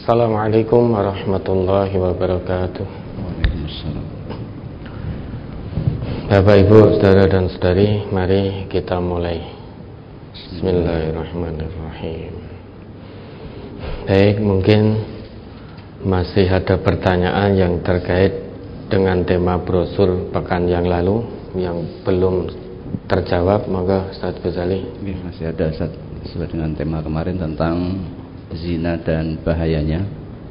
Assalamualaikum warahmatullahi wabarakatuh. Bapak Ibu, saudara dan saudari, mari kita mulai. Bismillahirrahmanirrahim. Baik, mungkin masih ada pertanyaan yang terkait dengan tema brosur pekan yang lalu yang belum terjawab. Maka Ustaz Ghazali. Masih ada, Ustaz, sesuai dengan tema kemarin tentang zina dan bahayanya.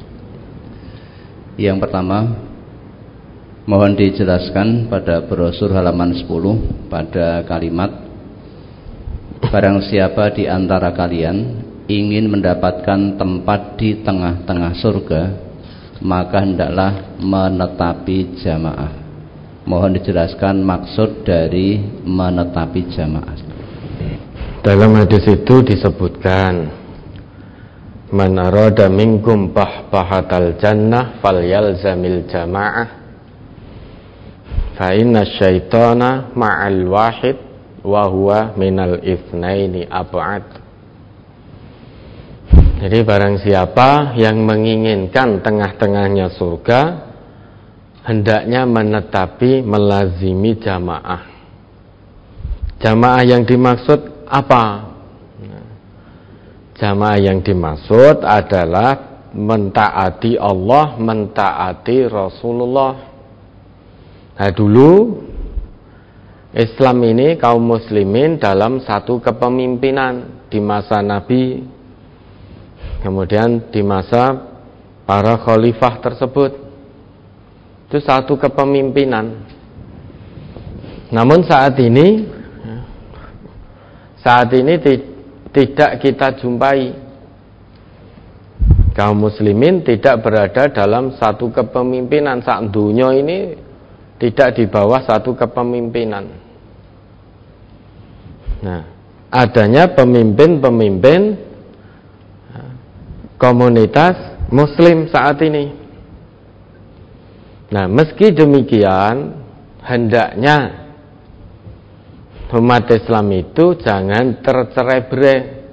Yang pertama, mohon dijelaskan pada brosur halaman 10 pada kalimat barang siapa di antara kalian ingin mendapatkan tempat di tengah-tengah surga, maka hendaklah menetapi jamaah. Mohon dijelaskan maksud dari menetapi jamaah. Dalam hadis itu disebutkan, man arada minkum bahbahatal jannah falyalzamil jamaah fa inna syaitana ma'al wahid wa huwa minal itsnaini ab'ad. Jadi barang siapa yang menginginkan tengah-tengahnya surga, hendaknya menetapi melazimi jamaah. Jamaah yang dimaksud apa? Jamaah yang dimaksud adalah mentaati Allah, mentaati Rasulullah. Nah, dulu Islam ini kaum muslimin dalam satu kepemimpinan di masa Nabi, kemudian di masa para khalifah tersebut. Itu satu kepemimpinan. Namun saat ini tidak kita jumpai kaum muslimin tidak berada dalam satu kepemimpinan. Sak dunia ini tidak di bawah satu kepemimpinan. Nah, adanya pemimpin-pemimpin komunitas muslim saat ini. Nah, meski demikian, hendaknya umat Islam itu jangan tercerai-berai,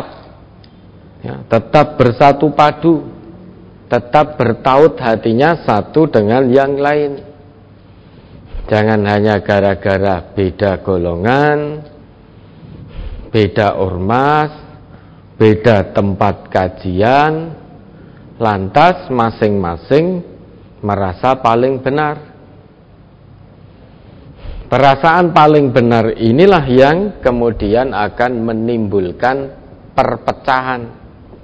tetap bersatu padu, tetap bertaut hatinya satu dengan yang lain. Jangan hanya gara-gara beda golongan, beda ormas, beda tempat kajian, lantas masing-masing merasa paling benar. Perasaan paling benar inilah yang kemudian akan menimbulkan perpecahan,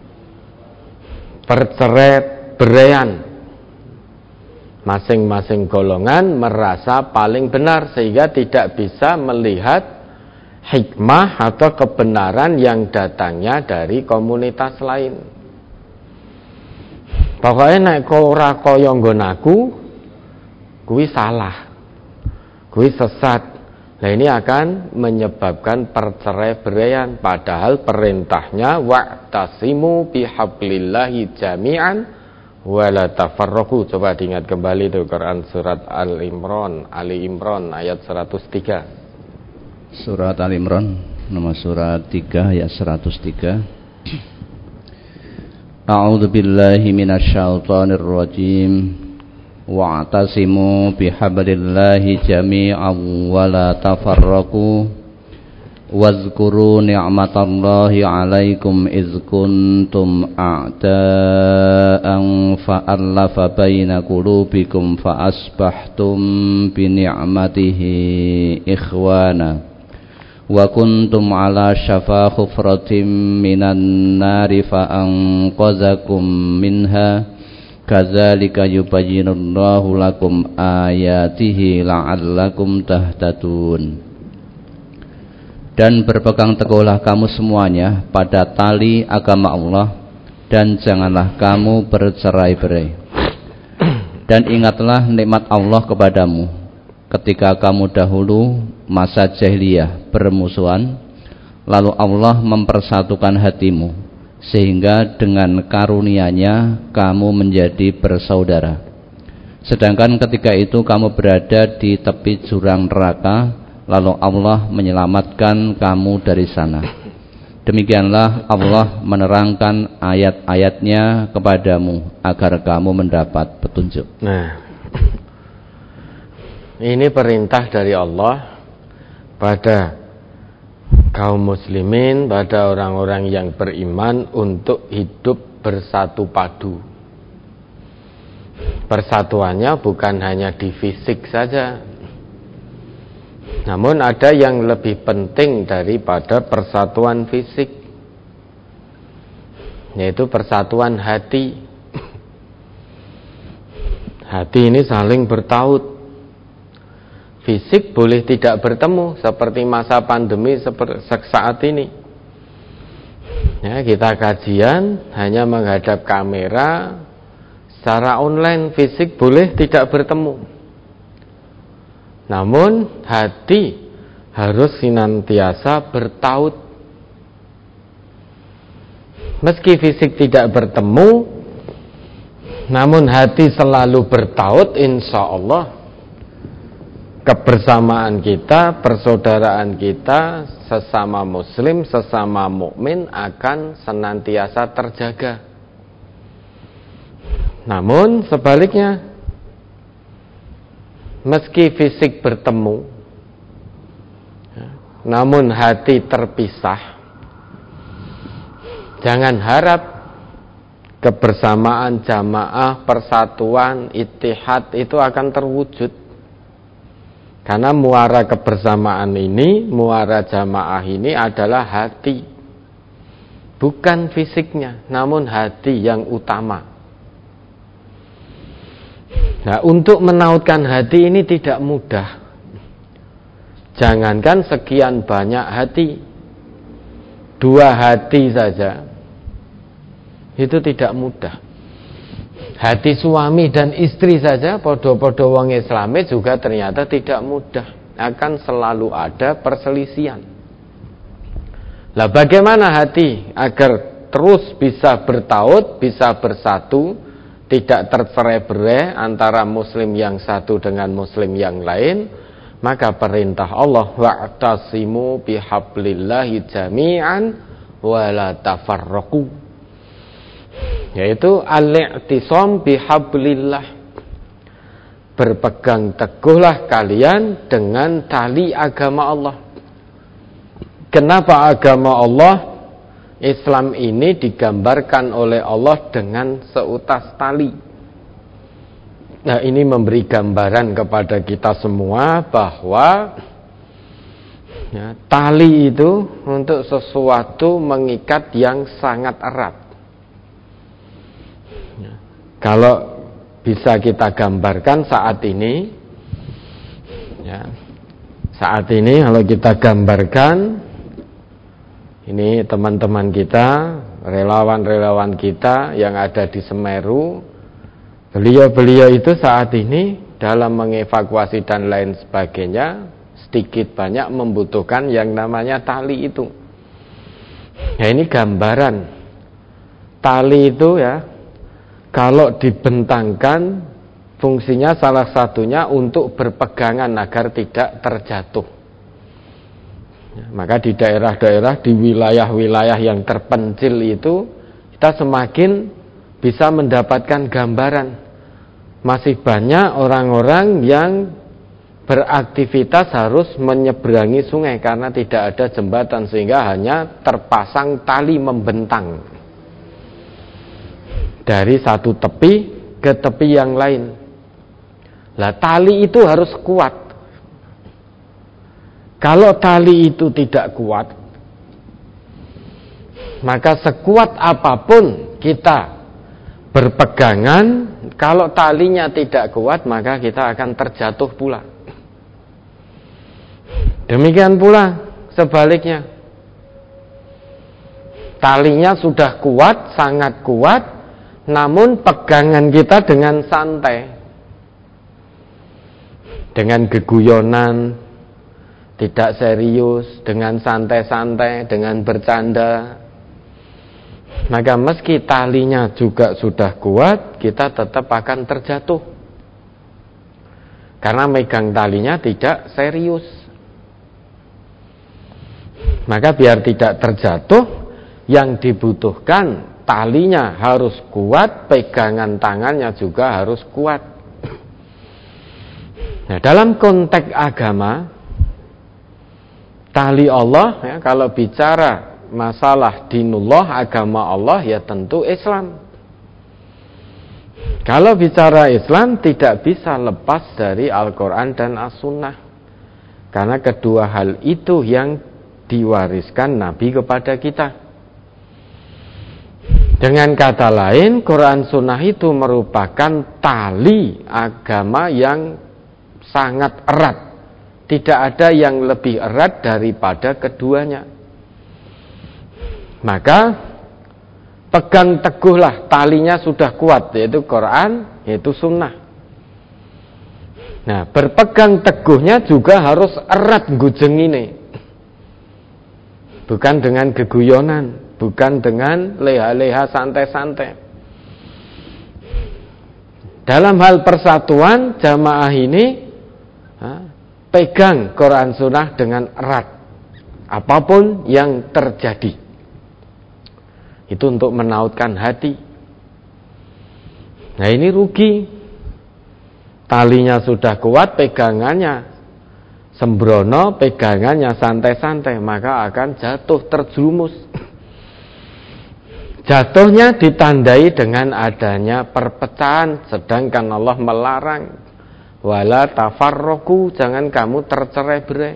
perceraian. Masing-masing golongan merasa paling benar sehingga tidak bisa melihat hikmah atau kebenaran yang datangnya dari komunitas lain. Pokoknya nek ora kaya nggon aku, kuwi salah, kuwi sesat. Nah, ini akan menyebabkan perceraian. Padahal perintahnya wa'tasimu bihablillahi jami'an wala tafarraqu. Coba diingat kembali itu Quran surat Ali Imran ayat 103. Surat Ali Imran nomor surat 3 ayat 103. A'udzu billahi minasyaitonir rajim. Wa'tasimu bihablillahi jami'an wa la tafarraqu wazkuru ni'matallahi 'alaikum iz kuntum a'da'an fa'alafa baina qulubikum fa asbahtum bi ni'matihi ikhwana wa kuntum 'ala syafa hufratin minan nari fa anqadzakum minha kadzalika yubayyinullahu lakum ayatihi la'allakum tahtadun. Dan berpegang teguhlah kamu semuanya pada tali agama Allah, dan janganlah kamu bercerai-berai. Dan ingatlah nikmat Allah kepadamu ketika kamu dahulu masa jahiliyah bermusuhan, lalu Allah mempersatukan hatimu sehingga dengan karunia-Nya kamu menjadi bersaudara. Sedangkan ketika itu kamu berada di tepi jurang neraka, lalu Allah menyelamatkan kamu dari sana. Demikianlah Allah menerangkan ayat-ayatnya kepadamu agar kamu mendapat petunjuk. Nah, ini perintah dari Allah pada kaum muslimin, pada orang-orang yang beriman untuk hidup bersatu padu. Persatuannya bukan hanya di fisik saja, namun ada yang lebih penting daripada persatuan fisik, yaitu persatuan hati. Hati ini saling bertaut. Fisik boleh tidak bertemu, seperti masa pandemi saat ini. Ya, kita kajian hanya menghadap kamera, secara online. Fisik boleh tidak bertemu. Namun hati harus senantiasa bertaut. Meski fisik tidak bertemu, namun hati selalu bertaut, insya Allah kebersamaan kita, persaudaraan kita sesama muslim, sesama mukmin akan senantiasa terjaga. Namun sebaliknya, meski fisik bertemu, namun hati terpisah, jangan harap kebersamaan jamaah, persatuan, ittihad itu akan terwujud. Karena muara kebersamaan ini, muara jamaah ini adalah hati, bukan fisiknya, namun hati yang utama. Nah, untuk menautkan hati ini tidak mudah. Jangankan sekian banyak hati, 2 hati saja itu tidak mudah. Hati suami dan istri saja, podo-podo wong Islami juga ternyata tidak mudah. Akan selalu ada perselisihan. Lah bagaimana hati agar terus bisa bertaut, bisa bersatu, tidak tercerai-berai antara muslim yang satu dengan muslim yang lain? Maka perintah Allah, wa'tasimu bihablillahi jami'an wa la tafarraqu, yaitu al-i'tisam bihablillah, berpegang teguhlah kalian dengan tali agama Allah. Kenapa agama Allah, Islam ini digambarkan oleh Allah dengan seutas tali? Nah, ini memberi gambaran kepada kita semua bahwa ya, tali itu untuk sesuatu mengikat yang sangat erat. Ya, kalau bisa kita gambarkan saat ini, ya, saat ini kalau kita gambarkan, ini teman-teman kita, relawan-relawan kita yang ada di Semeru, beliau-beliau itu saat ini dalam mengevakuasi dan lain sebagainya, sedikit banyak membutuhkan yang namanya tali itu. Ya, ini gambaran. Tali itu ya, kalau dibentangkan, fungsinya salah satunya untuk berpegangan agar tidak terjatuh. Ya, maka di daerah-daerah, di wilayah-wilayah yang terpencil itu, kita semakin bisa mendapatkan gambaran. Masih banyak orang-orang yang beraktivitas harus menyeberangi sungai karena tidak ada jembatan, sehingga hanya terpasang tali membentang dari satu tepi ke tepi yang lain. Lah, tali itu harus kuat. Kalau tali itu tidak kuat, maka sekuat apapun kita berpegangan, kalau talinya tidak kuat, maka kita akan terjatuh pula. Demikian pula sebaliknya. Talinya sudah kuat, sangat kuat, namun pegangan kita dengan santai, dengan geguyonan, tidak serius, dengan santai-santai, dengan bercanda, maka meski talinya juga sudah kuat, kita tetap akan terjatuh. Karena megang talinya tidak serius. Maka biar tidak terjatuh, Yang dibutuhkan talinya harus kuat, pegangan tangannya juga harus kuat. Nah, dalam konteks agama, tali Allah, ya, kalau bicara masalah dinullah, agama Allah, ya tentu Islam. Kalau bicara Islam, tidak bisa lepas dari Al-Quran dan As-Sunnah. Karena kedua hal itu yang diwariskan Nabi kepada kita. Dengan kata lain, Quran Sunnah itu merupakan tali agama yang sangat erat. Tidak ada yang lebih erat daripada keduanya. Maka pegang teguhlah, talinya sudah kuat, yaitu Quran, yaitu Sunnah. Nah, berpegang teguhnya juga harus erat gujeng ini. Bukan dengan geguyonan, bukan dengan leha-leha santai-santai. Dalam hal persatuan jamaah ini, pegang Quran Sunnah dengan erat, apapun yang terjadi. Itu untuk menautkan hati. Nah, ini rugi. Talinya sudah kuat, pegangannya sembrono, pegangannya santai-santai, maka akan jatuh terjerumus. Jatuhnya ditandai dengan adanya perpecahan, sedangkan Allah melarang. Wala tafarroku, jangan kamu tercerai-berai.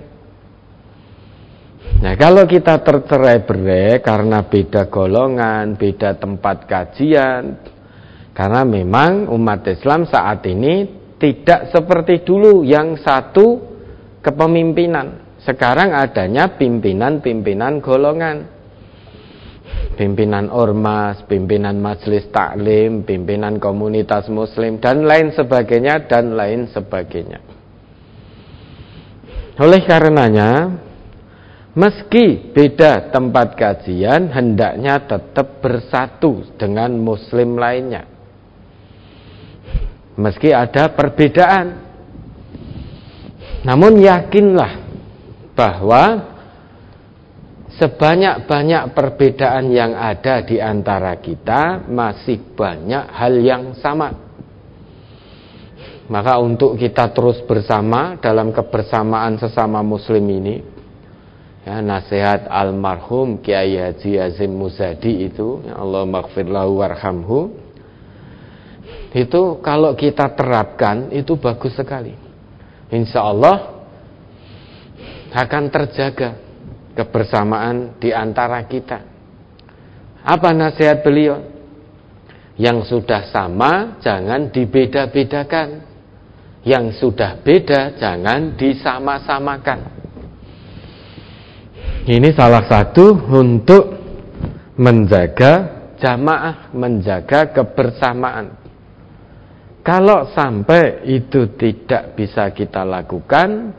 Nah, kalau kita tercerai-berai karena beda golongan, beda tempat kajian, karena memang umat Islam saat ini tidak seperti dulu yang satu kepemimpinan. Sekarang adanya pimpinan-pimpinan golongan, pimpinan ormas, pimpinan majelis taklim, pimpinan komunitas muslim, dan lain sebagainya, dan lain sebagainya. Oleh karenanya, meski beda tempat kajian, hendaknya tetap bersatu dengan muslim lainnya. Meski ada perbedaan, namun yakinlah bahwa sebanyak-banyak perbedaan yang ada di antara kita, masih banyak hal yang sama. Maka untuk kita terus bersama dalam kebersamaan sesama muslim ini, ya, nasihat almarhum Kiai Haji Azim Muzadi itu, ya Allah maghfir lahu warhamhu, itu kalau kita terapkan itu bagus sekali. Insya Allah akan terjaga kebersamaan di antara kita. Apa nasihat beliau? Yang sudah sama jangan dibeda-bedakan, yang sudah beda jangan disama-samakan. Ini salah satu untuk menjaga jamaah, menjaga kebersamaan. Kalau sampai itu tidak bisa kita lakukan,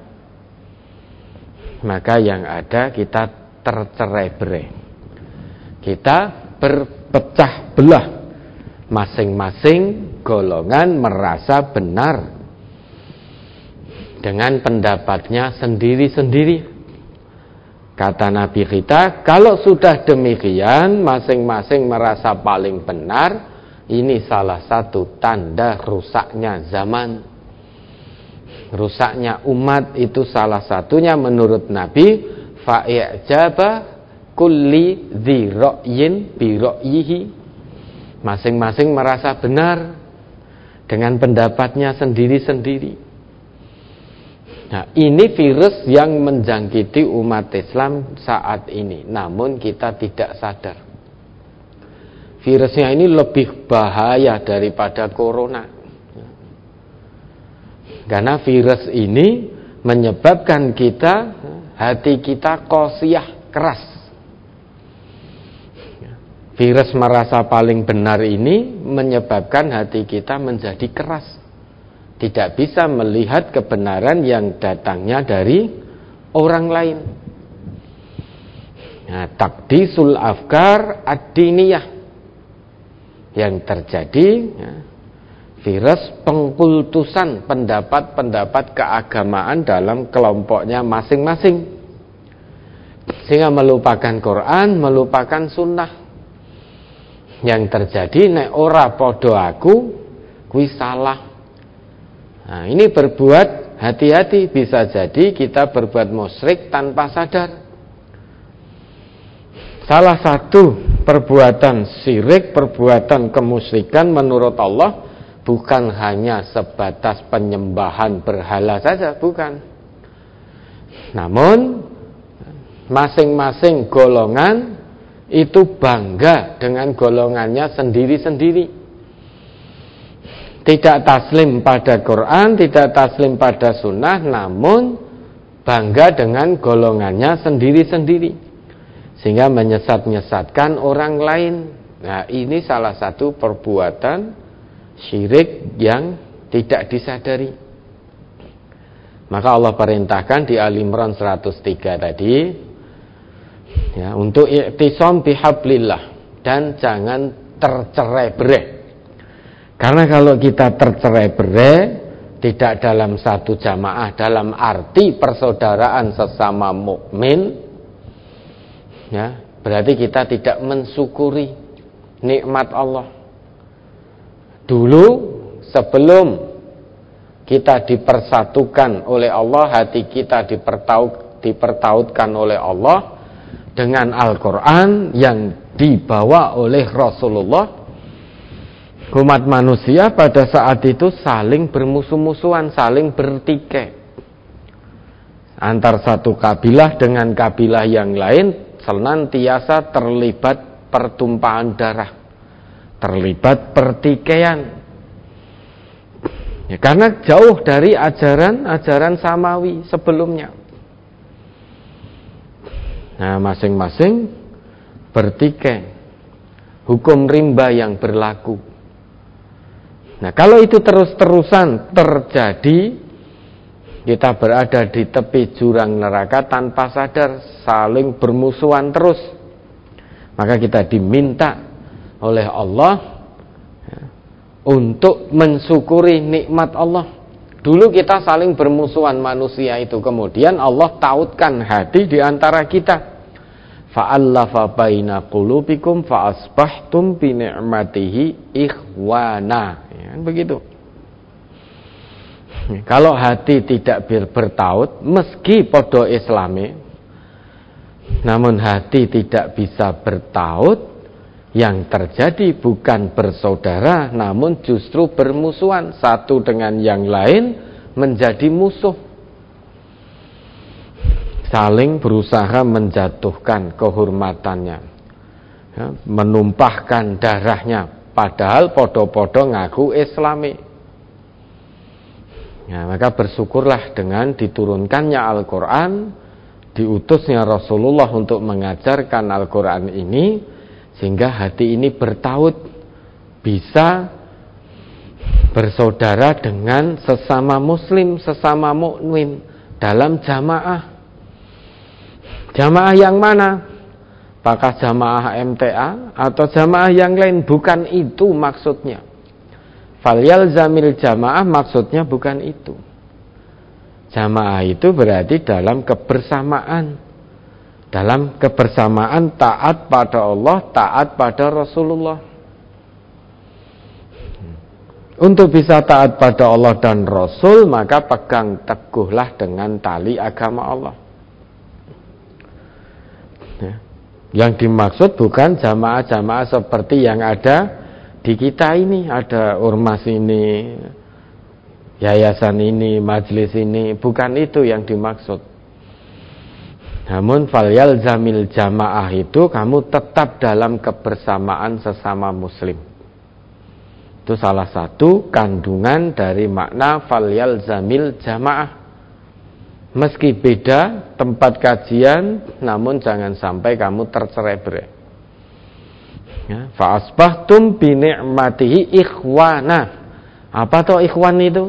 maka yang ada kita tercerai-berai, kita berpecah belah, masing-masing golongan merasa benar dengan pendapatnya sendiri-sendiri. Kata Nabi kita, kalau sudah demikian masing-masing merasa paling benar, ini salah satu tanda rusaknya zaman, rusaknya umat. Itu salah satunya menurut Nabi, fa'i'jaba kulli dzi ra'yin bi ra'yihi. Masing-masing merasa benar dengan pendapatnya sendiri-sendiri. Nah, ini virus yang menjangkiti umat Islam saat ini, namun kita tidak sadar. Virusnya ini lebih bahaya daripada corona. Karena virus ini menyebabkan kita, hati kita qasiyah, keras. Virus merasa paling benar ini menyebabkan hati kita menjadi keras. Tidak bisa melihat kebenaran yang datangnya dari orang lain. Nah, takdisul afkar ad-diniyah. Yang terjadi, ya, virus pengkultusan pendapat-pendapat keagamaan dalam kelompoknya masing-masing. Sehingga melupakan Quran, melupakan sunnah. Yang terjadi nek ora podo aku kuwi salah. Nah, ini berbuat, hati-hati, bisa jadi kita berbuat musyrik tanpa sadar. Salah satu perbuatan syirik, perbuatan kemusyrikan menurut Allah bukan hanya sebatas penyembahan berhala saja, bukan. Namun masing-masing golongan itu bangga dengan golongannya sendiri-sendiri. Tidak taslim pada Quran, tidak taslim pada sunnah, namun bangga dengan golongannya sendiri-sendiri. Sehingga menyesat-nyesatkan orang lain. Nah, ini salah satu perbuatan syirik yang tidak disadari. Maka Allah perintahkan di Al-Imran 103 tadi, ya, untuk i'tisam bihablillah, dan jangan tercerai-berai. Karena kalau kita tercerai-berai, tidak dalam satu jamaah, dalam arti persaudaraan sesama mukmin, ya, berarti kita tidak mensyukuri nikmat Allah. Dulu sebelum kita dipersatukan oleh Allah, hati kita dipertautkan oleh Allah dengan Al-Quran yang dibawa oleh Rasulullah, umat manusia pada saat itu saling bermusuh-musuhan, saling bertikai. Antar satu kabilah dengan kabilah yang lain senantiasa terlibat pertumpahan darah, terlibat pertikaian. Ya, karena jauh dari ajaran samawi sebelumnya. Nah, masing-masing bertikai, hukum rimba yang berlaku. Nah, kalau itu terus-terusan terjadi, kita berada di tepi jurang neraka tanpa sadar, saling bermusuhan terus. Maka kita diminta oleh Allah, ya, untuk mensyukuri nikmat Allah. Dulu kita saling bermusuhan manusia itu, kemudian Allah tautkan hati di antara kita. Fa'allafa baina qulubikum fa'asbahtum bi ni'matihi ikhwana. Ya, begitu. Kalau hati tidak bertaut, meski podo islami, namun hati tidak bisa bertaut, yang terjadi bukan bersaudara, namun justru bermusuhan, satu dengan yang lain menjadi musuh, saling berusaha menjatuhkan kehormatannya, ya, menumpahkan darahnya, padahal podo-podo ngaku islami. Ya, maka bersyukurlah dengan diturunkannya Al-Quran, diutusnya Rasulullah untuk mengajarkan Al-Quran ini, sehingga hati ini bertaut, bisa bersaudara dengan sesama muslim, sesama mukmin dalam jamaah. Jamaah yang mana? Apakah jamaah MTA atau jamaah yang lain? Bukan itu maksudnya. Falyalzamil jamaah maksudnya bukan itu. Jamaah itu berarti dalam kebersamaan. Dalam kebersamaan taat pada Allah, taat pada Rasulullah. Untuk bisa taat pada Allah dan Rasul, maka pegang teguhlah dengan tali agama Allah. Yang dimaksud bukan jamaah-jamaah seperti yang ada di kita ini, ada ormas ini, yayasan ini, majelis ini, bukan itu yang dimaksud. Namun falyalzamil jamaah itu kamu tetap dalam kebersamaan sesama muslim. Itu salah satu kandungan dari makna falyalzamil jamaah. Meski beda tempat kajian, namun jangan sampai kamu tercerai-berai. Ya, fa asbahtum bi ni'matihi ikhwana. Apa toh ikhwan itu?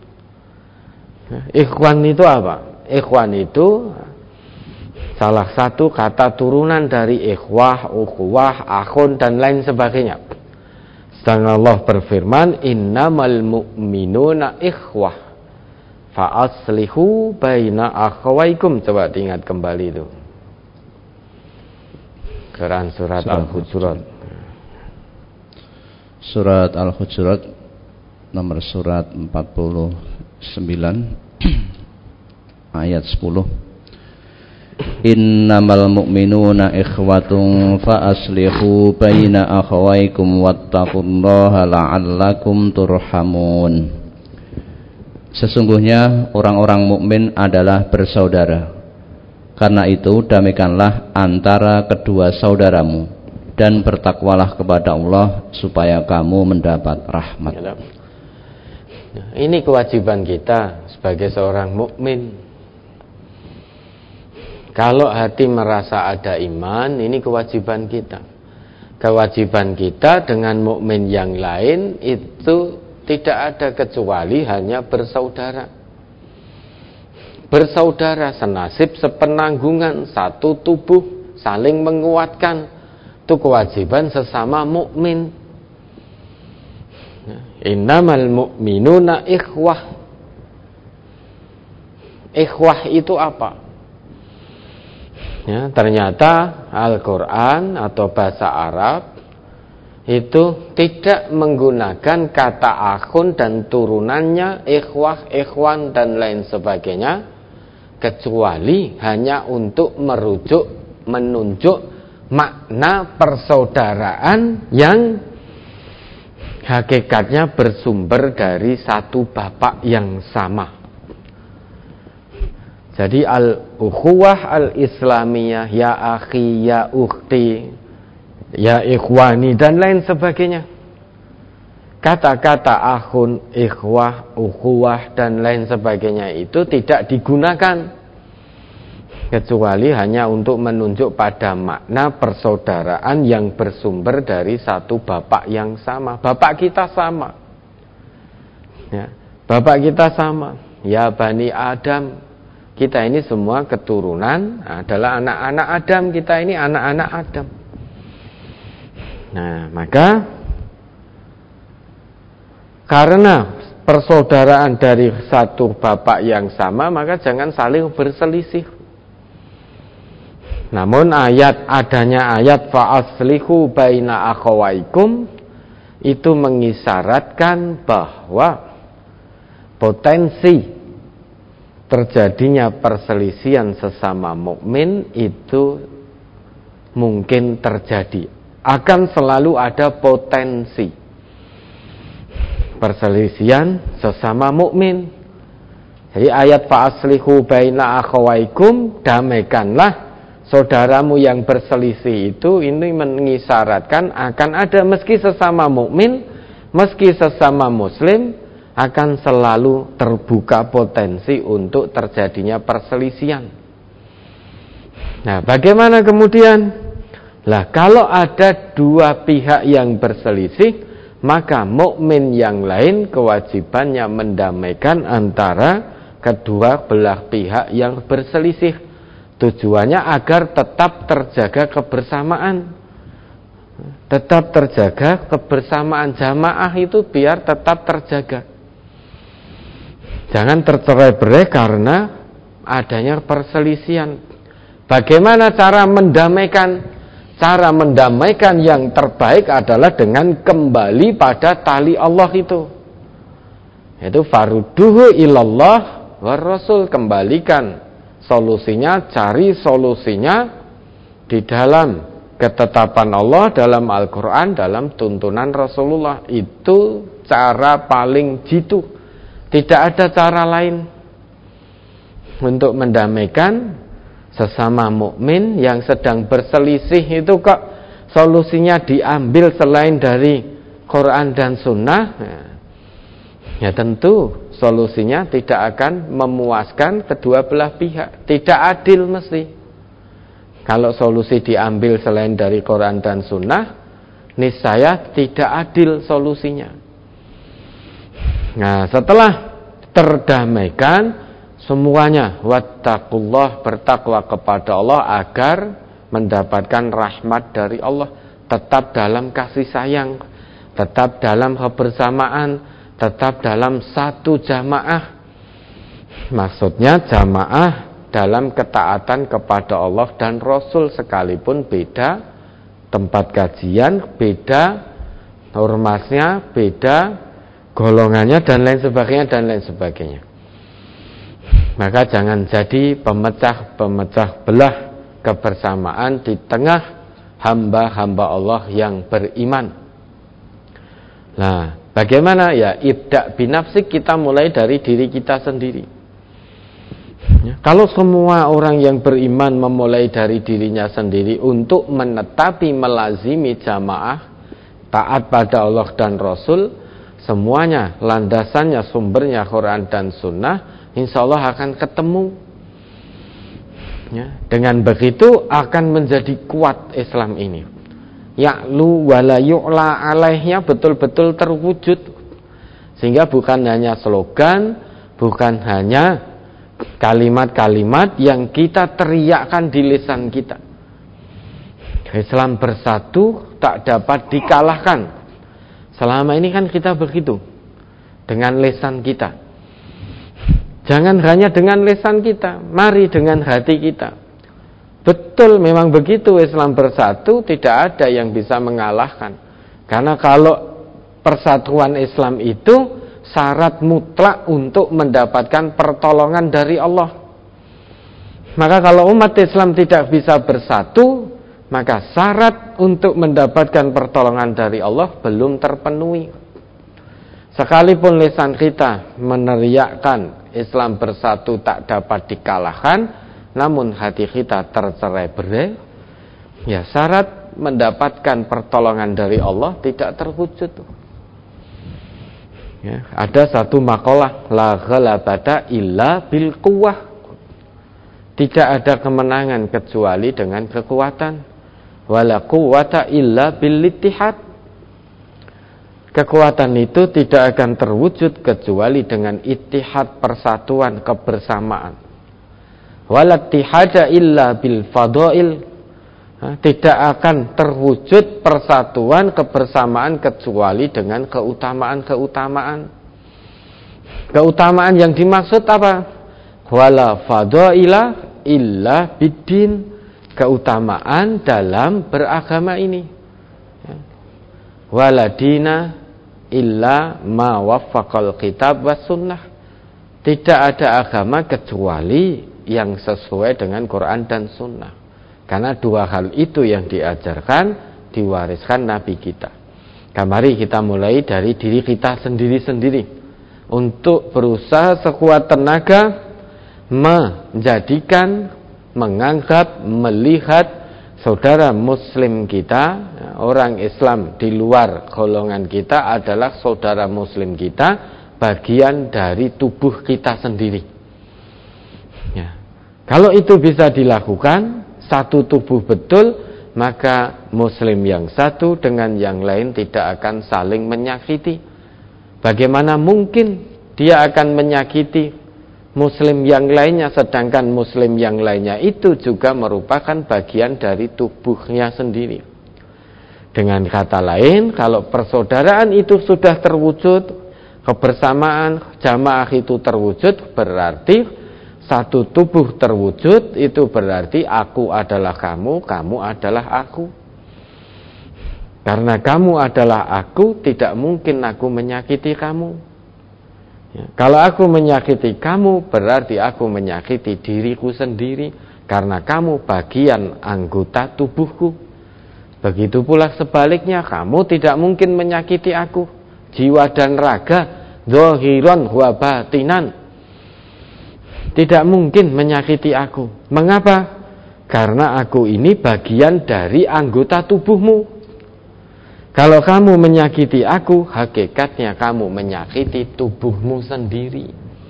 Ikhwan itu apa? Ikhwan itu salah satu kata turunan dari ikhwah, ukhuwah, akhun dan lain sebagainya. Sedangkan Allah berfirman, innamal mu'minuna ikhwah fa aslihu baina akhawaikum. Coba ingat kembali itu. Quran surat Al-Hujurat. Surat Al-Hujurat nomor surat 49 ayat 10. Innamal mu'minuna ikhwatun fa aslihu baina akhawaykum wattaqullaha la'allakum turhamun. Sesungguhnya orang-orang mukmin adalah bersaudara. Karena itu damaikanlah antara kedua saudaramu dan bertakwalah kepada Allah supaya kamu mendapat rahmat. Ini kewajiban kita sebagai seorang mukmin. Kalau hati merasa ada iman, ini kewajiban kita. Kewajiban kita dengan mukmin yang lain itu tidak ada kecuali hanya bersaudara. Bersaudara, senasib, sepenanggungan, satu tubuh, saling menguatkan. Itu kewajiban sesama mukmin. Innamal mu'minuna ikhwah. Ikhwah itu apa? Ya, ternyata Al-Quran atau bahasa Arab itu tidak menggunakan kata akhun dan turunannya, ikhwah, ikhwan dan lain sebagainya, kecuali hanya untuk menunjuk makna persaudaraan yang hakikatnya bersumber dari satu bapak yang sama. Jadi al-ukhuwah al-islamiyah, ya akhi, ya ukhti, ya ikhwani dan lain sebagainya. Kata-kata akhun, ikhwah, ukhuwah dan lain sebagainya itu tidak digunakan kecuali hanya untuk menunjuk pada makna persaudaraan yang bersumber dari satu bapak yang sama. Bapak kita sama. Ya, bapak kita sama. Ya Bani Adam, kita ini semua keturunan adalah anak-anak Adam, kita ini anak-anak Adam. Nah, maka karena persaudaraan dari satu bapak yang sama, maka jangan saling berselisih. Namun adanya ayat fa'aslihu baina akhawaikum itu mengisyaratkan bahwa potensi terjadinya perselisihan sesama mukmin itu mungkin terjadi. Akan selalu ada potensi perselisihan sesama mukmin. Jadi ayat fa'aslihu baina akhawaikum, damaikanlah saudaramu yang berselisih itu, ini mengisyaratkan akan ada meski sesama mukmin, meski sesama muslim akan selalu terbuka potensi untuk terjadinya perselisihan. Nah, bagaimana kemudian? Lah, kalau ada dua pihak yang berselisih, maka mukmin yang lain kewajibannya mendamaikan antara kedua belah pihak yang berselisih. Tujuannya agar tetap terjaga kebersamaan. Tetap terjaga kebersamaan jamaah itu biar tetap terjaga. Jangan tercerai-berai karena adanya perselisihan. Bagaimana cara mendamaikan? Cara mendamaikan yang terbaik adalah dengan kembali pada tali Allah itu. Yaitu farudduhu ilallah war rasul, kembalikan solusinya, cari solusinya di dalam ketetapan Allah, dalam Al-Quran, dalam tuntunan Rasulullah. Itu cara paling jitu. Tidak ada cara lain untuk mendamaikan sesama mukmin yang sedang berselisih itu. Kok solusinya diambil selain dari Quran dan Sunnah? Ya tentu solusinya tidak akan memuaskan kedua belah pihak. Tidak adil mesti. Kalau solusi diambil selain dari Quran dan Sunnah, niscaya tidak adil solusinya. Nah, setelah terdamaikan semuanya, wattaqullah, bertakwa kepada Allah agar mendapatkan rahmat dari Allah, tetap dalam kasih sayang, tetap dalam kebersamaan, tetap dalam satu jamaah. Maksudnya jamaah dalam ketaatan kepada Allah dan Rasul sekalipun beda tempat kajian, beda ormasnya, beda golongannya, dan lain sebagainya. Maka jangan jadi pemecah belah kebersamaan di tengah hamba-hamba Allah yang beriman. Nah, bagaimana? Ya, ibda binafsik, kita mulai dari diri kita sendiri. Ya, kalau semua orang yang beriman memulai dari dirinya sendiri untuk menetapi, melazimi jamaah, taat pada Allah dan Rasul, semuanya landasannya, sumbernya Quran dan Sunnah, insya Allah akan ketemu. Ya, dengan begitu akan menjadi kuat Islam ini. Ya'lu wala yu'la alaihnya betul-betul terwujud. Sehingga bukan hanya slogan, bukan hanya kalimat-kalimat yang kita teriakkan di lisan kita. Islam bersatu, tak dapat dikalahkan. Selama ini kan kita begitu dengan lisan kita. Jangan hanya dengan lisan kita, mari dengan hati kita. Betul, memang begitu, Islam bersatu, tidak ada yang bisa mengalahkan. Karena kalau persatuan Islam itu syarat mutlak untuk mendapatkan pertolongan dari Allah. Maka kalau umat Islam tidak bisa bersatu, maka syarat untuk mendapatkan pertolongan dari Allah belum terpenuhi. Sekalipun lisan kita meneriakkan Islam bersatu tak dapat dikalahkan, namun hati kita tercerai-berai, ya syarat mendapatkan pertolongan dari Allah tidak terwujud. Ya, ada satu makalah, la ghalabata illa bil quwwah. Tidak ada kemenangan kecuali dengan kekuatan. Wala quwwata illa bil ittihad. Kekuatan itu tidak akan terwujud kecuali dengan ittihad, persatuan, kebersamaan. Wala ittihada illa bil fadail. Tidak akan terwujud persatuan, kebersamaan kecuali dengan keutamaan-keutamaan. Keutamaan yang dimaksud apa? Wala fadaila illa biddin. Keutamaan dalam beragama ini. Wala dina illa ma waffaqal kitab was sunnah. Tidak ada agama kecuali yang sesuai dengan Quran dan Sunnah. Karena dua hal itu yang diajarkan, diwariskan Nabi kita. Mari kita mulai dari diri kita sendiri-sendiri untuk berusaha sekuat tenaga menjadikan, menganggap, melihat saudara muslim kita, orang Islam di luar golongan kita adalah saudara muslim kita, bagian dari tubuh kita sendiri. Ya. Kalau itu bisa dilakukan, satu tubuh betul, maka muslim yang satu dengan yang lain tidak akan saling menyakiti. Bagaimana mungkin dia akan menyakiti muslim yang lainnya, sedangkan muslim yang lainnya itu juga merupakan bagian dari tubuhnya sendiri. Dengan kata lain, kalau persaudaraan itu sudah terwujud, kebersamaan jamaah itu terwujud, berarti satu tubuh terwujud. Itu berarti aku adalah kamu, kamu adalah aku. Karena kamu adalah aku, tidak mungkin aku menyakiti kamu. Ya, kalau aku menyakiti kamu, berarti aku menyakiti diriku sendiri, karena kamu bagian anggota tubuhku. Begitu pula sebaliknya, kamu tidak mungkin menyakiti aku, jiwa dan raga, zahiran wa batinan. Tidak mungkin menyakiti aku. Mengapa? Karena aku ini bagian dari anggota tubuhmu. Kalau kamu menyakiti aku, hakikatnya kamu menyakiti tubuhmu sendiri.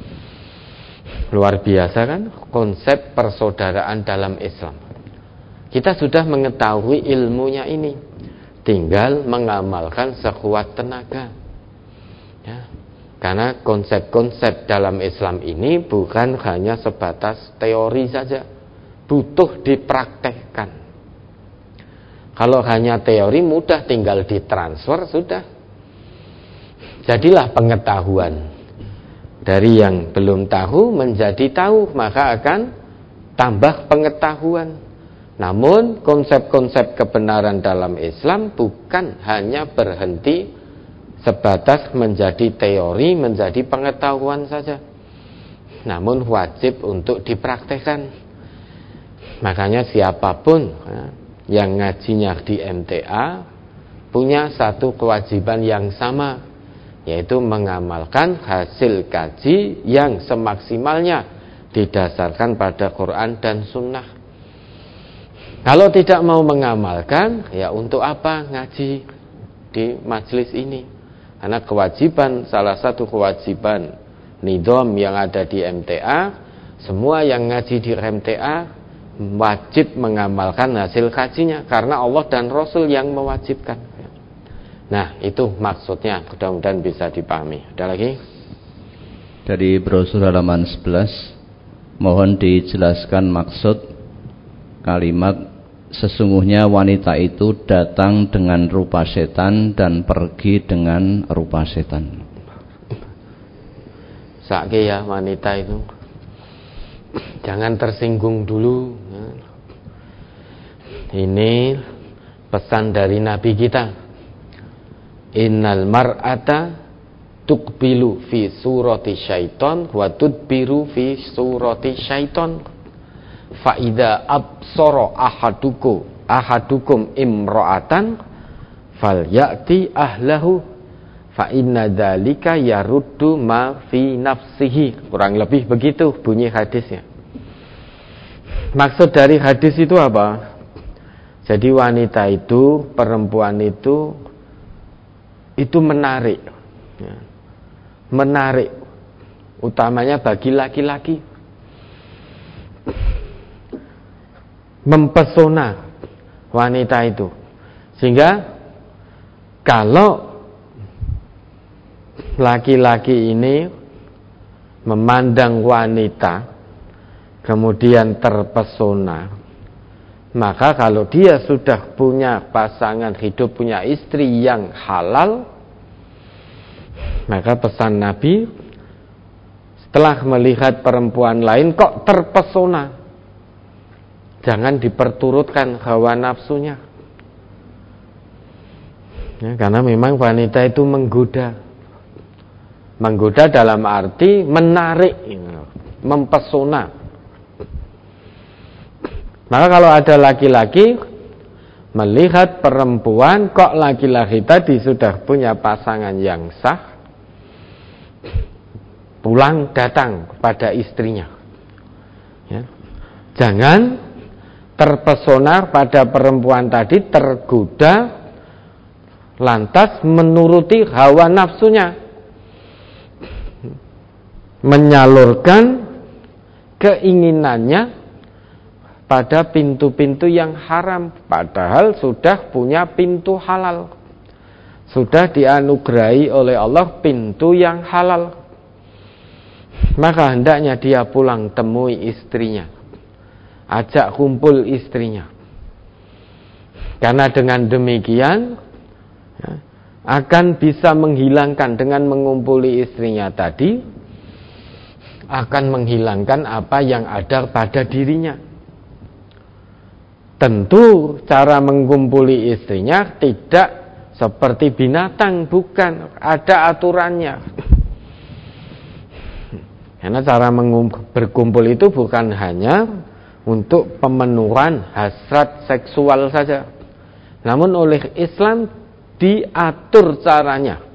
Luar biasa kan konsep persaudaraan dalam Islam. Kita sudah mengetahui ilmunya ini, tinggal mengamalkan sekuat tenaga. Ya. Karena konsep-konsep dalam Islam ini bukan hanya sebatas teori saja, butuh dipraktekkan. Kalau hanya teori mudah, tinggal ditransfer sudah. Jadilah pengetahuan. Dari yang belum tahu menjadi tahu, maka akan tambah pengetahuan. Namun konsep-konsep kebenaran dalam Islam bukan hanya berhenti sebatas menjadi teori, menjadi pengetahuan saja, namun wajib untuk dipraktekkan. Makanya siapapun yang ngajinya di MTA punya satu kewajiban yang sama, yaitu mengamalkan hasil kaji yang semaksimalnya didasarkan pada Quran dan Sunnah. Kalau tidak mau mengamalkan, ya untuk apa ngaji di majelis ini? Karena kewajiban, salah satu kewajiban nidham yang ada di MTA, semua yang ngaji di MTA wajib mengamalkan hasil kajinya, karena Allah dan Rasul yang mewajibkan. Nah, itu maksudnya, mudah-mudahan bisa dipahami. Ada lagi? Dari brosur halaman 11, mohon dijelaskan maksud kalimat sesungguhnya wanita itu datang dengan rupa setan dan pergi dengan rupa setan. Sakit ya wanita itu, jangan tersinggung dulu. Ini pesan dari Nabi kita, innal mar'ata tukbilu fi surati syaiton wa tudbiru fi surati syaiton, fa idza absara ahadukum imra'atan falyati ahlahu fa inna dzalika yaruddu ma fi nafsihi. Kurang lebih begitu bunyi hadisnya. Maksud dari hadis itu apa? Jadi wanita itu, perempuan itu menarik, ya. Menarik, utamanya bagi laki-laki, mempesona wanita itu, sehingga kalau laki-laki ini memandang wanita kemudian terpesona, maka kalau dia sudah punya pasangan hidup, punya istri yang halal, maka pesan Nabi, setelah melihat perempuan lain kok terpesona, jangan diperturutkan hawa nafsunya, ya, karena memang wanita itu menggoda dalam arti menarik, mempesona. Maka kalau ada laki-laki melihat perempuan, kok laki-laki tadi sudah punya pasangan yang sah, pulang datang kepada istrinya, ya. Jangan terpesona pada perempuan tadi, tergoda, lantas menuruti hawa nafsunya, menyalurkan keinginannya pada pintu-pintu yang haram, padahal sudah punya pintu halal, sudah dianugerahi oleh Allah pintu yang halal. Maka hendaknya dia pulang temui istrinya, ajak kumpul istrinya, karena dengan demikian ya, akan bisa menghilangkan, dengan mengumpuli istrinya tadi akan menghilangkan apa yang ada pada dirinya. Tentu cara mengumpuli istrinya tidak seperti binatang, bukan, ada aturannya. Karena cara berkumpul itu bukan hanya untuk pemenuhan hasrat seksual saja, namun oleh Islam diatur caranya.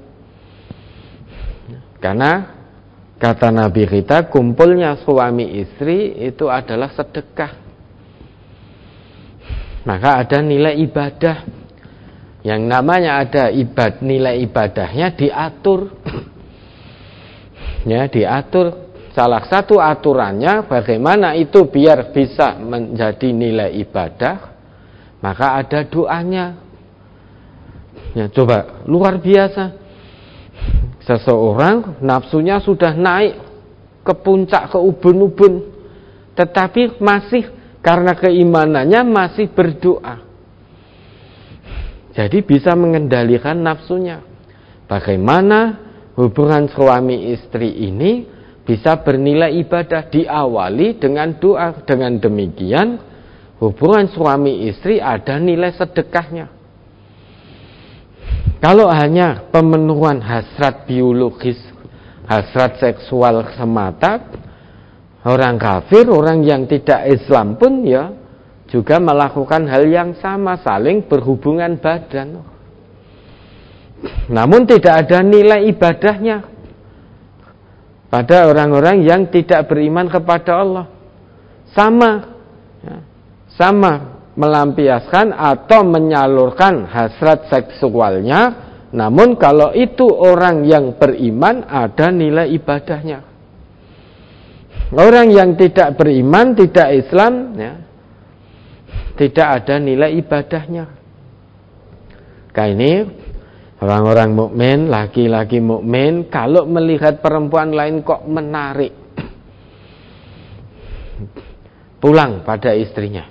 Karena kata Nabi kita, kumpulnya suami istri itu adalah sedekah. Maka ada nilai ibadah, yang namanya ada nilai ibadahnya diatur, ya, diatur. Salah satu aturannya bagaimana itu biar bisa menjadi nilai ibadah, maka ada doanya. Ya, coba luar biasa, seseorang nafsunya sudah naik ke puncak, ke ubun-ubun, tetapi masih karena keimanannya masih berdoa. Jadi bisa mengendalikan nafsunya. Bagaimana hubungan suami istri ini bisa bernilai ibadah, diawali dengan doa. Dengan demikian hubungan suami istri ada nilai sedekahnya. Kalau hanya pemenuhan hasrat biologis, hasrat seksual semata, orang kafir, orang yang tidak Islam pun ya juga melakukan hal yang sama, saling berhubungan badan. Namun tidak ada nilai ibadahnya pada orang-orang yang tidak beriman kepada Allah. Sama melampiaskan atau menyalurkan hasrat seksualnya, namun kalau itu orang yang beriman ada nilai ibadahnya. Orang yang tidak beriman, tidak Islam, ya, tidak ada nilai ibadahnya. Kayak ini orang-orang mukmin, laki-laki mukmin, kalau melihat perempuan lain kok menarik, pulang pada istrinya,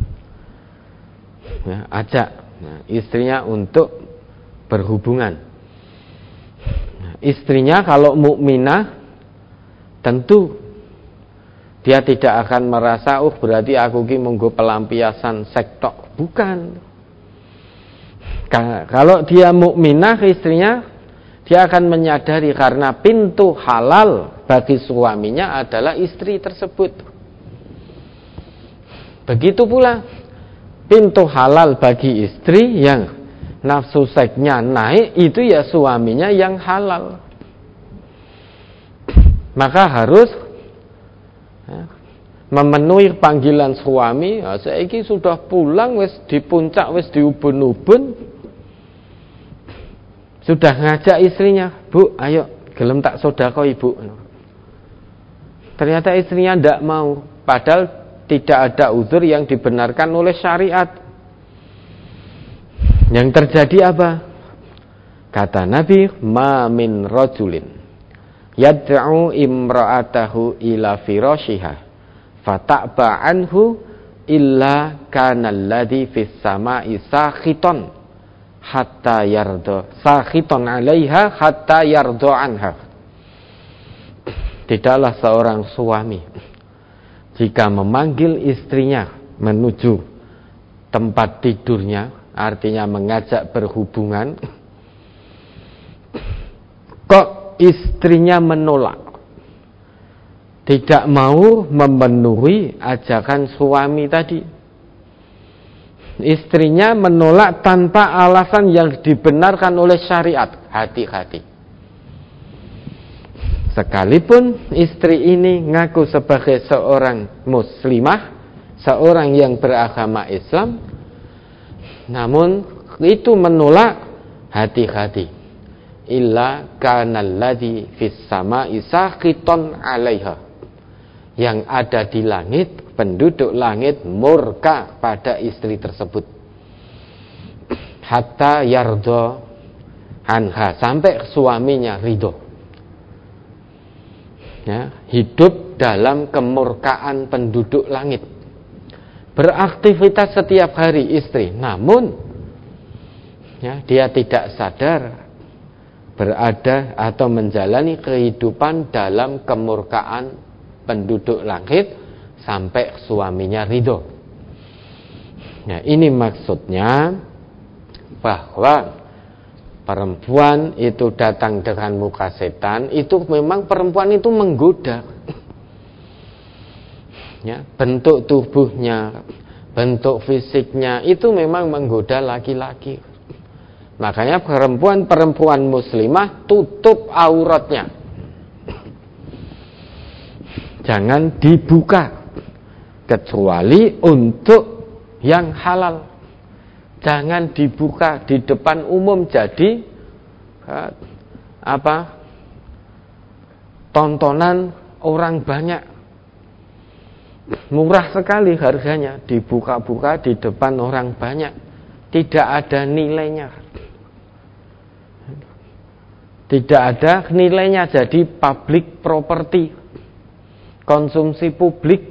ya, ajak istrinya untuk berhubungan. Istrinya kalau mukminah, tentu dia tidak akan merasa, berarti aku ki monggo pelampiasan sektok. Bukan. Kalau dia mukminah istrinya, dia akan menyadari karena pintu halal bagi suaminya adalah istri tersebut. Begitu pula pintu halal bagi istri yang nafsu seksnya naik, itu ya suaminya yang halal. Maka harus memenuhi panggilan suami. Saiki sudah pulang, wis di puncak, wis di ubun-ubun, sudah ngajak istrinya, Bu, ayo gelem tak sedekah ibu. Ternyata istrinya tidak mau, padahal tidak ada uzur yang dibenarkan oleh syariat. Yang terjadi apa? Kata Nabi, ma min rajulin yad'u imra'atahu ila firashiha fata'ba anhu illa kana alladhi fis sama'i sakhiton hatta yarda, sakhiton 'alaiha hatta yarda anha. Tidaklah seorang suami jika memanggil istrinya menuju tempat tidurnya, artinya mengajak berhubungan, kok istrinya menolak, tidak mau memenuhi ajakan suami tadi. Istrinya menolak tanpa alasan yang dibenarkan oleh syariat. Hati-hati. Sekalipun istri ini ngaku sebagai seorang muslimah, seorang yang beragama Islam, namun itu menolak, hati-hati. Illa kanalladzi fis sama'i sakhiton 'alaiha. Yang ada di langit, penduduk langit murka pada istri tersebut. Hatta yardo anha, sampai suaminya ridho. Ya, hidup dalam kemurkaan penduduk langit. Beraktivitas setiap hari istri, namun ya, dia tidak sadar berada atau menjalani kehidupan dalam kemurkaan penduduk langit sampai suaminya ridho. Nah, ini maksudnya bahwa perempuan itu datang dengan muka setan, itu memang perempuan itu menggoda. Ya, bentuk tubuhnya, bentuk fisiknya itu memang menggoda laki-laki. Makanya perempuan muslimah tutup auratnya. Jangan dibuka kecuali untuk yang halal. Jangan dibuka di depan umum jadi tontonan orang banyak. Murah sekali harganya, dibuka-buka di depan orang banyak. Tidak ada nilainya. Tidak ada nilainya, jadi public property, konsumsi publik.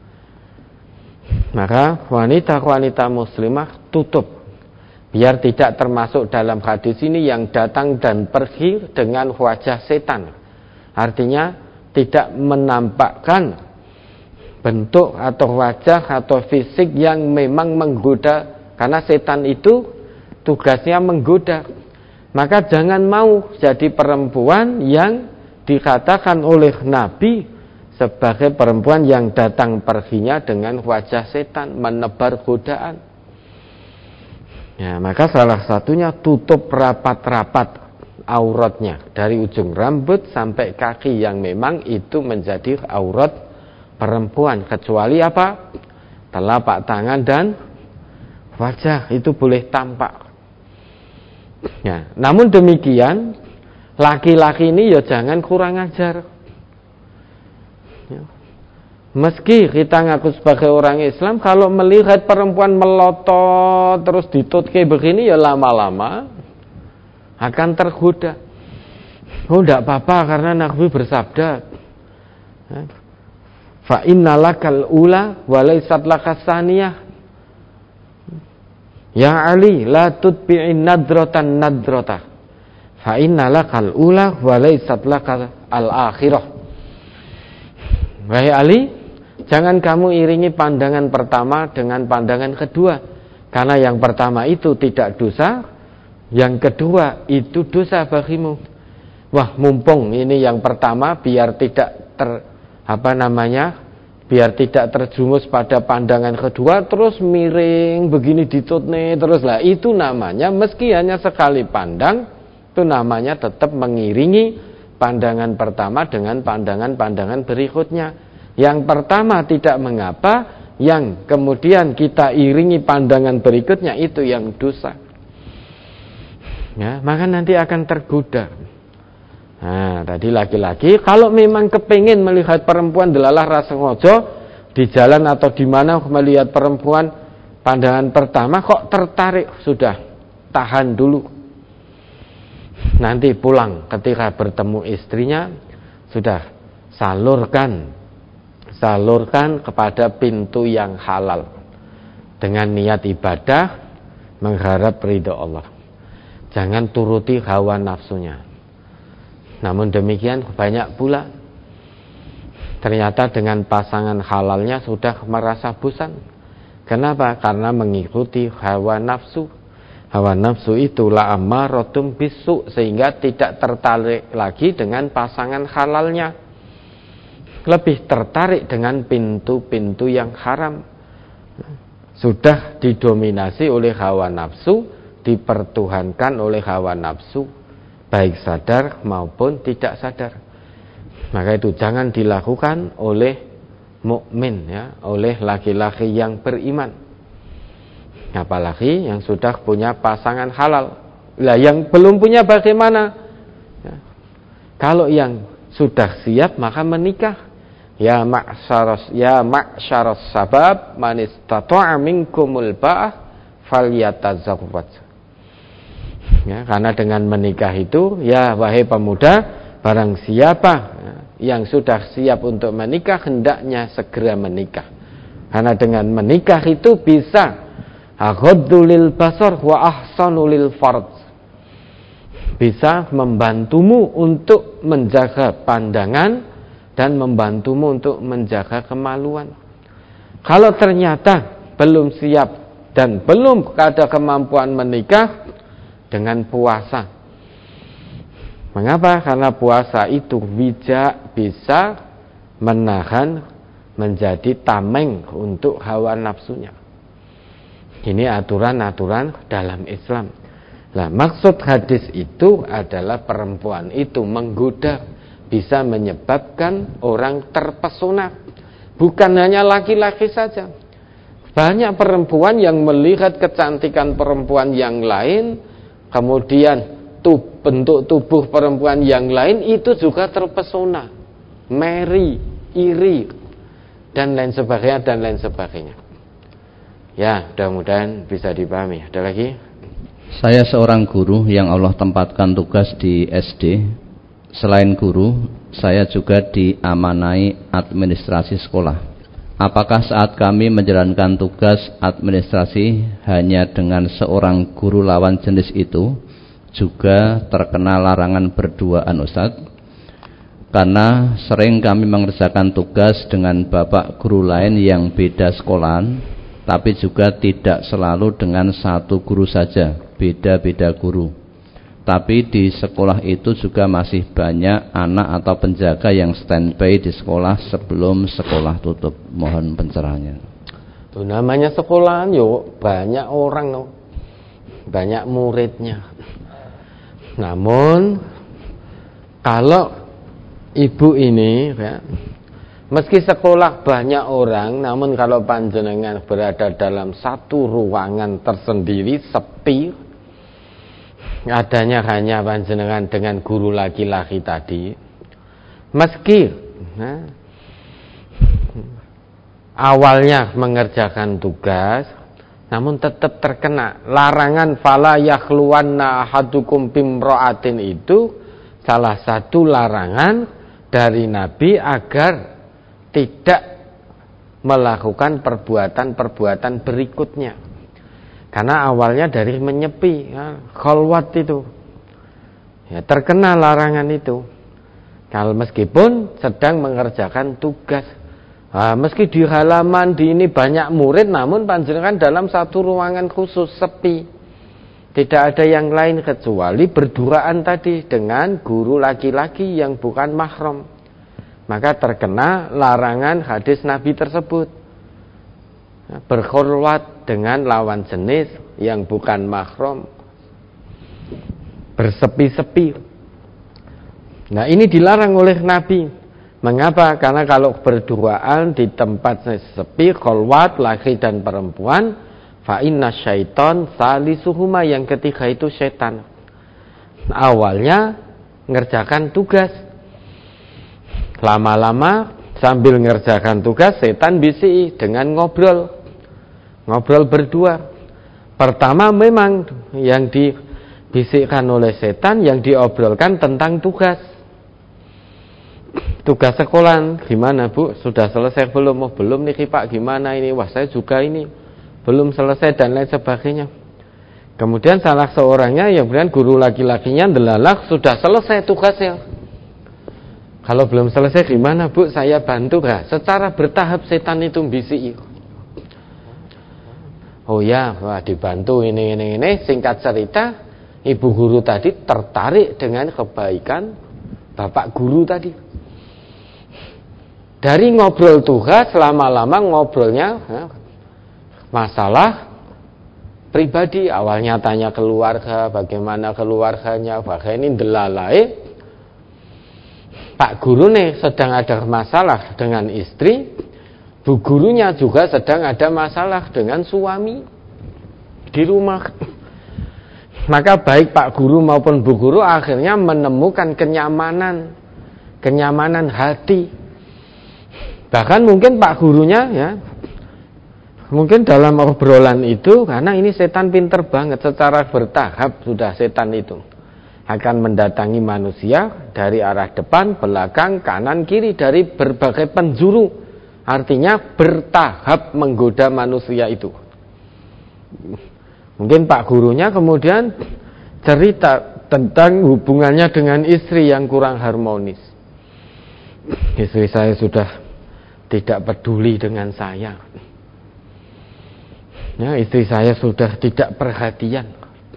Maka wanita-wanita muslimah tutup, biar tidak termasuk dalam hadis ini yang datang dan pergi dengan wajah setan. Artinya tidak menampakkan bentuk atau wajah atau fisik yang memang menggoda, karena setan itu tugasnya menggoda. Maka jangan mau jadi perempuan yang dikatakan oleh Nabi sebagai perempuan yang datang perginya dengan wajah setan, menebar godaan. Ya, maka salah satunya tutup rapat-rapat auratnya dari ujung rambut sampai kaki yang memang itu menjadi aurat perempuan, kecuali apa? Telapak tangan dan wajah itu boleh tampak. Ya, namun demikian laki-laki ini ya jangan kurang ajar. Ya. Meski kita ngaku sebagai orang Islam, kalau melihat perempuan melotot terus ditutke begini ya lama-lama akan tergoda. Oh, tidak apa-apa karena Nabi bersabda, fa innalakal ula wa laysat lakas saniyah. Ya Ali, la tutbi'in nadratan nadrata. Fa innalakal ula wa laysat lakal al-akhirah. Wahai Ali, jangan kamu iringi pandangan pertama dengan pandangan kedua, karena yang pertama itu tidak dosa, yang kedua itu dosa bagimu. Wah, mumpung ini yang pertama biar tidak biar tidak terjumus pada pandangan kedua, terus miring begini ditutne terus lah, itu namanya meski hanya sekali pandang, itu namanya tetap mengiringi pandangan pertama dengan pandangan-pandangan berikutnya. Yang pertama tidak mengapa, yang kemudian kita iringi pandangan berikutnya itu yang dosa. Ya, maka nanti akan tergoda. Nah, tadi laki-laki kalau memang kepingin melihat perempuan delalah rasa ngojo di jalan atau di mana melihat perempuan pandangan pertama kok tertarik, sudah tahan dulu. Nanti pulang ketika bertemu istrinya sudah salurkan kepada pintu yang halal dengan niat ibadah mengharap ridho Allah. Jangan turuti hawa nafsunya. Namun demikian banyak pula ternyata dengan pasangan halalnya sudah merasa bosan. Kenapa? Karena mengikuti hawa nafsu. Hawa nafsu itu la'ammaratun bisu, sehingga tidak tertarik lagi dengan pasangan halalnya. Lebih tertarik dengan pintu-pintu yang haram. Sudah didominasi oleh hawa nafsu, dipertuhankan oleh hawa nafsu, baik sadar maupun tidak sadar. Maka itu jangan dilakukan oleh mukmin, ya, oleh laki-laki yang beriman. Apalagi yang sudah punya pasangan halal. Lah yang belum punya bagaimana? Ya. Kalau yang sudah siap maka menikah. Ya ma'syaras sabab man istata'a minkumul ba'ah falyatazawwaj. Ya, karena dengan menikah itu, ya wahai pemuda, barang siapa yang sudah siap untuk menikah hendaknya segera menikah. Karena dengan menikah itu bisa aghaddu lil basar wa ahsanu lil farj. Bisa membantumu untuk menjaga pandangan dan membantumu untuk menjaga kemaluan. Kalau ternyata belum siap dan belum ada kemampuan menikah, dengan puasa. Mengapa? Karena puasa itu bisa menahan, menjadi tameng untuk hawa nafsunya. Ini aturan-aturan dalam Islam. Nah, maksud hadis itu adalah perempuan itu menggoda, bisa menyebabkan orang terpesona. Bukan hanya laki-laki saja. Banyak perempuan yang melihat kecantikan perempuan yang lain, kemudian bentuk tubuh perempuan yang lain itu juga terpesona, meri, iri, dan lain sebagainya. Ya, mudah-mudahan bisa dipahami. Ada lagi? Saya seorang guru yang Allah tempatkan tugas di SD. Selain guru, saya juga diamanai administrasi sekolah. Apakah saat kami menjalankan tugas administrasi hanya dengan seorang guru lawan jenis itu juga terkena larangan berduaan, Ustaz? karena sering kami mengerjakan tugas dengan bapak guru lain yang beda sekolahan, tapi juga tidak selalu dengan satu guru saja, beda-beda guru. Tapi di sekolah itu juga masih banyak anak atau penjaga yang standby di sekolah sebelum sekolah tutup. Mohon pencerahannya. Itu namanya sekolahan yuk, banyak orang no, banyak muridnya. Namun kalau ibu ini ya, meski sekolah banyak orang, namun kalau panjenengan berada dalam satu ruangan tersendiri, sepi, adanya hanya panjenengan dengan guru laki-laki tadi, meski awalnya mengerjakan tugas, namun tetap terkena larangan fala yakhluwanna ahadukum bimra'atin. Itu salah satu larangan dari Nabi agar tidak melakukan perbuatan-perbuatan berikutnya. Karena awalnya dari menyepi, ya, khalwat itu, ya, terkena larangan itu. Kalau meskipun sedang mengerjakan tugas, meski di halaman di ini banyak murid, namun panjenengan dalam satu ruangan khusus sepi, tidak ada yang lain kecuali berduaan tadi dengan guru laki-laki yang bukan mahram, maka terkena larangan hadis Nabi tersebut, berkhulwat dengan lawan jenis yang bukan mahram, bersepi-sepi. Nah, ini dilarang oleh Nabi. Mengapa? Karena kalau berduaan di tempat sepi, khulwat, laki dan perempuan, fa inna syaiton salisuhuma, yang ketiga itu setan. Awalnya ngerjakan tugas, lama-lama sambil ngerjakan tugas setan bisi dengan ngobrol berdua. Pertama memang yang dibisikkan oleh setan, yang diobrolkan tentang tugas sekolah. Gimana Bu, sudah selesai belum? Oh belum nih Pak, gimana ini? Wah saya juga ini belum selesai dan lain sebagainya. Kemudian salah seorangnya, yang kemudian guru laki-lakinya delalah, sudah selesai tugasnya. Kalau belum selesai gimana Bu, saya bantu. Nah, secara bertahap setan itu bisi. Oh ya, wah dibantu ini. Singkat cerita, ibu guru tadi tertarik dengan kebaikan bapak guru tadi. Dari ngobrol tugas, lama-lama ngobrolnya masalah pribadi. Awalnya tanya keluarga, bagaimana keluarganya, bagaimana ini delalai. Pak guru nih sedang ada masalah dengan istri, bu gurunya juga sedang ada masalah dengan suami di rumah. Maka baik Pak guru maupun bu guru akhirnya menemukan kenyamanan hati. Bahkan mungkin Pak gurunya ya, mungkin dalam obrolan itu, karena ini setan pinter banget, secara bertahap sudah setan itu akan mendatangi manusia dari arah depan, belakang, kanan, kiri, dari berbagai penjuru. Artinya bertahap menggoda manusia itu. Mungkin Pak gurunya kemudian cerita tentang hubungannya dengan istri yang kurang harmonis. Istri saya sudah tidak peduli dengan saya. Ya, istri saya sudah tidak perhatian.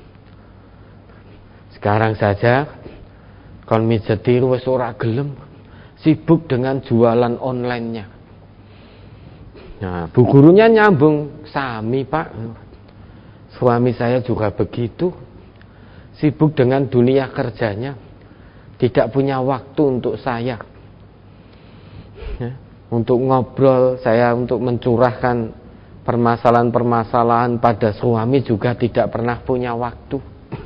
Sekarang saja kon mijeti wis ora gelem, sibuk dengan jualan online-nya. Nah, bu gurunya nyambung, sami Pak, suami saya juga begitu, sibuk dengan dunia kerjanya, tidak punya waktu untuk saya, ya, untuk ngobrol, saya untuk mencurahkan permasalahan-permasalahan pada suami juga tidak pernah punya waktu.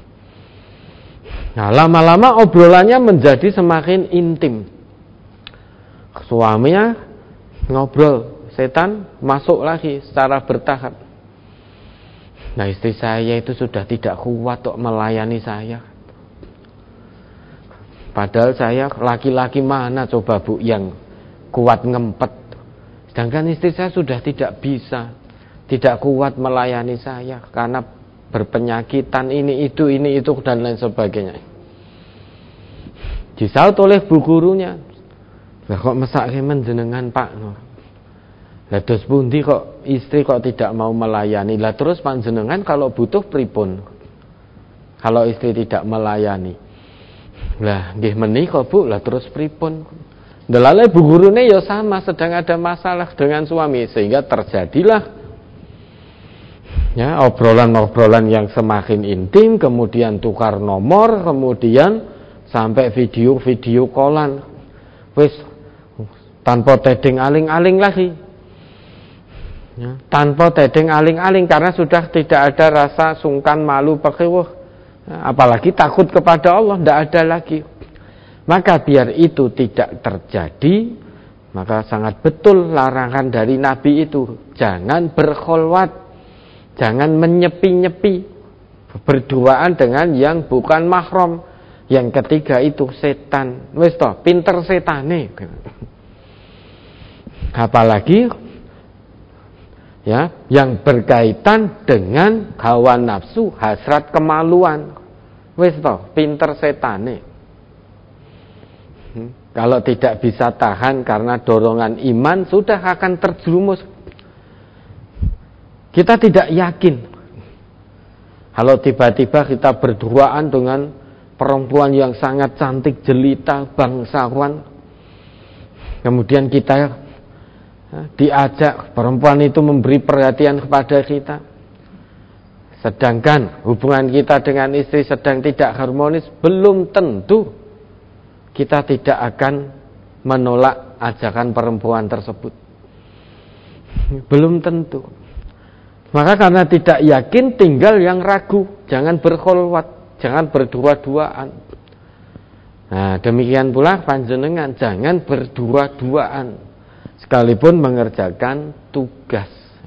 Nah, lama-lama obrolannya menjadi semakin intim. Suaminya ngobrol, setan masuk lagi secara bertahap. Nah, istri saya itu sudah tidak kuat untuk melayani saya. Padahal saya laki-laki mana coba Bu yang kuat ngempet. Sedangkan istri saya sudah tidak bisa, tidak kuat melayani saya karena berpenyakitan ini itu dan lain sebagainya. Disaut oleh bu gurunya, Lah kok mesake menjenengan Pak Nur? Lah dos pundi kok istri kok tidak mau melayani? Lah terus panjenengan kalau butuh pripun? Kalau istri tidak melayani. Lah nggih menika Bu, lah terus pripun? Delale bu gurune ya sama, sedang ada masalah dengan suami sehingga terjadilah ya obrolan-obrolan yang semakin intim, kemudian tukar nomor, kemudian sampai video-video callan. Wis tanpa tedeng aling-aling lagi. Ya, tanpa tedeng aling-aling karena sudah tidak ada rasa sungkan, malu, pekewuh. Ya, apalagi takut kepada Allah, tidak ada lagi. Maka biar itu tidak terjadi, maka sangat betul larangan dari Nabi itu. Jangan berkholwat, jangan menyepi-nyepi, berduaan dengan yang bukan mahram. Yang ketiga itu setan. Wis toh, pinter setane. Apalagi ya, yang berkaitan dengan hawa nafsu, hasrat kemaluan. Wis toh, pinter setane. Kalau tidak bisa tahan karena dorongan iman, sudah akan terjerumus. Kita tidak yakin. Kalau tiba-tiba kita berduaan dengan perempuan yang sangat cantik, jelita, bangsawan, kemudian kita diajak, perempuan itu memberi perhatian kepada kita, sedangkan hubungan kita dengan istri sedang tidak harmonis, belum tentu kita tidak akan menolak ajakan perempuan tersebut. Belum tentu. Maka karena tidak yakin, tinggal yang ragu. Jangan berkholwat, jangan berdua-duaan. Nah, demikian pula panjenengan jangan berdua-duaan sekalipun mengerjakan tugas.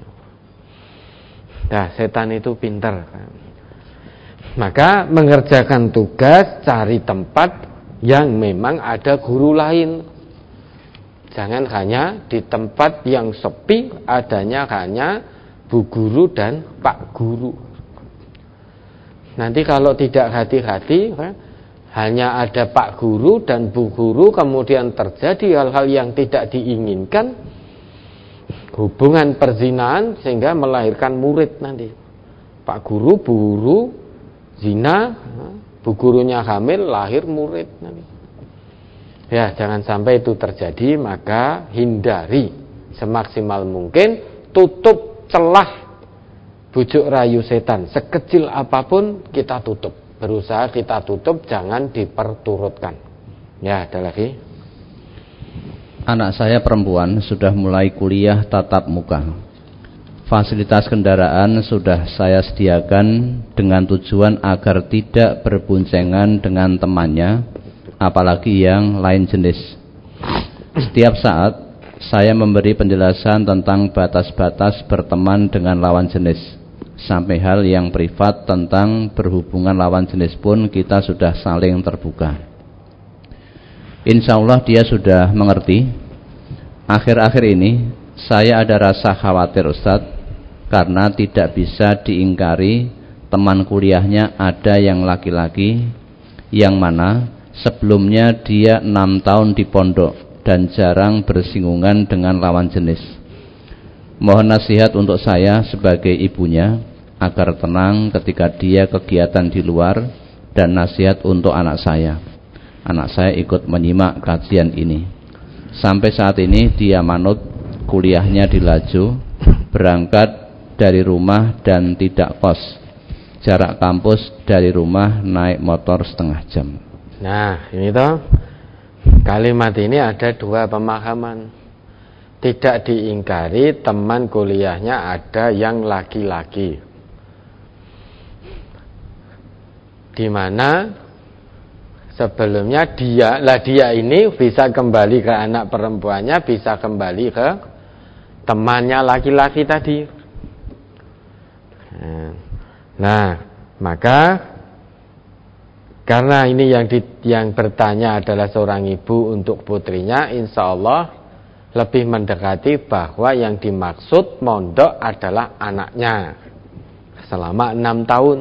Nah, setan itu pintar. Maka mengerjakan tugas, cari tempat yang memang ada guru lain. Jangan hanya di tempat yang sepi, adanya hanya bu guru dan pak guru. Nanti kalau tidak hati-hati, hanya ada pak guru dan bu guru, kemudian terjadi hal-hal yang tidak diinginkan, hubungan perzinahan sehingga melahirkan murid nanti. Pak guru, bu guru, zina, bu gurunya hamil, lahir murid nanti. Ya, jangan sampai itu terjadi, maka hindari semaksimal mungkin, tutup celah bujuk rayu setan sekecil apapun kita tutup. Berusaha kita tutup, jangan diperturutkan. Ya, ada lagi. Anak saya perempuan sudah mulai kuliah tatap muka. Fasilitas kendaraan sudah saya sediakan dengan tujuan agar tidak berboncengan dengan temannya, apalagi yang lain jenis. Setiap saat saya memberi penjelasan tentang batas-batas berteman dengan lawan jenis. Sampai hal yang privat tentang berhubungan lawan jenis pun kita sudah saling terbuka. Insya Allah dia sudah mengerti. Akhir-akhir ini saya ada rasa khawatir Ustadz, karena tidak bisa diingkari teman kuliahnya ada yang laki-laki, yang mana sebelumnya dia 6 tahun di pondok dan jarang bersinggungan dengan lawan jenis. Mohon nasihat untuk saya sebagai ibunya agar tenang ketika dia kegiatan di luar, dan nasihat untuk anak saya. Anak saya ikut menyimak kajian ini. Sampai saat ini dia manut, kuliahnya di Laju, berangkat dari rumah dan tidak kos. Jarak kampus dari rumah naik motor setengah jam. Nah, ini toh, kalimat ini ada dua pemahaman. Tidak diingkari teman kuliahnya ada yang laki-laki, di mana sebelumnya dia ini bisa kembali ke anak perempuannya, bisa kembali ke temannya laki-laki tadi. Nah, maka karena ini yang bertanya adalah seorang ibu untuk putrinya, insya Allah lebih mendekati bahwa yang dimaksud mondok adalah anaknya selama 6 tahun.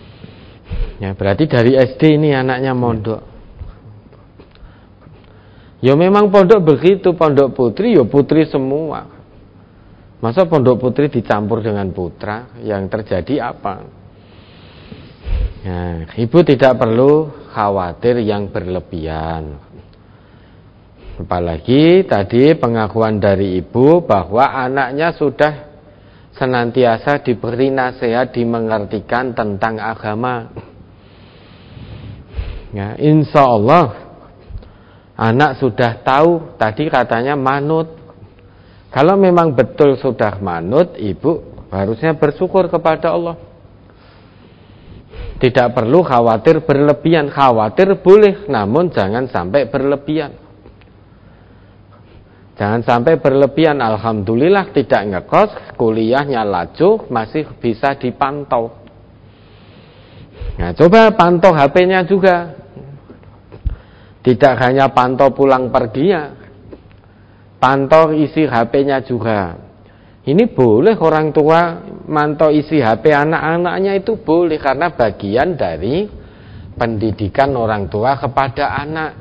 Ya, berarti dari SD ini anaknya mondok. Ya memang pondok begitu, pondok putri ya putri semua. Masa pondok putri dicampur dengan putra, yang terjadi apa? Nah, ibu tidak perlu khawatir yang berlebihan. Apalagi tadi pengakuan dari ibu bahwa anaknya sudah senantiasa diberi nasihat, dimengertikan tentang agama. Ya, insya Allah anak sudah tahu, tadi katanya manut. Kalau memang betul sudah manut, ibu harusnya bersyukur kepada Allah. Tidak perlu khawatir berlebihan. Khawatir boleh, namun jangan sampai berlebihan. Jangan sampai berlebihan. Alhamdulillah tidak ngekos, kuliahnya laju, masih bisa dipantau. Nah, coba pantau HP-nya juga. Tidak hanya pantau pulang perginya, pantau isi HP-nya juga. Ini boleh orang tua mantau isi HP anak-anaknya, itu boleh, karena bagian dari pendidikan orang tua kepada anak.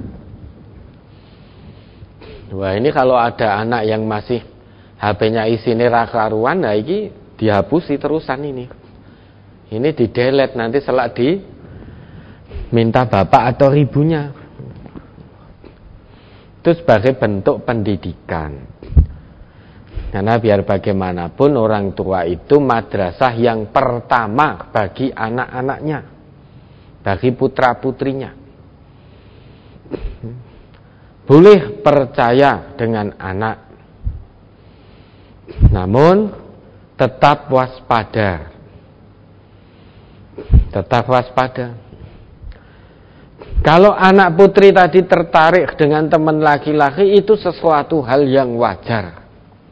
Wah, ini kalau ada anak yang masih HP-nya isinya rakaruan, nah ini dihapusi terusan ini. Ini di-delete, nanti selak minta bapak atau ibunya. Itu sebagai bentuk pendidikan. Karena biar bagaimanapun orang tua itu madrasah yang pertama bagi anak-anaknya, bagi putra-putrinya. Boleh percaya dengan anak, namun tetap waspada. Tetap waspada. Kalau anak putri tadi tertarik dengan teman laki-laki, itu sesuatu hal yang wajar.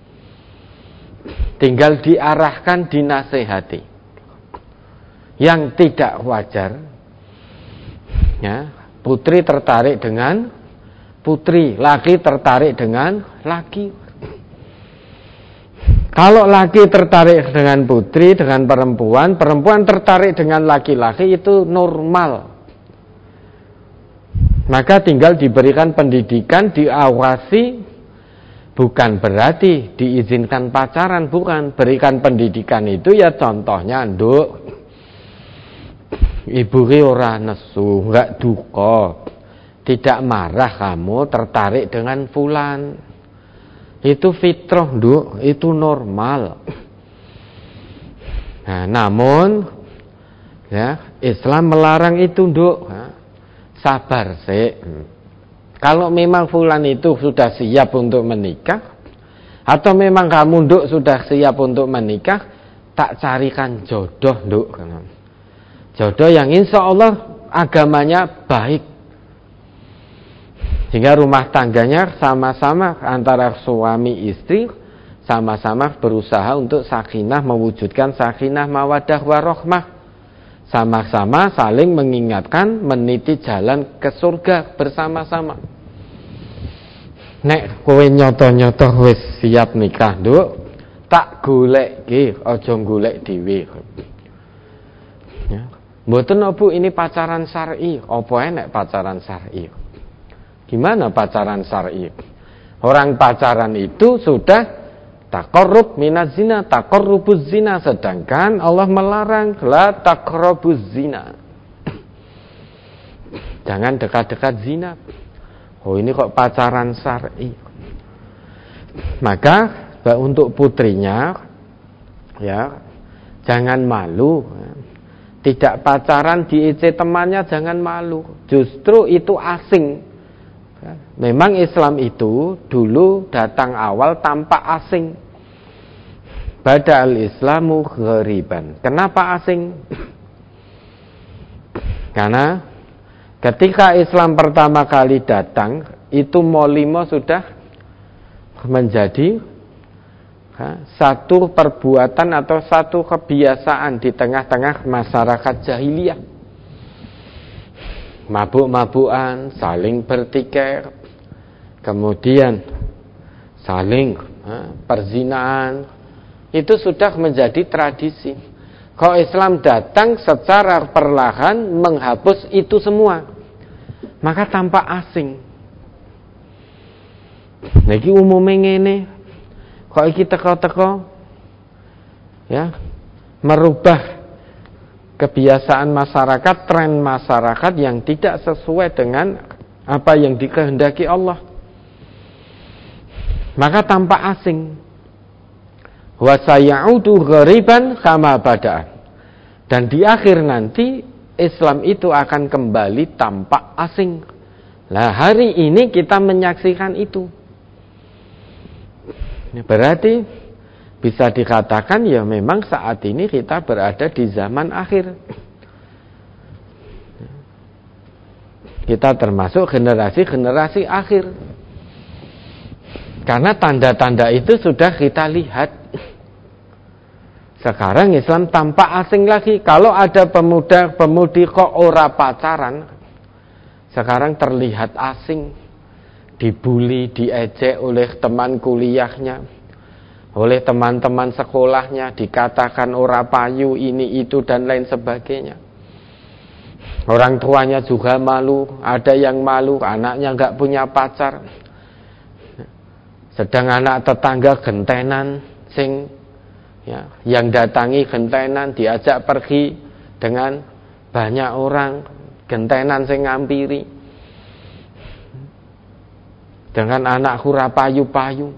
Tinggal diarahkan, dinasehati. Yang tidak wajar, ya, putri tertarik dengan putri, laki tertarik dengan laki. Kalau laki tertarik dengan putri, dengan perempuan, perempuan tertarik dengan laki-laki, itu normal. Maka tinggal diberikan pendidikan, diawasi. Bukan berarti diizinkan pacaran, bukan. Berikan pendidikan itu ya contohnya, nduk, ibu ora nesu, enggak duka, tidak marah kamu tertarik dengan fulan. Itu fitrah, nduk, itu normal. Nah, namun ya, Islam melarang itu, nduk. Sabar sih. Kalau memang fulan itu sudah siap untuk menikah, atau memang kamu, nduk, sudah siap untuk menikah, tak carikan jodoh, nduk. Jodoh yang insya Allah agamanya baik, sehingga rumah tangganya sama-sama antara suami istri sama-sama berusaha untuk sakinah, mewujudkan sakinah mawaddah warahmah. Sama-sama saling mengingatkan, meniti jalan ke surga bersama-sama. Nek kowe nyoto-nyoto wis siap nikah, nduk, tak goleki, aja golek dhewe. Ya. Mboten Bu, ini pacaran syar'i. Apa enek pacaran syar'i? Gimana pacaran syar'i? Orang pacaran itu sudah taqarrub minaz zina, taqarrubuz zina, sedangkan Allah melarang la taqrabuz zina. Jangan dekat-dekat zina. Oh, ini kok pacaran syar'i. Maka untuk putrinya, ya, jangan malu. Tidak pacaran di IC temannya, jangan malu. Justru itu asing. Memang Islam itu dulu datang awal tampak asing. Bada'al Islamu ghariban. Kenapa asing? Karena ketika Islam pertama kali datang, itu molimo sudah menjadi satu perbuatan atau satu kebiasaan di tengah-tengah masyarakat jahiliyah. Mabuk-mabukan, saling bertikai, kemudian saling perzinaan, itu sudah menjadi tradisi. Kalau Islam datang secara perlahan menghapus itu semua, maka tampak asing. Niki umume ngene. Kok iki teko-teko ya, merubah kebiasaan masyarakat, tren masyarakat yang tidak sesuai dengan apa yang dikehendaki Allah. Maka tampak asing. Wa sayaudu ghariban kama bada'a. Dan di akhir nanti Islam itu akan kembali tampak asing. Nah, hari ini kita menyaksikan itu. Berarti bisa dikatakan ya memang saat ini kita berada di zaman akhir. Kita termasuk generasi-generasi akhir. Karena tanda-tanda itu sudah kita lihat. Sekarang Islam tampak asing lagi. Kalau ada pemuda-pemudi kok ora pacaran, sekarang terlihat asing. Dibully, diejek oleh teman kuliahnya, oleh teman-teman sekolahnya, dikatakan ora payu, ini itu dan lain sebagainya. Orang tuanya juga malu, ada yang malu, anaknya enggak punya pacar. Sedang anak tetangga gentenan, yang datangi gentenan, diajak pergi dengan banyak orang, gentenan sing ngampiri. Dengan anakku ra payu-payu.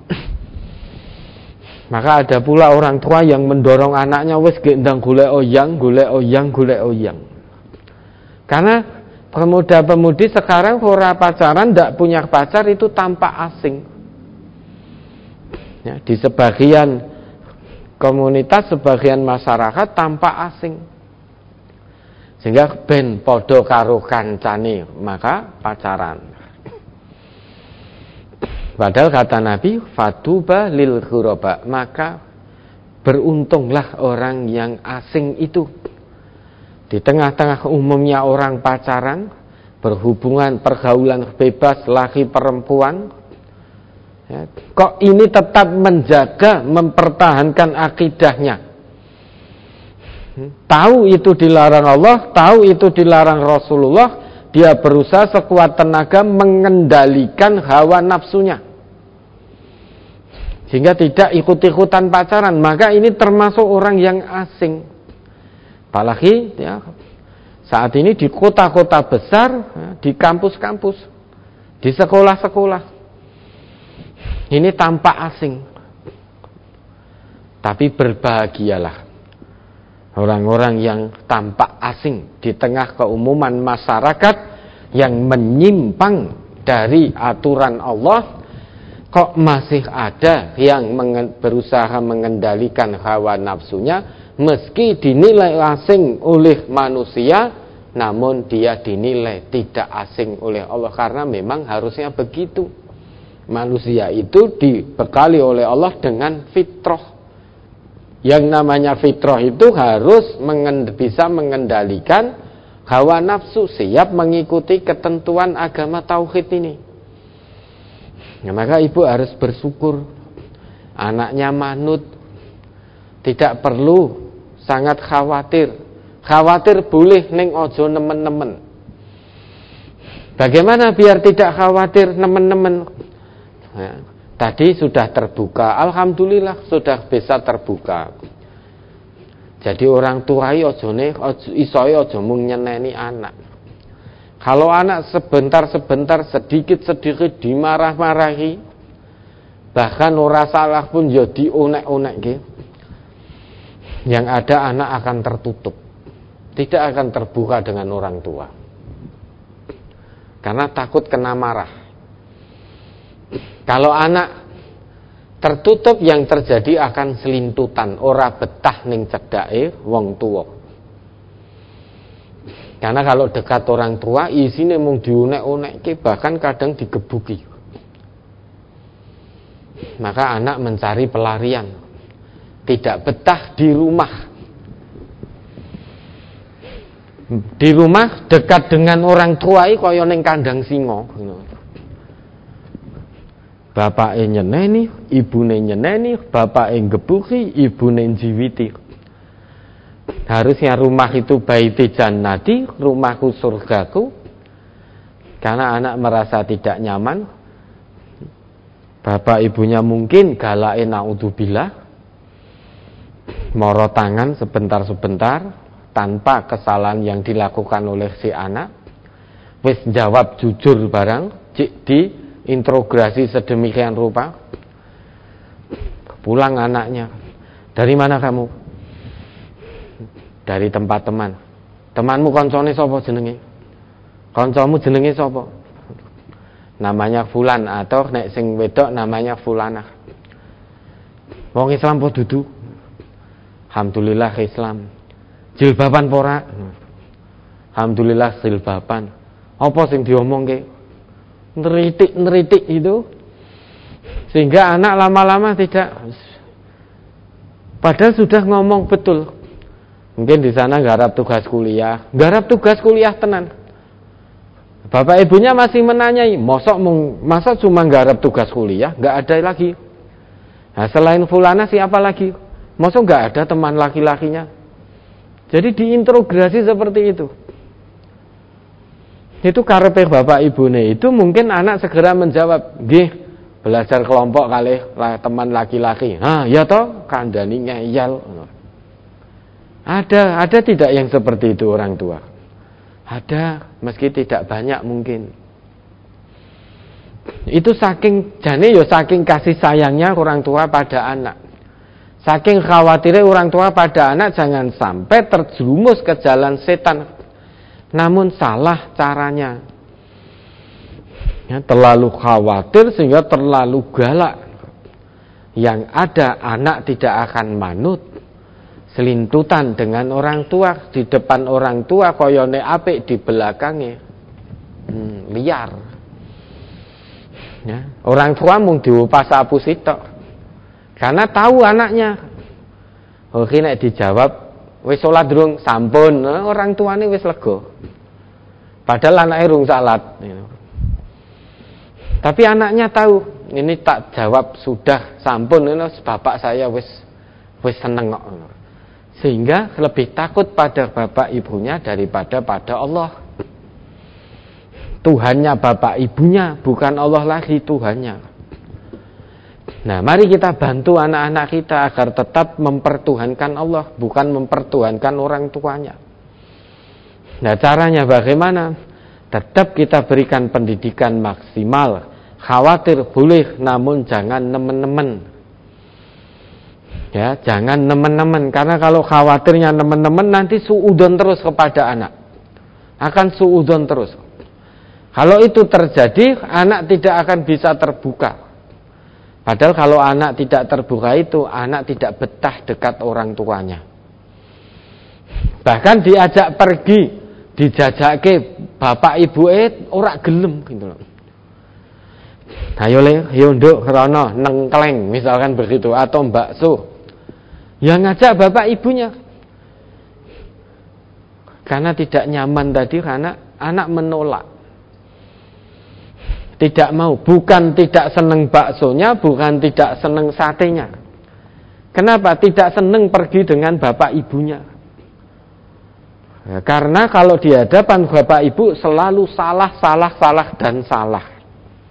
Maka ada pula orang tua yang mendorong anaknya wis gendang golek oyang. Karena pemuda-pemudi sekarang ora pacaran, ndak punya pacar itu tampak asing. Ya, di sebagian komunitas, sebagian masyarakat tampak asing. Sehingga ben podo karo kancane, maka pacaran. Padahal kata Nabi, fatuba lil ghuraba, maka beruntunglah orang yang asing itu. Di tengah-tengah umumnya orang pacaran, berhubungan pergaulan bebas laki perempuan, ya, kok ini tetap menjaga, mempertahankan akidahnya. Tahu itu dilarang Allah, tahu itu dilarang Rasulullah, dia berusaha sekuat tenaga mengendalikan hawa nafsunya. Sehingga tidak ikut-ikutan pacaran. Maka ini termasuk orang yang asing. Apalagi ya, saat ini di kota-kota besar, ya, di kampus-kampus, di sekolah-sekolah, ini tampak asing. Tapi berbahagialah orang-orang yang tampak asing di tengah keumuman masyarakat yang menyimpang dari aturan Allah. Kok masih ada yang berusaha mengendalikan hawa nafsunya, meski dinilai asing oleh manusia, namun dia dinilai tidak asing oleh Allah, karena memang harusnya begitu. Manusia itu dibekali oleh Allah dengan fitrah. Yang namanya fitrah itu harus bisa mengendalikan hawa nafsu, siap mengikuti ketentuan agama tauhid ini. Ya, maka ibu harus bersyukur anaknya manut, tidak perlu sangat khawatir. Khawatir boleh, ning ojo nemen-nemen. Bagaimana biar tidak khawatir nemen-nemen? Ya, tadi sudah terbuka, alhamdulillah sudah bisa terbuka. Jadi orang tua ojo mung nyeneni anak. Kalau anak sebentar-sebentar, sedikit-sedikit dimarah-marahi, bahkan ora salah pun ya dionek-onek gitu, yang ada anak akan tertutup, tidak akan terbuka dengan orang tua, karena takut kena marah. Kalau anak tertutup, yang terjadi akan selintutan, ora betah ning cedake wong tua. Karena kalau dekat orang tua, isine mung dionek-onekke, bahkan kadang digebuki. Maka anak mencari pelarian, tidak betah di rumah. Di rumah dekat dengan orang tua kaya ning kandang singa. Bapake nyeneni, ibune nyeneni, bapake gebuki, ibune njiwiti. Harusnya rumah itu baiti jannati, rumahku surgaku. Karena anak merasa tidak nyaman, Bapak ibunya mungkin galake naudzubillah, moro tangan sebentar-sebentar tanpa kesalahan yang dilakukan oleh si anak. Wis jawab jujur barang, diinterogasi sedemikian rupa. Pulang anaknya. Dari mana kamu? Dari tempat teman. Temanmu koncone sapa jenenge? Kancamu jenenge sapa? Namanya fulan, atau nek sing wedok namanya fulanah. Wong Islam po dudu? Alhamdulillah Islam. Jilbaban pora? Alhamdulillah jilbaban. Apa sing diomongke? Neritik itu. Sehingga anak lama-lama tidak, padahal sudah ngomong betul. Mungkin di sana garap tugas kuliah tenan. Bapak ibunya masih menanyai, masa cuma garap tugas kuliah, nggak ada lagi. Nah, selain fulana siapa lagi? Masa nggak ada teman laki-lakinya? Jadi diinterogasi seperti itu. Itu karepe bapak ibune itu mungkin anak segera menjawab, nggih, belajar kelompok kali teman laki-laki. Ah, ya toh, kandhani ngeyel. Ada tidak yang seperti itu orang tua? Ada, meski tidak banyak mungkin. Itu saking kasih sayangnya orang tua pada anak. Saking khawatirnya orang tua pada anak jangan sampai terjerumus ke jalan setan. Namun salah caranya. Ya, terlalu khawatir sehingga terlalu galak. Yang ada anak tidak akan manut. Selintutan dengan orang tua, di depan orang tua koyone apik, di belakangnya liar. Ya, orang tua mung diupas sapu sitok. Karena tahu anaknya. Oke, nek dijawab wis salat durung, sampun, orang tuane wis lega. Padahal anaknya rung salat. Tapi anaknya tahu, ini tak jawab sudah, sampun, bapak saya wis seneng kok. Sehingga lebih takut pada bapak ibunya daripada pada Allah. Tuhannya bapak ibunya, bukan Allah lagi Tuhannya. Nah, mari kita bantu anak-anak kita agar tetap mempertuhankan Allah, bukan mempertuhankan orang tuanya. Nah, caranya bagaimana? Tetap kita berikan pendidikan maksimal. Khawatir boleh, namun jangan nemen-nemen. Ya, jangan nemen-nemen, karena kalau khawatirnya nemen-nemen nanti suudon terus kepada anak. Akan suudon terus. Kalau itu terjadi, anak tidak akan bisa terbuka. Padahal kalau anak tidak terbuka itu, anak tidak betah dekat orang tuanya. Bahkan diajak pergi, dijajake bapak ibu ora gelem gitu loh. Ayo le, yo nduk rono nengkleng misalkan begitu, atau bakso. Yang ngajak bapak ibunya. Karena tidak nyaman tadi, karena anak menolak. Tidak mau, bukan tidak seneng baksonya, bukan tidak seneng satenya. Kenapa? Tidak seneng pergi dengan bapak ibunya. Ya, karena kalau di hadapan bapak ibu selalu salah, dan salah.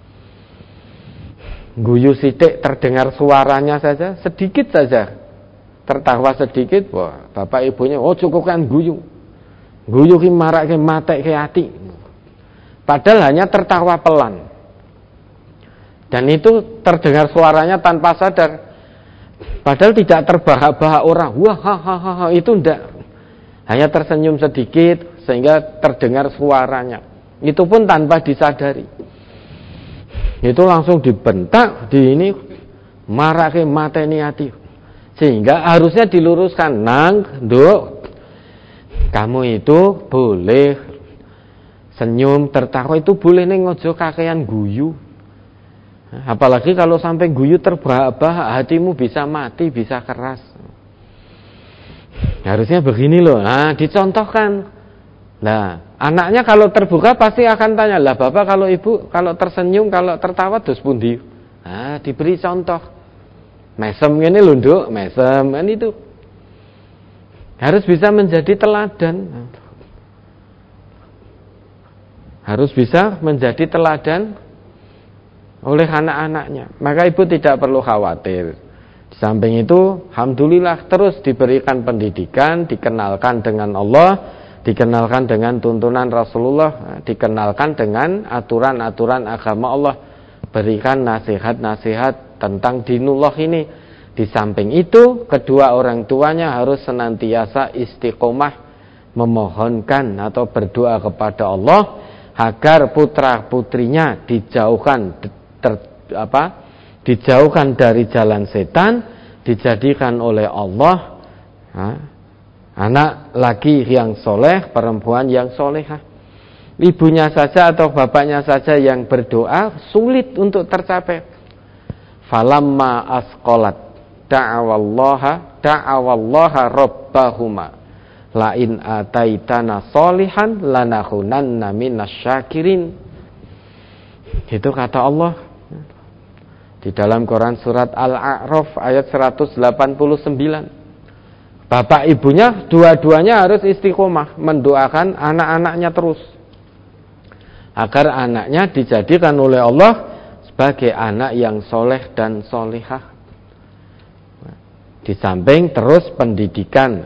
Guyu sidik terdengar suaranya saja, sedikit saja. Tertawa sedikit, wah, bapak ibunya, oh cukup kan guyu. Guyu ki marak ki matek ki ati. Padahal hanya tertawa pelan. Dan itu terdengar suaranya tanpa sadar. Padahal tidak terbahak-bahak orang. Wah, hahaha, itu enggak. Hanya tersenyum sedikit sehingga terdengar suaranya. Itu pun tanpa disadari. Itu langsung dibentak di ini, marake mateni ati. Sehingga harusnya diluruskan, nang, nduk, kamu itu boleh senyum, tertawa itu boleh, ning ojo kakean guyu. Apalagi kalau sampai guyu terbahak-bahak, hatimu bisa mati, bisa keras. Harusnya begini loh. Nah, dicontohkan. Nah, anaknya kalau terbuka pasti akan tanya, lah bapak, kalau ibu, kalau tersenyum, kalau tertawa dos pundi? Nah, diberi contoh. Mesem ini lho nduk, mesem kan itu. Harus bisa menjadi teladan. Harus bisa menjadi teladan oleh anak-anaknya. Maka ibu tidak perlu khawatir. Di samping itu, alhamdulillah terus diberikan pendidikan, dikenalkan dengan Allah, dikenalkan dengan tuntunan Rasulullah, dikenalkan dengan aturan-aturan agama Allah, berikan nasihat-nasihat tentang dinullah ini. Di samping itu, kedua orang tuanya harus senantiasa istiqomah memohonkan atau berdoa kepada Allah agar putra-putrinya dijauhkan dari jalan setan, dijadikan oleh Allah anak laki yang soleh, perempuan yang solehah. Ibunya saja atau bapaknya saja yang berdoa sulit untuk tercapai. Falamma asqalat da'awallaha rabbahuma la in ataitana solihan lanakunanna minasyakirin. Itu kata Allah di dalam Quran surat Al-A'raf ayat 189. Bapak ibunya dua-duanya harus istiqomah mendoakan anak-anaknya terus agar anaknya dijadikan oleh Allah sebagai anak yang soleh dan solehah. Di samping terus pendidikan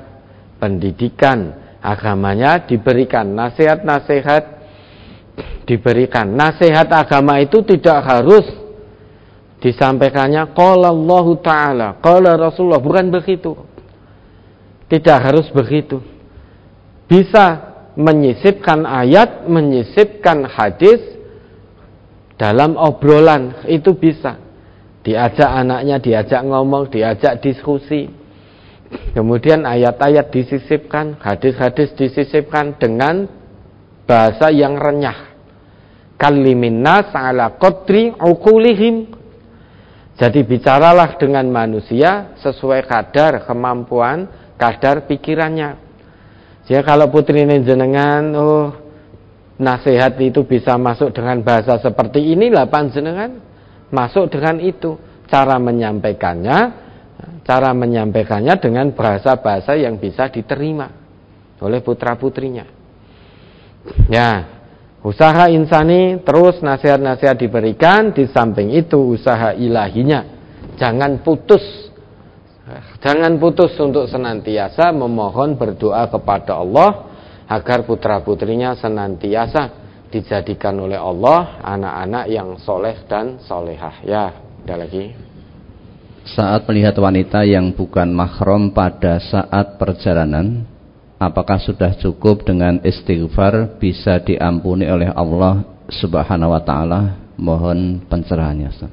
agamanya diberikan nasihat-nasihat, diberikan nasihat agama itu tidak harus disampaikannya qala Allah Ta'ala, qala Rasulullah, bukan begitu. Tidak harus begitu. Bisa menyisipkan ayat, menyisipkan hadis dalam obrolan, itu bisa. Diajak anaknya, diajak ngomong, diajak diskusi. Kemudian ayat-ayat disisipkan, hadis-hadis disisipkan dengan bahasa yang renyah. Kallimin nas ala qadri uqulihim. Jadi bicaralah dengan manusia sesuai kadar kemampuan, kadar pikirannya. Jadi kalau putri ini jenengan, nasihat itu bisa masuk dengan bahasa seperti inilah panjenengan, masuk dengan itu. Cara menyampaikannya dengan bahasa-bahasa yang bisa diterima oleh putra-putrinya. Ya, usaha insani terus nasihat-nasihat diberikan, di samping itu usaha ilahinya. Jangan putus untuk senantiasa memohon berdoa kepada Allah agar putra-putrinya senantiasa dijadikan oleh Allah anak-anak yang soleh dan solehah. Ya, ada lagi. Saat melihat wanita yang bukan mahram pada saat perjalanan, apakah sudah cukup dengan istighfar bisa diampuni oleh Allah Subhanahu wa taala? Mohon pencerahannya, Ustaz.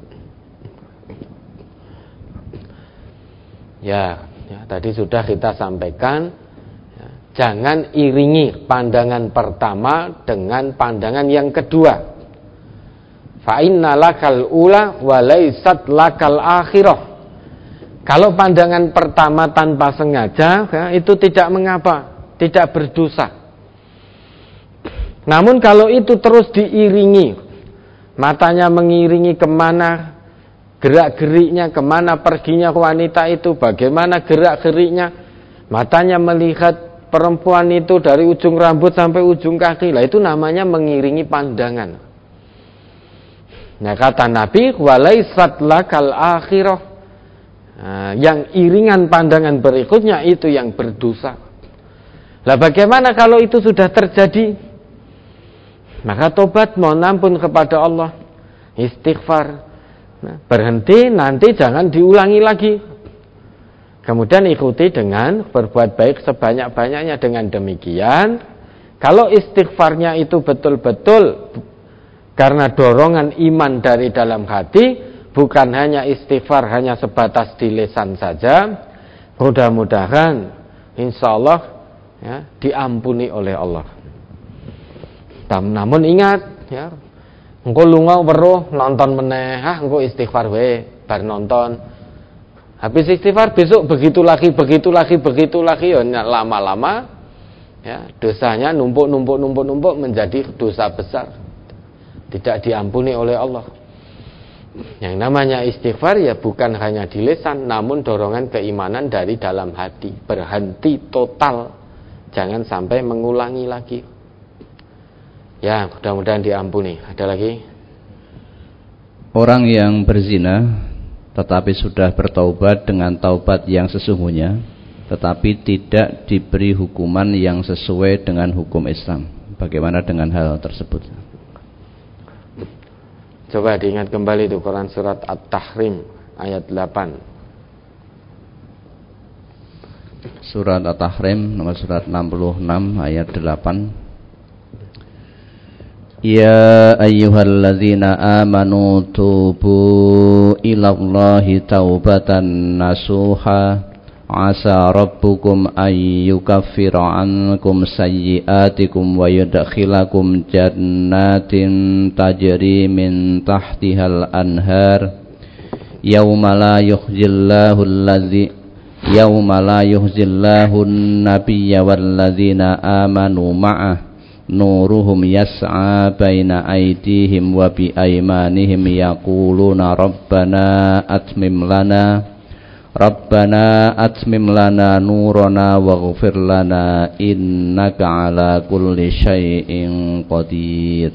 Ya, tadi sudah kita sampaikan, jangan iringi pandangan pertama dengan pandangan yang kedua. Fa inna lakal ula wa laysat lakal akhirah. Kalau pandangan pertama tanpa sengaja, itu tidak mengapa, tidak berdosa. Namun kalau itu terus diiringi, matanya mengiringi kemana gerak-geriknya, kemana perginya wanita itu, bagaimana gerak-geriknya, matanya melihat perempuan itu dari ujung rambut sampai ujung kaki, lah itu namanya mengiringi pandangan. Nah, kata Nabi, walaisat lakal akhirah. Yang iringan pandangan berikutnya itu yang berdosa. Lah bagaimana kalau itu sudah terjadi? Maka tobat, mohon ampun kepada Allah, istighfar, berhenti, nanti jangan diulangi lagi. Kemudian ikuti dengan berbuat baik sebanyak-banyaknya. Dengan demikian, kalau istighfarnya itu betul-betul karena dorongan iman dari dalam hati, bukan hanya istighfar hanya sebatas di lisan saja, mudah-mudahan insya Allah diampuni oleh Allah. Namun ingat, engko lunga weruh nonton meneh, engko istighfar wae bar nonton. Habis istighfar besok begitu lagi ya lama-lama dosanya numpuk menjadi dosa besar. Tidak diampuni oleh Allah. Yang namanya istighfar ya bukan hanya di lisan, namun dorongan keimanan dari dalam hati. Berhenti total, jangan sampai mengulangi lagi. Ya, mudah-mudahan diampuni. Ada lagi? Orang yang berzina tetapi sudah bertaubat dengan taubat yang sesungguhnya, tetapi tidak diberi hukuman yang sesuai dengan hukum Islam. Bagaimana dengan hal tersebut? Coba diingat kembali itu Quran surat At-Tahrim ayat 8. Surat At-Tahrim nomor surat 66 ayat 8. Ya ayyuhalladzina amanu tubu ilallahi taubatan nasuha asa rabbukum ayyukaffira ankum sayyiatikum wa yudkhilakum jannatin tajri min tahtihal anhar yawma la yukhzillahu an-nabiyya walladzina amanu ma'ah nuruhum yas'a baina aydihim wa bi aymanihim yaquluna rabbana atmim lana nurana waghfir lana innaka ala kulli syai'in qadir.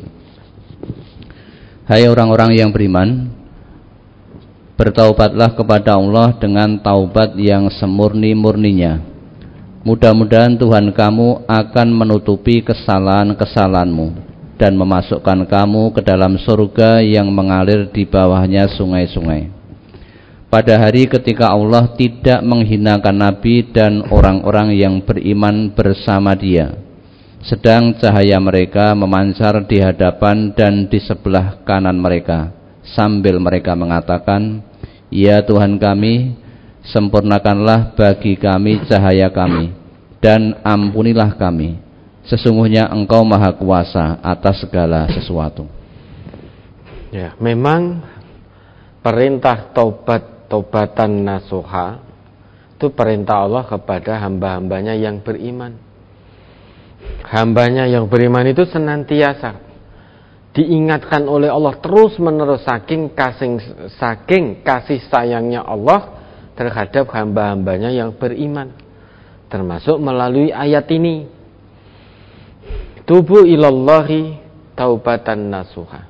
Hai orang-orang yang beriman, bertaubatlah kepada Allah dengan taubat yang semurni-murninya. Mudah-mudahan Tuhan kamu akan menutupi kesalahan-kesalahanmu dan memasukkan kamu ke dalam surga yang mengalir di bawahnya sungai-sungai. Pada hari ketika Allah tidak menghinakan Nabi dan orang-orang yang beriman bersama dia, sedang cahaya mereka memancar di hadapan dan di sebelah kanan mereka, sambil mereka mengatakan, "Ya Tuhan kami, sempurnakanlah bagi kami cahaya kami dan ampunilah kami. Sesungguhnya Engkau Maha Kuasa atas segala sesuatu." Ya, memang perintah taubatan nasuha itu perintah Allah kepada hamba-hambanya yang beriman. Hambanya yang beriman itu senantiasa diingatkan oleh Allah terus menerus saking kasih sayangnya Allah terhadap hamba-hambanya yang beriman, termasuk melalui ayat ini, tubu ilallahi taubatan nasuha.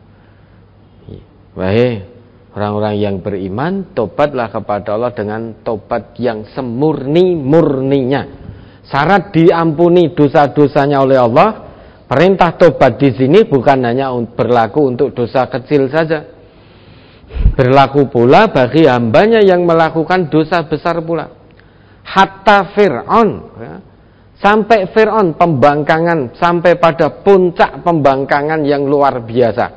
Wahai orang-orang yang beriman, tobatlah kepada Allah dengan tobat yang semurni-murninya. Syarat diampuni dosa-dosanya oleh Allah. Perintah tobat di sini bukan hanya berlaku untuk dosa kecil saja, berlaku pula bagi hambanya yang melakukan dosa besar pula. Hatta Fir'aun, ya, sampai Fir'aun pembangkangan, sampai pada puncak pembangkangan yang luar biasa.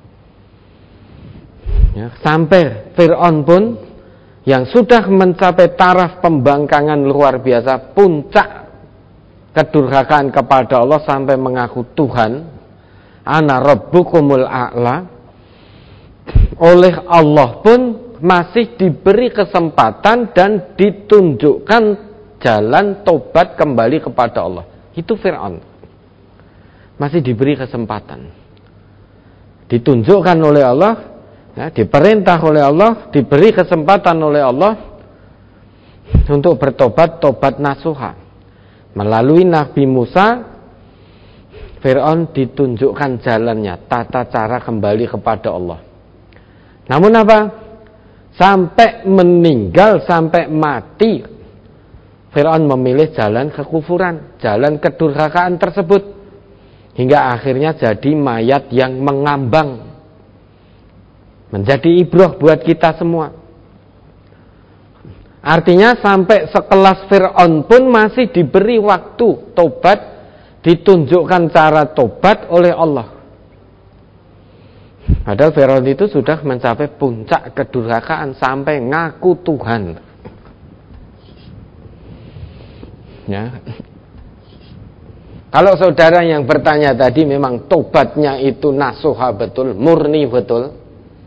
Ya, sampai Fir'aun pun yang sudah mencapai taraf pembangkangan luar biasa, puncak kedurhakaan kepada Allah sampai mengaku Tuhan, ana rabbukumul a'la, oleh Allah pun masih diberi kesempatan dan ditunjukkan jalan tobat kembali kepada Allah. Itu Fir'aun masih diberi kesempatan, ditunjukkan oleh Allah, ya, diperintah oleh Allah, diberi kesempatan oleh Allah untuk bertobat, tobat nasuha. Melalui Nabi Musa, Fir'aun ditunjukkan jalannya, tata cara kembali kepada Allah. Namun apa? Sampai meninggal, sampai mati, Fir'aun memilih jalan kekufuran, jalan kedurhakaan tersebut, hingga akhirnya jadi mayat yang mengambang, menjadi ibrah buat kita semua. Artinya sampai sekelas Fir'aun pun masih diberi waktu tobat, ditunjukkan cara tobat oleh Allah. Padahal Fir'aun itu sudah mencapai puncak kedurhakaan sampai ngaku Tuhan. Ya. Kalau saudara yang bertanya tadi memang tobatnya itu nasuha betul, murni betul.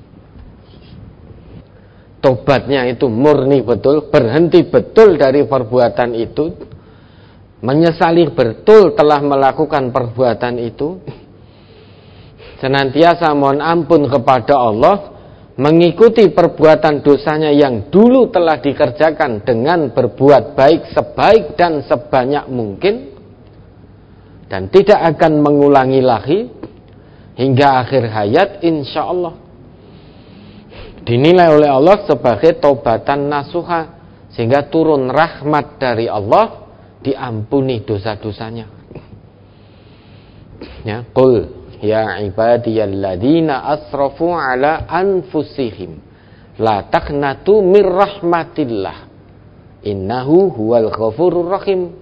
Tobatnya itu murni betul, berhenti betul dari perbuatan itu, menyesali betul telah melakukan perbuatan itu, senantiasa mohon ampun kepada Allah, mengikuti perbuatan dosanya yang dulu telah dikerjakan dengan berbuat baik sebaik dan sebanyak mungkin, dan tidak akan mengulangi lagi hingga akhir hayat insya Allah. dinilai oleh Allah sebagai taubatan nasuha, sehingga turun rahmat dari Allah, diampuni dosa-dosanya. Ya, qul ya ibadiyalladzina asrafu ala anfusihim la taqnatu mir rahmatillah innahu huwal ghafurur rahim.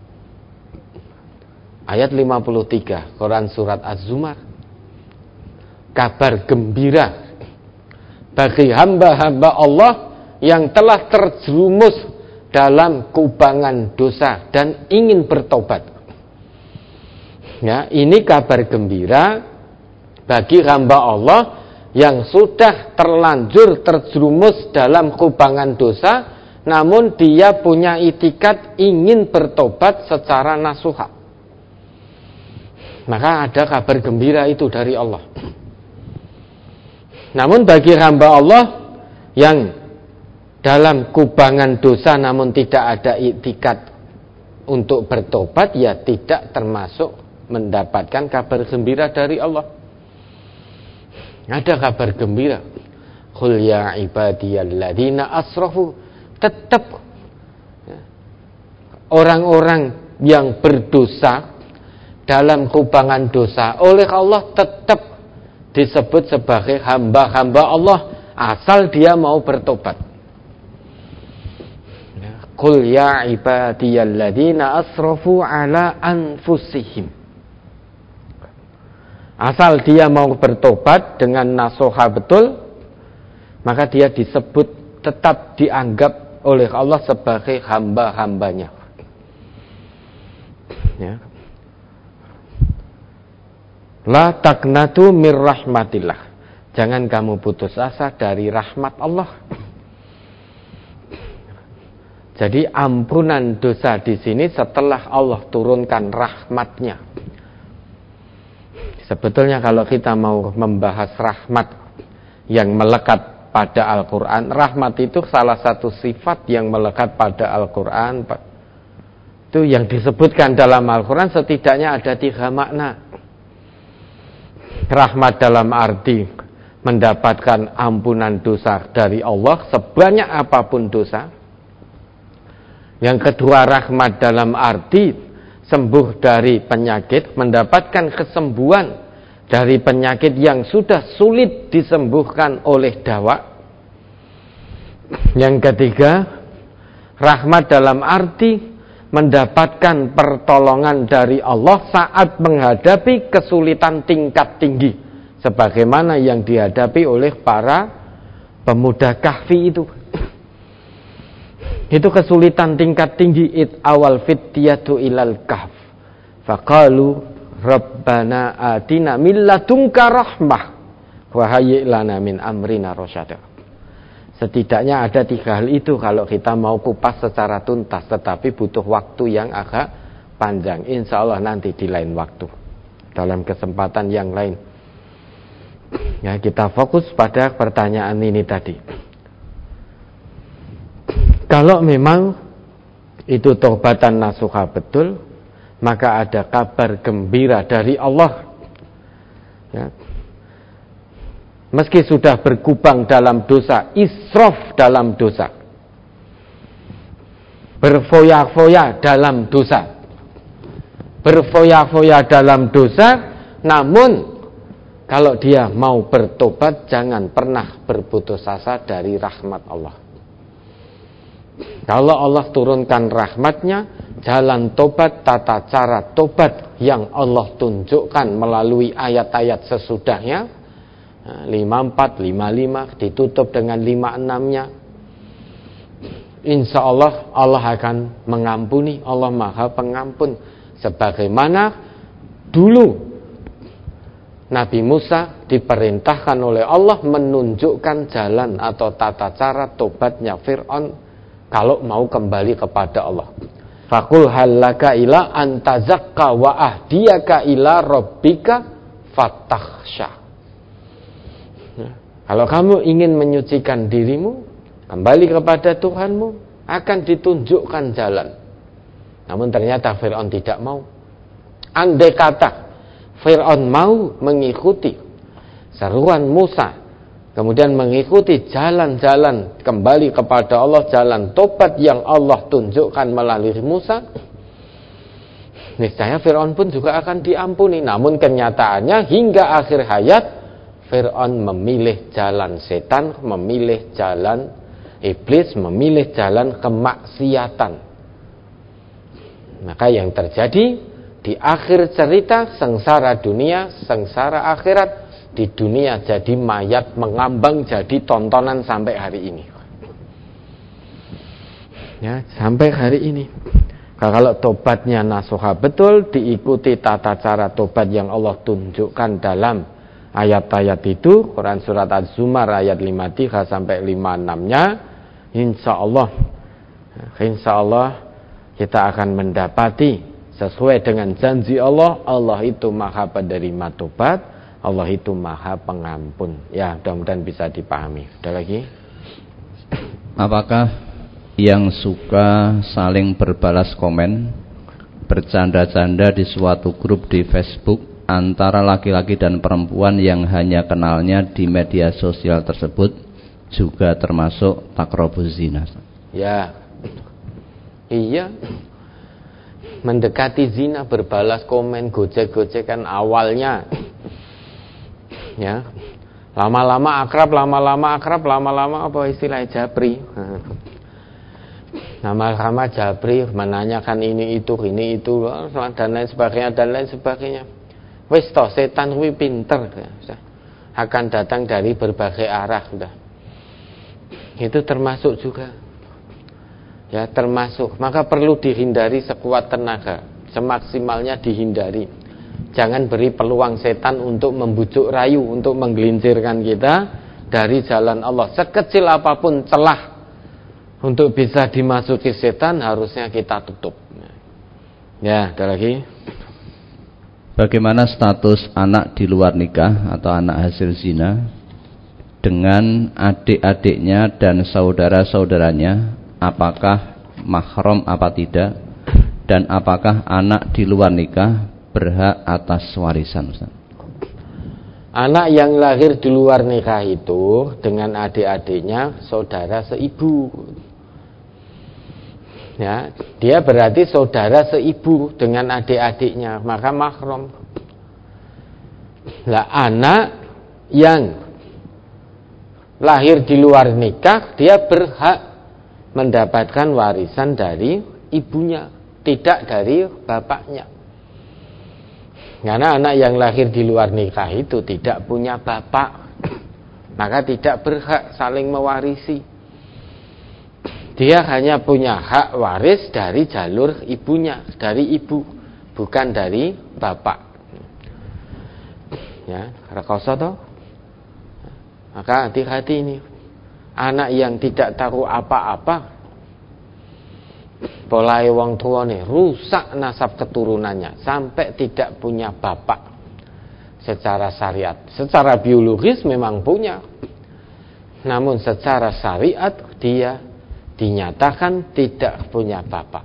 Ayat 53 Quran surat Az-Zumar. Kabar gembira bagi hamba-hamba Allah yang telah terjerumus dalam kubangan dosa dan ingin bertobat. Ya, ini kabar gembira bagi hamba Allah yang sudah terlanjur terjerumus dalam kubangan dosa, namun dia punya itikat ingin bertobat secara nasuha. Maka ada kabar gembira itu dari Allah. Namun bagi hamba Allah yang dalam kubangan dosa namun tidak ada itikat untuk bertobat, ya tidak termasuk mendapatkan kabar gembira dari Allah. Ada kabar gembira, qul ya ibadiyalladzina asrafu, tetap orang-orang yang berdosa dalam kubangan dosa oleh Allah tetap disebut sebagai hamba-hamba Allah asal dia mau bertobat. Qul ya ibadiyalladzina asrafu ala anfusihim. Asal dia mau bertobat dengan nasuha betul, maka dia disebut, tetap dianggap oleh Allah sebagai hamba-hambanya. Ya. La taqnatu mir rahmatillah. Jangan kamu putus asa dari rahmat Allah. Jadi ampunan dosa di sini setelah Allah turunkan rahmatnya. Sebetulnya kalau kita mau membahas rahmat yang melekat pada Al-Quran, rahmat itu salah satu sifat yang melekat pada Al-Quran. Itu yang disebutkan dalam Al-Quran setidaknya ada 3 makna. Rahmat dalam arti mendapatkan ampunan dosa dari Allah sebanyak apapun dosa. Yang kedua, rahmat dalam arti sembuh dari penyakit, mendapatkan kesembuhan dari penyakit yang sudah sulit disembuhkan oleh dawa. Yang ketiga, rahmat dalam arti mendapatkan pertolongan dari Allah saat menghadapi kesulitan tingkat tinggi, sebagaimana yang dihadapi oleh para pemuda Kahfi itu. Itu kesulitan tingkat tinggi. Awal fityatu ilal kahf faqalu rabbana atina min ladunka rahmah wa hayyi' lana min amrina rasyada. Setidaknya ada 3 hal itu kalau kita mau kupas secara tuntas, tetapi butuh waktu yang agak panjang. Insya Allah nanti di lain waktu, dalam kesempatan yang lain. Ya, kita fokus pada pertanyaan ini tadi. Kalau memang itu taubatan nasuha betul, maka ada kabar gembira dari Allah. Ya. Meski sudah berkubang dalam dosa, israf dalam dosa, berfoya-foya dalam dosa, berfoya-foya dalam dosa, namun kalau dia mau bertobat, jangan pernah berputus asa dari rahmat Allah. Kalau Allah turunkan rahmatnya, jalan tobat, tata cara tobat yang Allah tunjukkan melalui ayat-ayat sesudahnya, 54, 55, ditutup dengan 56-nya, insya Allah, Allah akan mengampuni. Allah Maha Pengampun. Sebagaimana dulu Nabi Musa diperintahkan oleh Allah menunjukkan jalan atau tata cara tobatnya Fir'aun kalau mau kembali kepada Allah. Faqul halaka ila antazakka wa ahdiyaka ila rabbika fatakhsha. Kalau kamu ingin menyucikan dirimu, kembali kepada Tuhanmu, akan ditunjukkan jalan. Namun ternyata Fir'aun tidak mau. Andai kata Fir'aun mau mengikuti seruan Musa kemudian mengikuti jalan-jalan kembali kepada Allah, jalan tobat yang Allah tunjukkan melalui Musa, niscaya Fir'aun pun juga akan diampuni. Namun kenyataannya hingga akhir hayat Fir'aun memilih jalan setan, memilih jalan iblis, memilih jalan kemaksiatan. Maka yang terjadi di akhir cerita, sengsara dunia, sengsara akhirat, di dunia jadi mayat mengambang, jadi tontonan sampai hari ini. Ya, sampai hari ini. Kalau tobatnya nasuha betul, diikuti tata cara tobat yang Allah tunjukkan dalam ayat-ayat itu, Quran surat Az-Zumar ayat 53 sampai 56-nya, insya Allah kita akan mendapati sesuai dengan janji Allah. Allah itu maha penerima tobat, Allah itu maha pengampun. Ya, mudah-mudahan bisa dipahami. Ada lagi? Apakah yang suka saling berbalas komen, bercanda-canda di suatu grup di Facebook antara laki-laki dan perempuan yang hanya kenalnya di media sosial tersebut juga termasuk takrobuz zina? Ya, iya. Mendekati zina, berbalas komen, gojek-gojekan awalnya, ya, lama-lama akrab, lama-lama apa istilahnya, japri. Lama-lama japri, menanyakan ini itu dan lain sebagainya. Wis toh, setan kuwi pinter, akan datang dari berbagai arah, sudah. Itu termasuk juga. Ya, termasuk. Maka perlu dihindari sekuat tenaga, semaksimalnya dihindari. Jangan beri peluang setan untuk membujuk rayu, untuk menggelincirkan kita dari jalan Allah. Sekecil apapun celah untuk bisa dimasuki setan, harusnya kita tutup. Ya, ada lagi. Bagaimana status anak di luar nikah atau anak hasil zina dengan adik-adiknya dan saudara-saudaranya? Apakah mahram apa tidak? Dan apakah anak di luar nikah berhak atas warisan, Ustaz? Anak yang lahir di luar nikah itu dengan adik-adiknya saudara seibu. Ya, dia berarti saudara seibu dengan adik-adiknya, maka mahram. Lah, anak yang lahir di luar nikah, dia berhak mendapatkan warisan dari ibunya, tidak dari bapaknya. Karena anak yang lahir di luar nikah itu tidak punya bapak, maka tidak berhak saling mewarisi. Dia hanya punya hak waris dari jalur ibunya, dari ibu, bukan dari bapak. Ya, rekoso toh. Maka hati-hati ini. Anak yang tidak tahu apa-apa, polai wong tuane rusak nasab keturunannya sampai tidak punya bapak secara syariat. Secara biologis memang punya, namun secara syariat dia dinyatakan tidak punya bapak.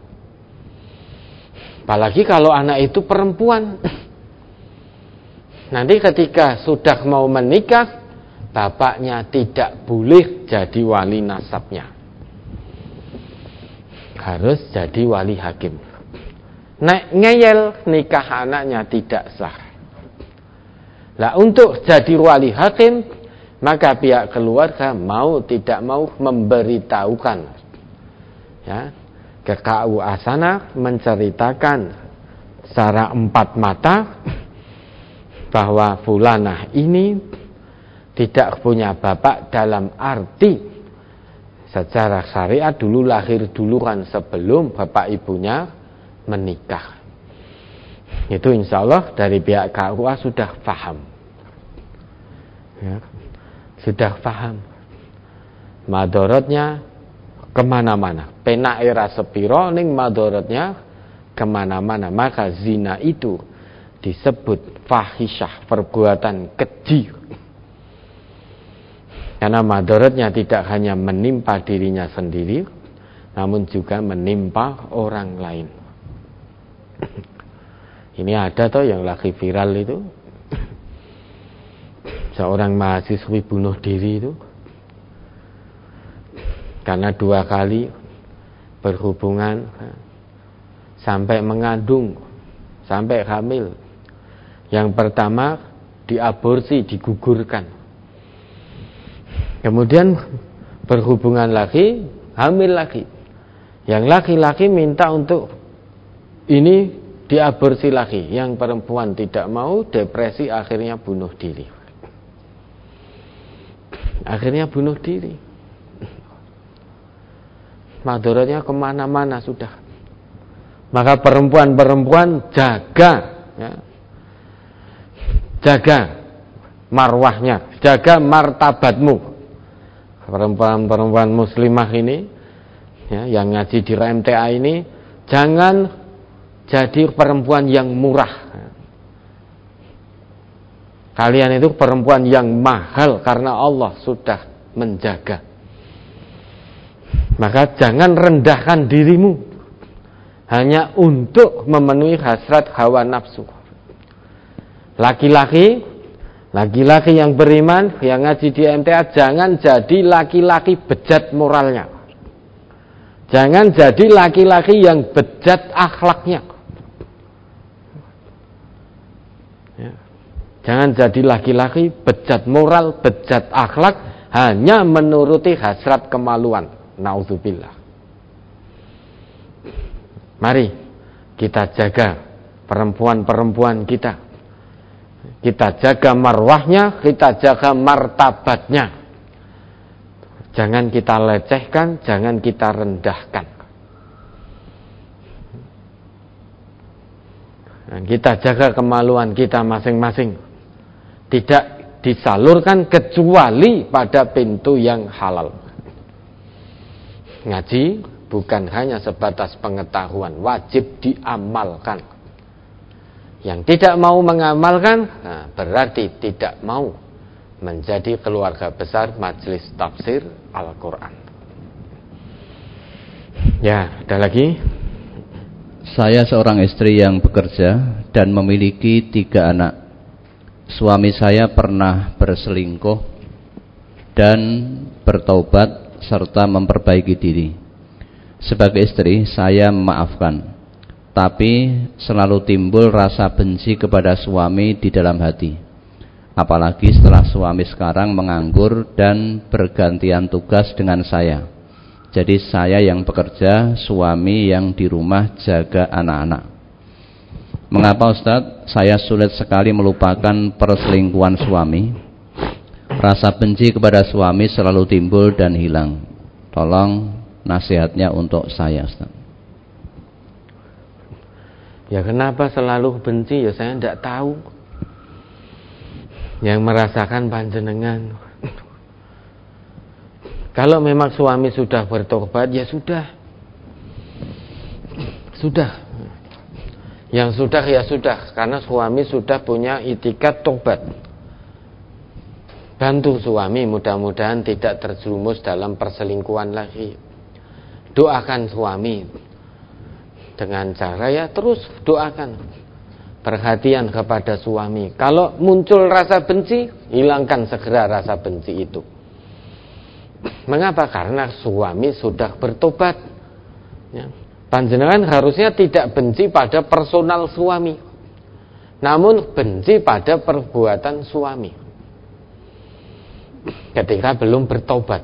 Apalagi kalau anak itu perempuan. Nanti ketika sudah mau menikah, bapaknya tidak boleh jadi wali nasabnya, harus jadi wali hakim. Nek ngeyel nikah anaknya tidak sah. Nah, untuk jadi wali hakim, maka pihak keluarga mau tidak mau memberitahukan, ya, ke KUA sana, menceritakan secara empat mata bahwa fulanah ini tidak punya bapak dalam arti secara syariat dulu lahir duluan sebelum bapak ibunya menikah. Itu insya Allah dari pihak KUA sudah paham, ya, sudah paham. Madorotnya kemana-mana, penak era sepiro ning madorotnya kemana-mana. Maka zina itu disebut fahisyah, perbuatan keji. Karena madorotnya tidak hanya menimpa dirinya sendiri, namun juga menimpa orang lain. Ini ada toh yang lagi viral itu, seorang mahasiswi bunuh diri itu karena 2 kali berhubungan sampai mengandung, sampai hamil. Yang pertama diaborsi, digugurkan. Kemudian berhubungan lagi, hamil lagi. Yang laki-laki minta untuk ini diaborsi lagi. Yang perempuan tidak mau, depresi, akhirnya bunuh diri. Akhirnya bunuh diri. Madorotnya kemana-mana sudah. Maka perempuan-perempuan jaga, ya, jaga marwahnya, jaga martabatmu. Perempuan-perempuan muslimah ini, ya, yang ngaji di MTA ini, jangan jadi perempuan yang murah. Kalian itu perempuan yang mahal karena Allah sudah menjaga. Maka jangan rendahkan dirimu hanya untuk memenuhi hasrat hawa nafsu. Laki-laki yang beriman, yang ngaji di MTA, jangan jadi laki-laki bejat moralnya. Jangan jadi laki-laki yang bejat akhlaknya. Ya. Jangan jadi laki-laki bejat moral, bejat akhlak, hanya menuruti hasrat kemaluan. Nauzubillah. Mari kita jaga perempuan-perempuan kita. Kita jaga marwahnya, kita jaga martabatnya. Jangan kita lecehkan, jangan kita rendahkan. Nah, kita jaga kemaluan kita masing-masing. Tidak disalurkan kecuali pada pintu yang halal. Ngaji bukan hanya sebatas pengetahuan, wajib diamalkan. Yang tidak mau mengamalkan, nah, berarti tidak mau menjadi keluarga besar majelis tafsir Al-Quran. Ya, ada lagi. Saya seorang istri yang bekerja dan memiliki 3 anak. Suami saya pernah berselingkuh dan bertaubat serta memperbaiki diri. Sebagai istri, saya memaafkan. Tapi selalu timbul rasa benci kepada suami di dalam hati. Apalagi setelah suami sekarang menganggur dan bergantian tugas dengan saya. Jadi saya yang bekerja, suami yang di rumah jaga anak-anak. Mengapa Ustadz? Saya sulit sekali melupakan perselingkuhan suami. Rasa benci kepada suami selalu timbul dan hilang. Tolong nasihatnya untuk saya, Ustadz. Ya kenapa selalu benci? Ya saya tidak tahu. Yang merasakan panjenengan. Kalau memang suami sudah bertobat, ya sudah. Sudah. Yang sudah ya sudah. Karena suami sudah punya itikat tobat. Bantu suami, mudah-mudahan tidak terjerumus dalam perselingkuhan lagi. Doakan suami. Dengan cara ya terus doakan. Perhatian kepada suami. Kalau muncul rasa benci, hilangkan segera rasa benci itu. Mengapa? Karena suami sudah bertobat. Ya. Panjenengan harusnya tidak benci pada personal suami, namun benci pada perbuatan suami ketika belum bertobat.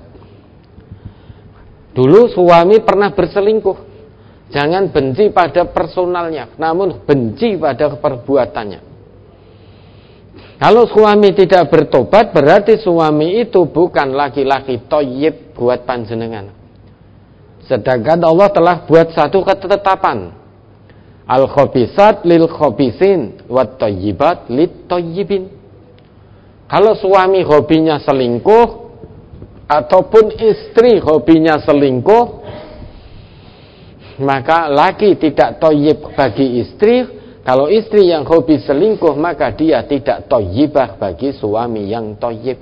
Dulu suami pernah berselingkuh. Jangan benci pada personalnya, namun benci pada perbuatannya. Kalau suami tidak bertobat, berarti suami itu bukan laki-laki thayyib buat panjenengan. Sedangkan Allah telah buat satu ketetapan. Al-khabisat lil khabisin wat thayyibat lit thayyibin. Kalau suami hobinya selingkuh ataupun istri hobinya selingkuh, maka laki tidak thayyib bagi istri. Kalau istri yang hobi selingkuh, maka dia tidak thayyibah bagi suami yang thayyib.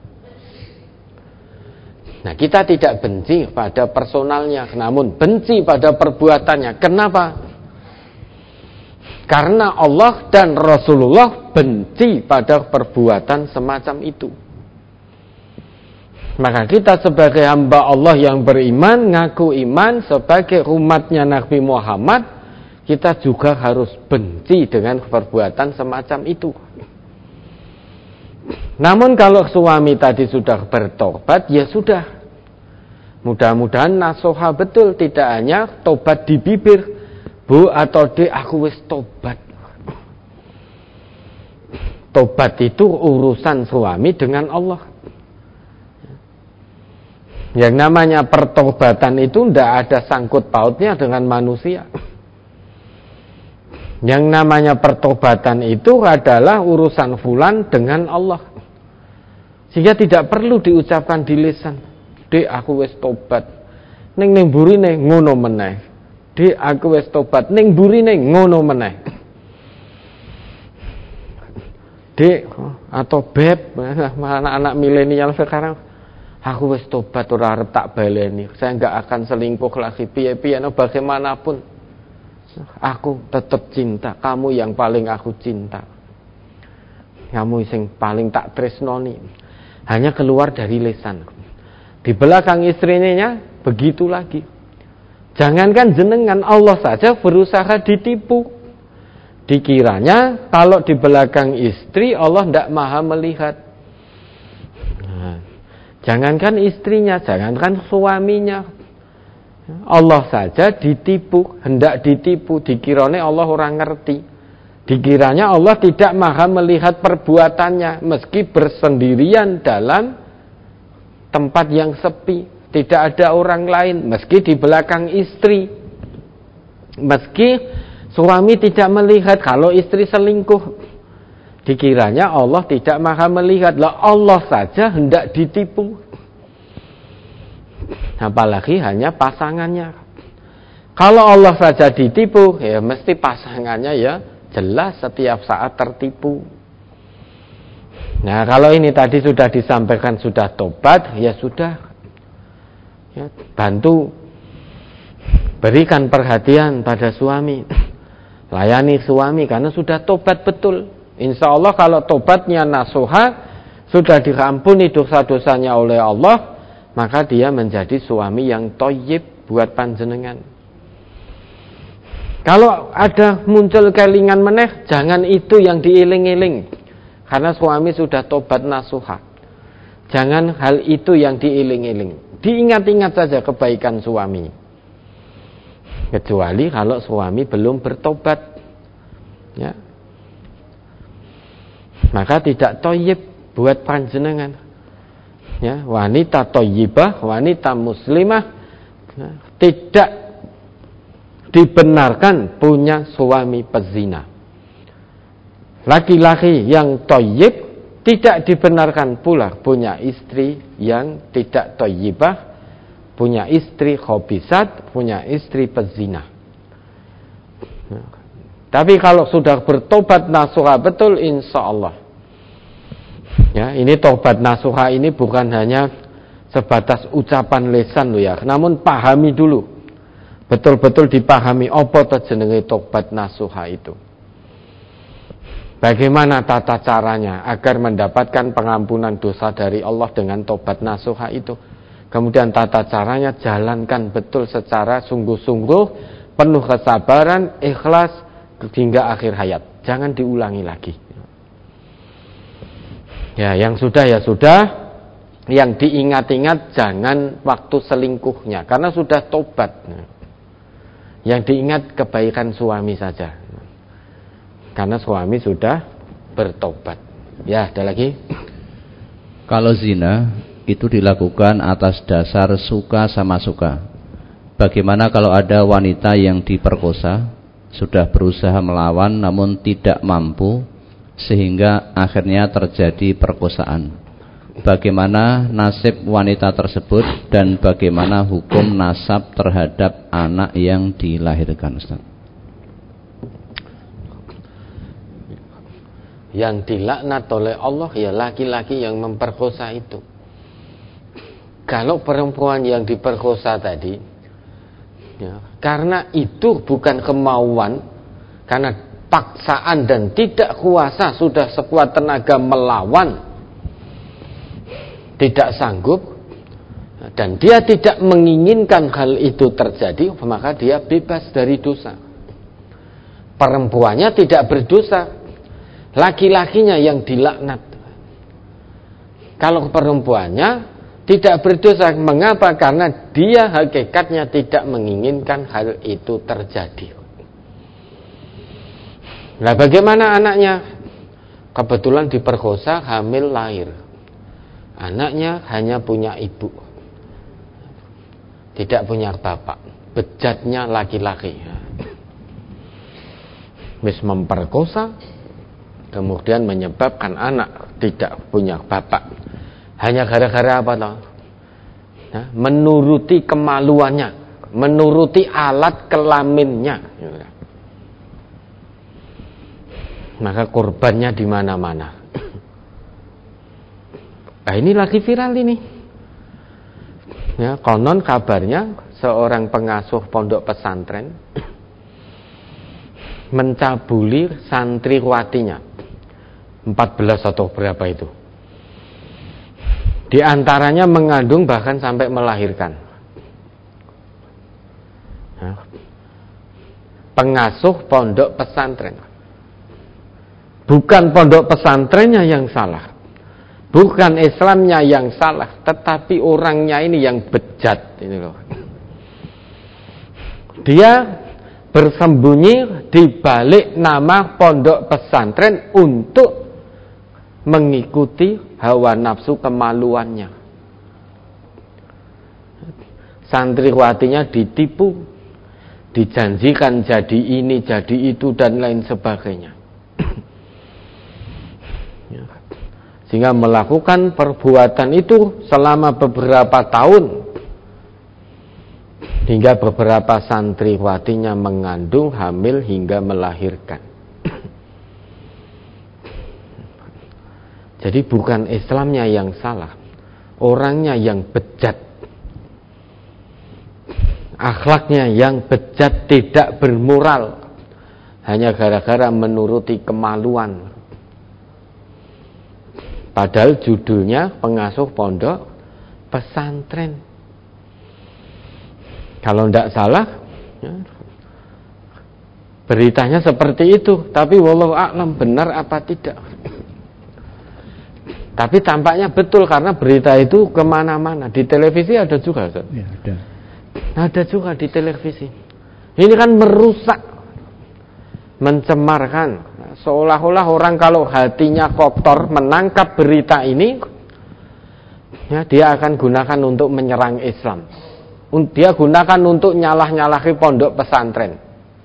Nah, kita tidak benci pada personalnya, namun benci pada perbuatannya. Kenapa? Karena Allah dan Rasulullah benci pada perbuatan semacam itu. Maka kita sebagai hamba Allah yang beriman, ngaku iman sebagai umatnya Nabi Muhammad, kita juga harus benci dengan perbuatan semacam itu. Namun kalau suami tadi sudah bertobat, ya sudah. Mudah-mudahan nasuha betul, tidak hanya tobat di bibir. Bu atau dek, aku wis tobat. Tobat itu urusan suami dengan Allah. Yang namanya pertobatan itu tidak ada sangkut pautnya dengan manusia. Yang namanya pertobatan itu adalah urusan fulan dengan Allah. Sehingga tidak perlu diucapkan di lisan. Dek, aku wis tobat. Ning burine ngono meneh. Dek, aku wis tobat. Ning burine ngono meneh. Dek atau beb, anak-anak milenial sekarang, aku wis tobat ora arep tak baleni. Saya enggak akan selingkuh lagi piye-piye bagaimanapun. Aku tetap cinta, kamu yang paling aku cinta. Kamu yang paling tak tresnoni. Hanya keluar dari lisan. Di belakang istrinya begitu lagi. Jangankan jenengan, Allah saja berusaha ditipu. Dikiranya kalau di belakang istri Allah tidak maha melihat. Nah, jangankan istrinya, jangankan suaminya, Allah saja ditipu, hendak ditipu. Dikiranya Allah orang ngerti. Dikiranya Allah tidak maha melihat perbuatannya, meski bersendirian dalam tempat yang sepi, tidak ada orang lain, meski di belakang istri, meski suami tidak melihat kalau istri selingkuh. Dikiranya Allah tidak maha melihat. Lah Allah saja hendak ditipu, apalagi hanya pasangannya. Kalau Allah saja ditipu, ya mesti pasangannya ya jelas setiap saat tertipu. Nah, kalau ini tadi sudah disampaikan sudah tobat, ya sudah. Ya, bantu berikan perhatian pada suami. Layani suami karena sudah tobat betul. Insya Allah kalau tobatnya nasuha, sudah diampuni dosa-dosanya oleh Allah, maka dia menjadi suami yang thayyib buat panjenengan. Kalau ada muncul kelingan meneh, jangan itu yang diiling-iling. Karena suami sudah tobat nasuha. Jangan hal itu yang diiling-iling. Diingat-ingat saja kebaikan suami. Kecuali kalau suami belum bertobat. Ya. Maka tidak thayyib buat panjenengan. Ya, wanita thayyibah, wanita muslimah, ya, tidak dibenarkan punya suami pezina. Laki-laki yang thayyib tidak dibenarkan pula punya istri yang tidak thayyibah, punya istri khabisat, punya istri pezina. Tapi kalau sudah bertobat nasuha betul, insya Allah. Ya, ini tobat nasuha ini bukan hanya sebatas ucapan lisan loh ya, namun pahami dulu. Betul-betul dipahami apa to jenenge tobat nasuha itu. Bagaimana tata caranya agar mendapatkan pengampunan dosa dari Allah dengan tobat nasuha itu. Kemudian tata caranya jalankan betul secara sungguh-sungguh, penuh kesabaran, ikhlas hingga akhir hayat. Jangan diulangi lagi. Ya, yang sudah ya sudah. Yang diingat-ingat jangan waktu selingkuhnya, karena sudah tobat. Yang diingat kebaikan suami saja. Karena suami sudah bertobat. Ya, ada lagi. Kalau zina itu dilakukan atas dasar suka sama suka. Bagaimana kalau ada wanita yang diperkosa, sudah berusaha melawan namun tidak mampu, sehingga akhirnya terjadi perkosaan? Bagaimana nasib wanita tersebut dan bagaimana hukum nasab terhadap anak yang dilahirkan, Ustaz? Yang dilaknat oleh Allah ya laki-laki yang memperkosa itu. Kalau perempuan yang diperkosa tadi, ya, karena itu bukan kemauan, karena paksaan dan tidak kuasa, sudah sekuat tenaga melawan, tidak sanggup, dan dia tidak menginginkan hal itu terjadi, maka dia bebas dari dosa. Perempuannya tidak berdosa, laki-lakinya yang dilaknat. Kalau perempuannya tidak berdosa, mengapa? Karena dia hakikatnya tidak menginginkan hal itu terjadi. Nah, bagaimana anaknya? Kebetulan diperkosa, hamil, lahir. Anaknya hanya punya ibu, tidak punya bapak. Bejatnya laki-laki. Wis memperkosa, kemudian menyebabkan anak tidak punya bapak. Hanya gara-gara apa toh? Nah, menuruti kemaluannya, menuruti alat kelaminnya. Maka korbannya di mana-mana. Nah, ini lagi viral ini. Ya, konon kabarnya seorang pengasuh pondok pesantren mencabuli santriwatinya 14 atau berapa itu. Di antaranya mengandung bahkan sampai melahirkan. Ya. Pengasuh pondok pesantren. Bukan pondok pesantrennya yang salah, bukan Islamnya yang salah, tetapi orangnya ini yang bejat ini loh. Dia bersembunyi di balik nama pondok pesantren untuk mengikuti hawa nafsu kemaluannya. Santriwatinya ditipu, dijanjikan jadi ini, jadi itu, dan lain sebagainya. Sehingga melakukan perbuatan itu selama beberapa tahun, hingga beberapa santriwatinya mengandung, hamil, hingga melahirkan. Jadi bukan Islamnya yang salah, orangnya yang bejat, akhlaknya yang bejat, tidak bermoral, hanya gara-gara menuruti kemaluan. Padahal judulnya pengasuh pondok pesantren. Kalau tidak salah, ya, beritanya seperti itu. Tapi wallahu a'lam benar apa tidak. Tapi tampaknya betul karena berita itu kemana-mana. Di televisi ada juga, Ustaz? Ya, ada. Ada juga di televisi. Ini kan merusak, mencemarkan. Seolah-olah orang kalau hatinya kotor menangkap berita ini, ya, dia akan gunakan untuk menyerang Islam. Dia gunakan untuk nyalah-nyalahi pondok pesantren.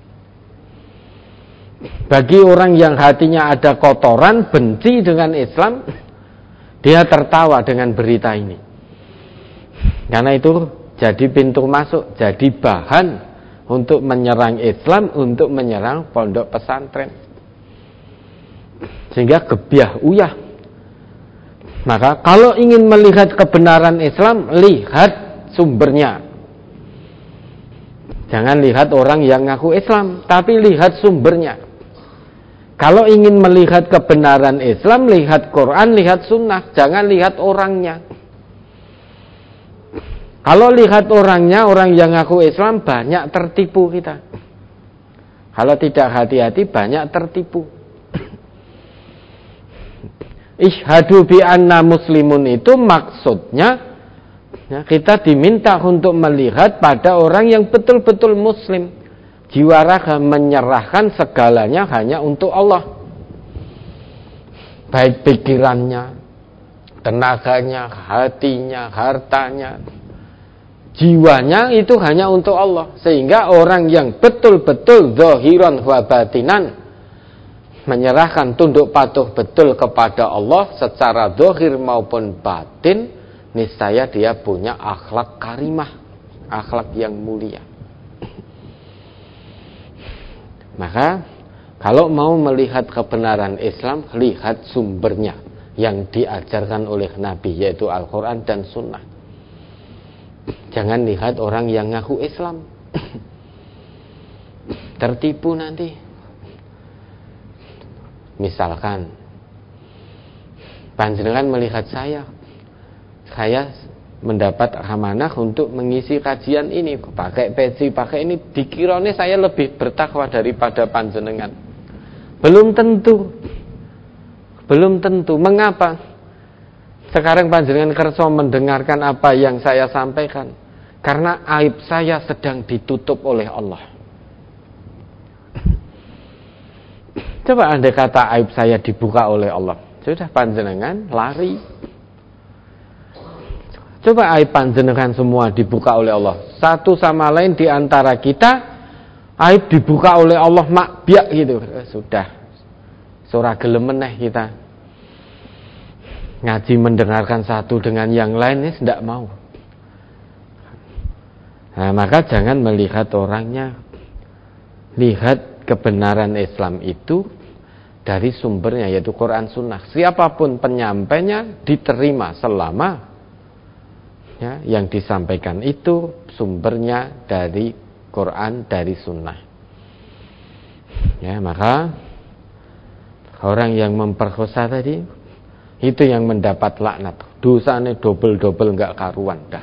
Bagi orang yang hatinya ada kotoran, benci dengan Islam, dia tertawa dengan berita ini. Karena itu jadi pintu masuk, jadi bahan untuk menyerang Islam, untuk menyerang pondok pesantren. Sehingga gebiah uyah. Maka kalau ingin melihat kebenaran Islam, lihat sumbernya. Jangan lihat orang yang ngaku Islam, tapi lihat sumbernya. Kalau ingin melihat kebenaran Islam, lihat Quran, lihat sunnah. Jangan lihat orangnya. Kalau lihat orangnya, orang yang ngaku Islam, banyak tertipu kita. Kalau tidak hati-hati, banyak tertipu. Ishhadu bi anna muslimun itu maksudnya, ya, kita diminta untuk melihat pada orang yang betul-betul muslim, jiwa raga menyerahkan segalanya hanya untuk Allah, baik pikirannya, tenaganya, hatinya, hartanya, jiwanya itu hanya untuk Allah. Sehingga orang yang betul-betul zahiran wa batinan, menyerahkan tunduk patuh betul kepada Allah secara zahir maupun batin, niscaya dia punya akhlak karimah, akhlak yang mulia. Maka kalau mau melihat kebenaran Islam, lihat sumbernya yang diajarkan oleh Nabi, yaitu Al-Quran dan Sunnah. Jangan lihat orang yang ngaku Islam. Tertipu nanti. Misalkan panjenengan melihat saya mendapat amanah untuk mengisi kajian ini, pakai peci, pakai ini, dikirone saya lebih bertakwa daripada panjenengan. Belum tentu. Mengapa? Sekarang panjenengan kersa mendengarkan apa yang saya sampaikan, karena aib saya sedang ditutup oleh Allah. Coba andai kata aib saya dibuka oleh Allah, sudah panjenengan lari. Coba aib panjenengan semua dibuka oleh Allah. Satu sama lain di antara kita aib dibuka oleh Allah makbiak gitu. Sudah. Surah gelem meneh kita. Ngaji mendengarkan satu dengan yang lain ini tidak mau. Nah, maka jangan melihat orangnya. Lihat kebenaran Islam itu dari sumbernya, yaitu Quran Sunnah. Siapapun penyampainya diterima selama yang disampaikan itu sumbernya dari Quran, dari Sunnah. Maka orang yang memperkosa tadi itu yang mendapat laknat. Dosanya double enggak karuan dah.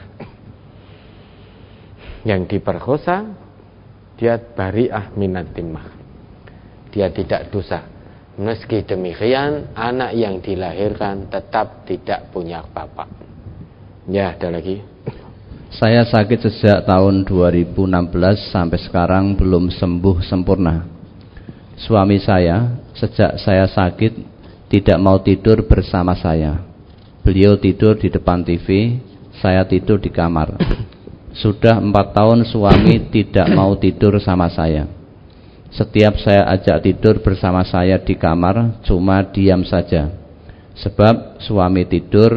Yang diperkosa dia bari'ah minat timmah. Dia tidak dosa. Meski demikian anak yang dilahirkan tetap tidak punya bapak. Ya, ada lagi. Saya sakit sejak tahun 2016 sampai sekarang belum sembuh sempurna. Suami saya sejak saya sakit tidak mau tidur bersama saya. Beliau tidur di depan TV, saya tidur di kamar. Sudah 4 tahun suami tidak mau tidur sama saya. Setiap saya ajak tidur bersama saya di kamar, cuma diam saja. Sebab suami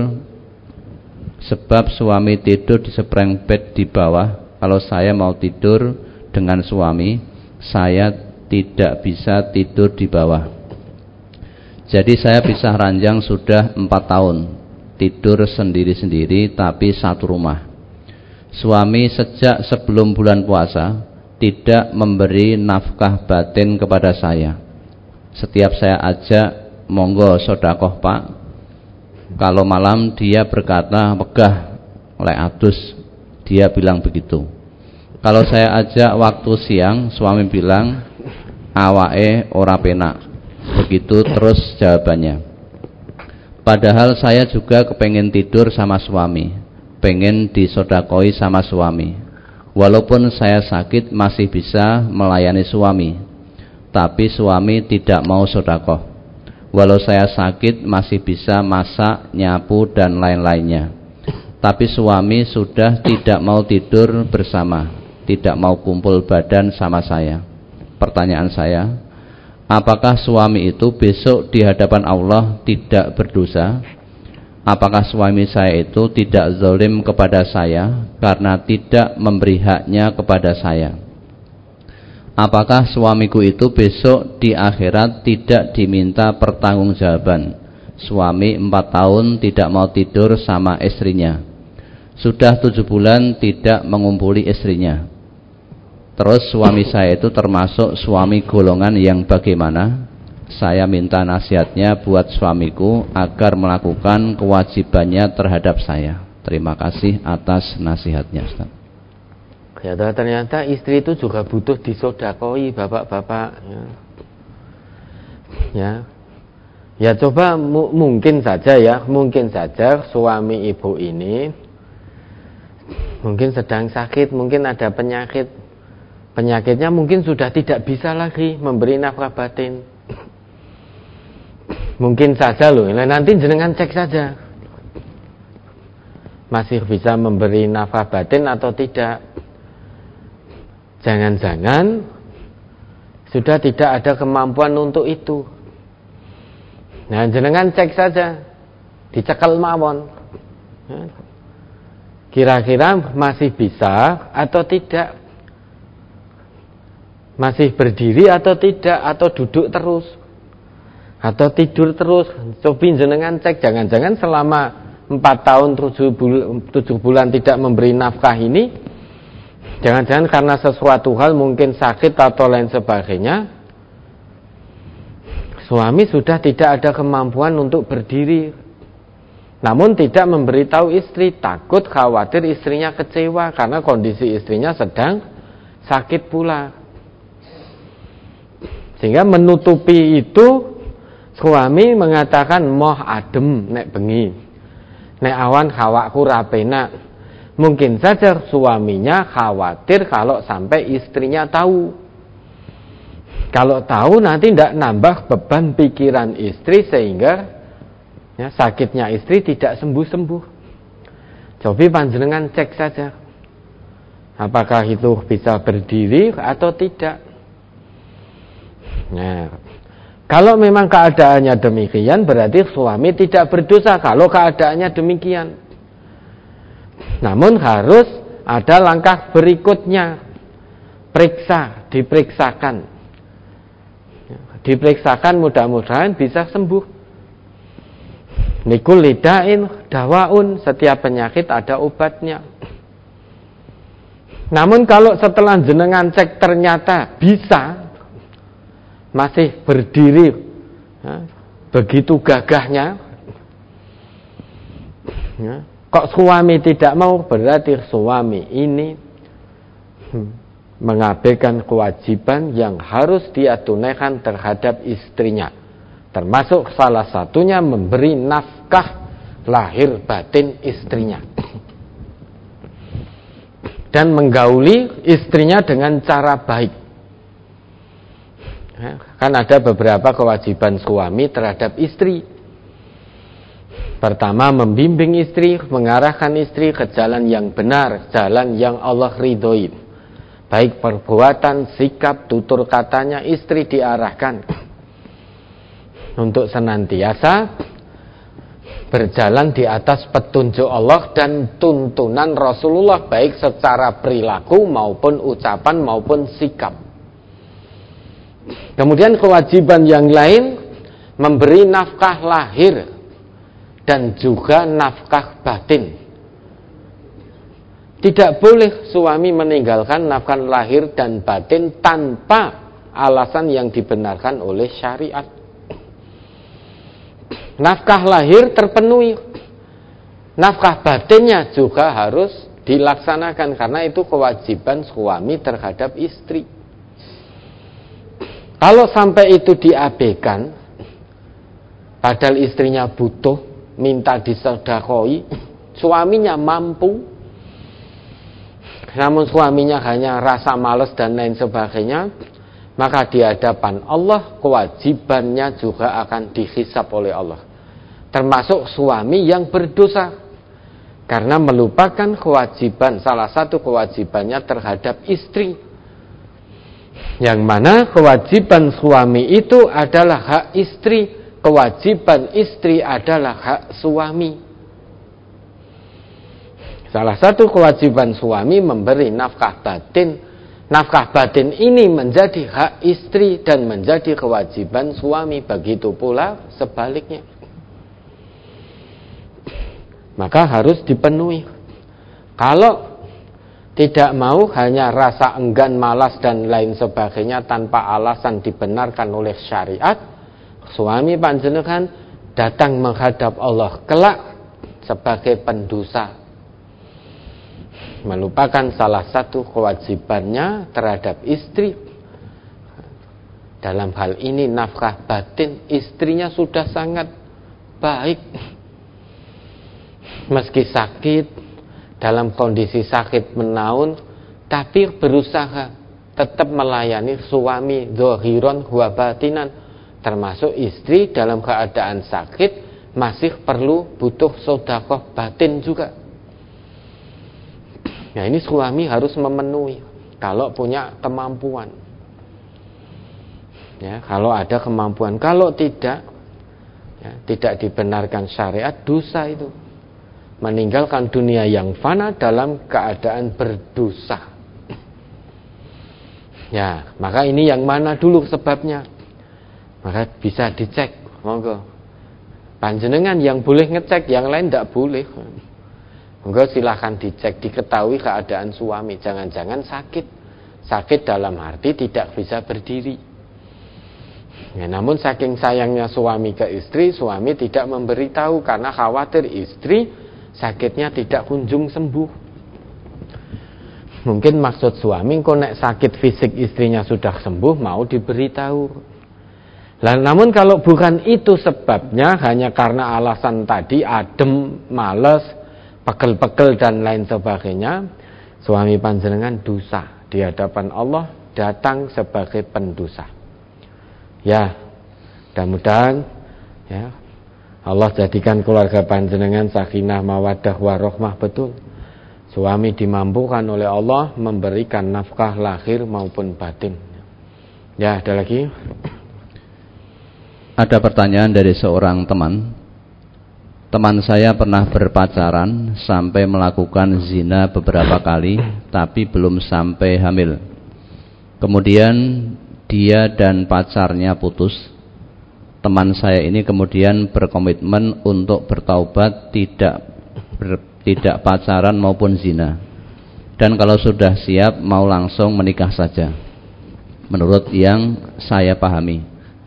tidur di seberang bed di bawah. Kalau saya mau tidur dengan suami, saya tidak bisa tidur di bawah. Jadi saya pisah ranjang sudah 4 tahun. Tidur sendiri-sendiri tapi satu rumah. Suami sejak sebelum bulan puasa tidak memberi nafkah batin kepada saya. Setiap saya ajak, monggo sedekah Pak, kalau malam dia berkata megah oleh adus, dia bilang begitu. Kalau saya ajak waktu siang, suami bilang awae ora penak. Begitu terus jawabannya. Padahal saya juga kepengen tidur sama suami, pengen disodakoi sama suami. Walaupun saya sakit masih bisa melayani suami, tapi suami tidak mau sodakoh. Walau saya sakit masih bisa masak, nyapu dan lain-lainnya. Tapi suami sudah tidak mau tidur bersama, tidak mau kumpul badan sama saya. Pertanyaan saya, apakah suami itu besok di hadapan Allah tidak berdosa? Apakah suami saya itu tidak zalim kepada saya karena tidak memberi haknya kepada saya? Apakah suamiku itu besok di akhirat tidak diminta pertanggungjawaban? Suami 4 tahun tidak mau tidur sama istrinya. Sudah 7 bulan tidak mengumpuli istrinya. Terus suami saya itu termasuk suami golongan yang bagaimana? Saya minta nasihatnya buat suamiku agar melakukan kewajibannya terhadap saya. Terima kasih atas nasihatnya, Ustaz. Ya, ternyata istri itu juga butuh disodakoi, bapak-bapak. Ya coba mungkin saja suami ibu ini mungkin sedang sakit, mungkin ada penyakit. Penyakitnya mungkin sudah tidak bisa lagi memberi nafkah batin. Mungkin saja loh, nanti jenengan cek saja. Masih bisa memberi nafkah batin atau tidak. Jangan-jangan sudah tidak ada kemampuan untuk itu. Nah, jenengan cek saja, dicekel mawon. Kira-kira masih bisa atau tidak? Masih berdiri atau tidak? Atau duduk terus? Atau tidur terus? Coba jenengan cek, jangan-jangan selama 4 tahun 7 bulan tidak memberi nafkah ini, jangan-jangan karena sesuatu hal mungkin sakit atau lain sebagainya, Suami sudah tidak ada kemampuan untuk berdiri, namun tidak memberitahu istri, takut khawatir istrinya kecewa karena kondisi istrinya sedang sakit pula. Sehingga menutupi itu, suami mengatakan moh adem nek bengi, nek awan hawakku rapenak. Mungkin saja suaminya khawatir kalau sampai istrinya tahu. Kalau tahu nanti tidak nambah beban pikiran istri sehingga sakitnya istri tidak sembuh-sembuh. Coba panjenengan cek saja, apakah itu bisa berdiri atau tidak. Nah, kalau memang keadaannya demikian, berarti suami tidak berdosa kalau keadaannya demikian. Namun harus ada langkah berikutnya, diperiksakan, mudah-mudahan bisa sembuh. Nikul lidain dawaun, setiap penyakit ada obatnya. Namun kalau setelah jenengan cek ternyata bisa, masih berdiri, begitu gagahnya, kok suami tidak mau, berarti suami ini mengabaikan kewajiban yang harus dia tunaikan terhadap istrinya, termasuk salah satunya memberi nafkah lahir batin istrinya dan menggauli istrinya dengan cara baik. Kan ada beberapa kewajiban suami terhadap istri. Pertama, membimbing istri, mengarahkan istri ke jalan yang benar, jalan yang Allah ridhoi. Baik perbuatan, sikap, tutur katanya, istri diarahkan untuk senantiasa berjalan di atas petunjuk Allah dan tuntunan Rasulullah, baik secara perilaku maupun ucapan maupun sikap. Kemudian kewajiban yang lain, memberi nafkah lahir dan juga nafkah batin. Tidak boleh suami meninggalkan nafkah lahir dan batin tanpa alasan yang dibenarkan oleh syariat. Nafkah lahir terpenuhi, nafkah batinnya juga harus dilaksanakan karena itu kewajiban suami terhadap istri. Kalau sampai itu diabaikan, padahal istrinya butuh, minta disedekoi, suaminya mampu, namun suaminya hanya rasa malas dan lain sebagainya, maka di hadapan Allah kewajibannya juga akan dihisab oleh Allah, termasuk suami yang berdosa karena melupakan kewajiban, salah satu kewajibannya terhadap istri, yang mana kewajiban suami itu adalah hak istri, kewajiban istri adalah hak suami. Salah satu kewajiban suami memberi nafkah batin. Nafkah batin ini menjadi hak istri dan menjadi kewajiban suami. Begitu pula sebaliknya. Maka harus dipenuhi. Kalau tidak mau, hanya rasa enggan, malas dan lain sebagainya tanpa alasan dibenarkan oleh syariat, suami panjenengan datang menghadap Allah kelak sebagai pendosa, melupakan salah satu kewajibannya terhadap istri. Dalam hal ini nafkah batin, istrinya sudah sangat baik, meski sakit, dalam kondisi sakit menaun, tapi berusaha tetap melayani suami zahiran wa batinan, termasuk istri dalam keadaan sakit masih perlu butuh sedekah batin juga. Nah, ini suami harus memenuhi kalau punya kemampuan. Ya, kalau ada kemampuan, kalau tidak, ya, tidak dibenarkan syariat, dosa itu. Meninggalkan dunia yang fana dalam keadaan berdosa. Ya, maka ini yang mana dulu sebabnya? Maka bisa dicek, monggo. Panjenengan yang boleh ngecek, yang lain tidak boleh. Monggo silahkan dicek, diketahui keadaan suami. Jangan-jangan sakit. Sakit dalam arti tidak bisa berdiri. Ya, namun saking sayangnya suami ke istri, suami tidak memberitahu karena khawatir istri sakitnya tidak kunjung sembuh. Mungkin maksud suami, kok nek sakit fisik istrinya sudah sembuh, mau diberitahu. Namun kalau bukan itu sebabnya, hanya karena alasan tadi, adem, males, pegel-pegel dan lain sebagainya, suami panjenengan dosa di hadapan Allah, datang sebagai pendosa. Ya, mudah-mudahan ya Allah jadikan keluarga panjenengan sakinah mawaddah warahmah betul. Suami dimampukan oleh Allah memberikan nafkah lahir maupun batin. Ya, ada lagi? Ada pertanyaan dari seorang teman. Teman saya pernah berpacaran sampai melakukan zina beberapa kali, tapi belum sampai hamil. Kemudian dia dan pacarnya putus. Teman saya ini kemudian berkomitmen untuk bertaubat, tidak pacaran maupun zina. Dan kalau sudah siap mau langsung menikah saja. Menurut yang saya pahami,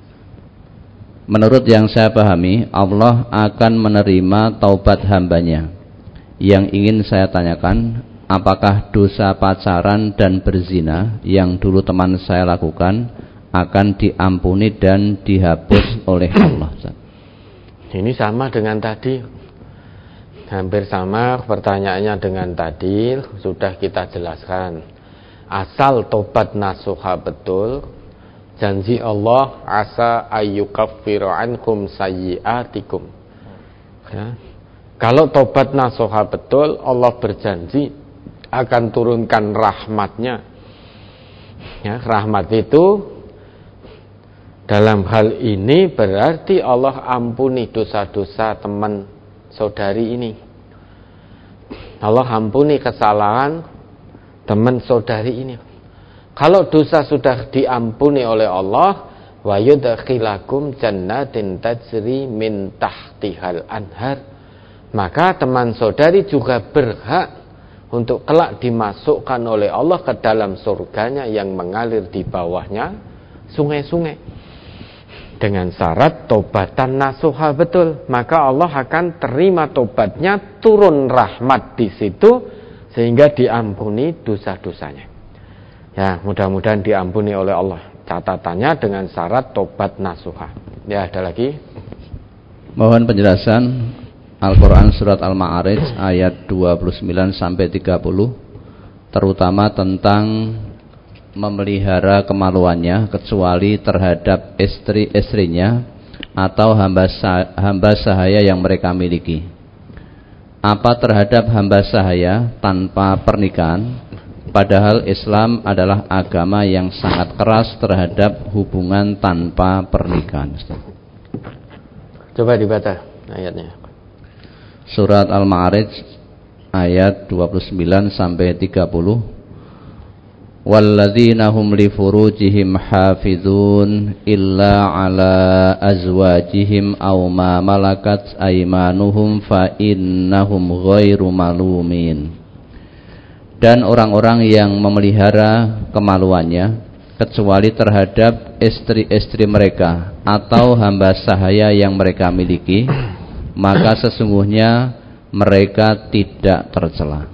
Allah akan menerima taubat hambanya. Yang ingin saya tanyakan, apakah dosa pacaran dan berzina yang dulu teman saya lakukan akan diampuni dan dihapus oleh Allah? Ini sama dengan tadi, hampir sama pertanyaannya dengan tadi, sudah kita jelaskan. Asal tobat nasuha betul, janji Allah asa ayyukaffiru ankum sayyi'atikum. Ya. Kalau tobat nasuha betul, Allah berjanji akan turunkan rahmatnya. Ya, rahmat itu dalam hal ini berarti Allah ampuni dosa-dosa teman saudari ini. Allah ampuni kesalahan teman saudari ini. Kalau dosa sudah diampuni oleh Allah, wa yudkhilakum jannatin tajri min tahtihal anhar, maka teman saudari juga berhak untuk kelak dimasukkan oleh Allah ke dalam surganya yang mengalir di bawahnya sungai-sungai. Dengan syarat tobatan nasuha betul, maka Allah akan terima tobatnya, turun rahmat di situ sehingga diampuni dosa-dosanya. Ya, mudah-mudahan diampuni oleh Allah. Catatannya dengan syarat tobat nasuha. Ya, ada lagi? Mohon penjelasan Al-Quran Surat Al-Ma'arij ayat 29-30, terutama tentang memelihara kemaluannya kecuali terhadap istri-istrinya atau hamba sahaya yang mereka miliki. Apa terhadap hamba sahaya tanpa pernikahan? Padahal Islam adalah agama yang sangat keras terhadap hubungan tanpa pernikahan. Coba dibaca ayatnya. Surat Al-Ma'arij ayat 29-30. Walladzina hum li furujihim hafizun illa ala azwajihim aw ma malakat aymanuhum fa innahum ghairu malumin. Dan orang-orang yang memelihara kemaluannya kecuali terhadap istri-istri mereka atau hamba sahaya yang mereka miliki, maka sesungguhnya mereka tidak tercela.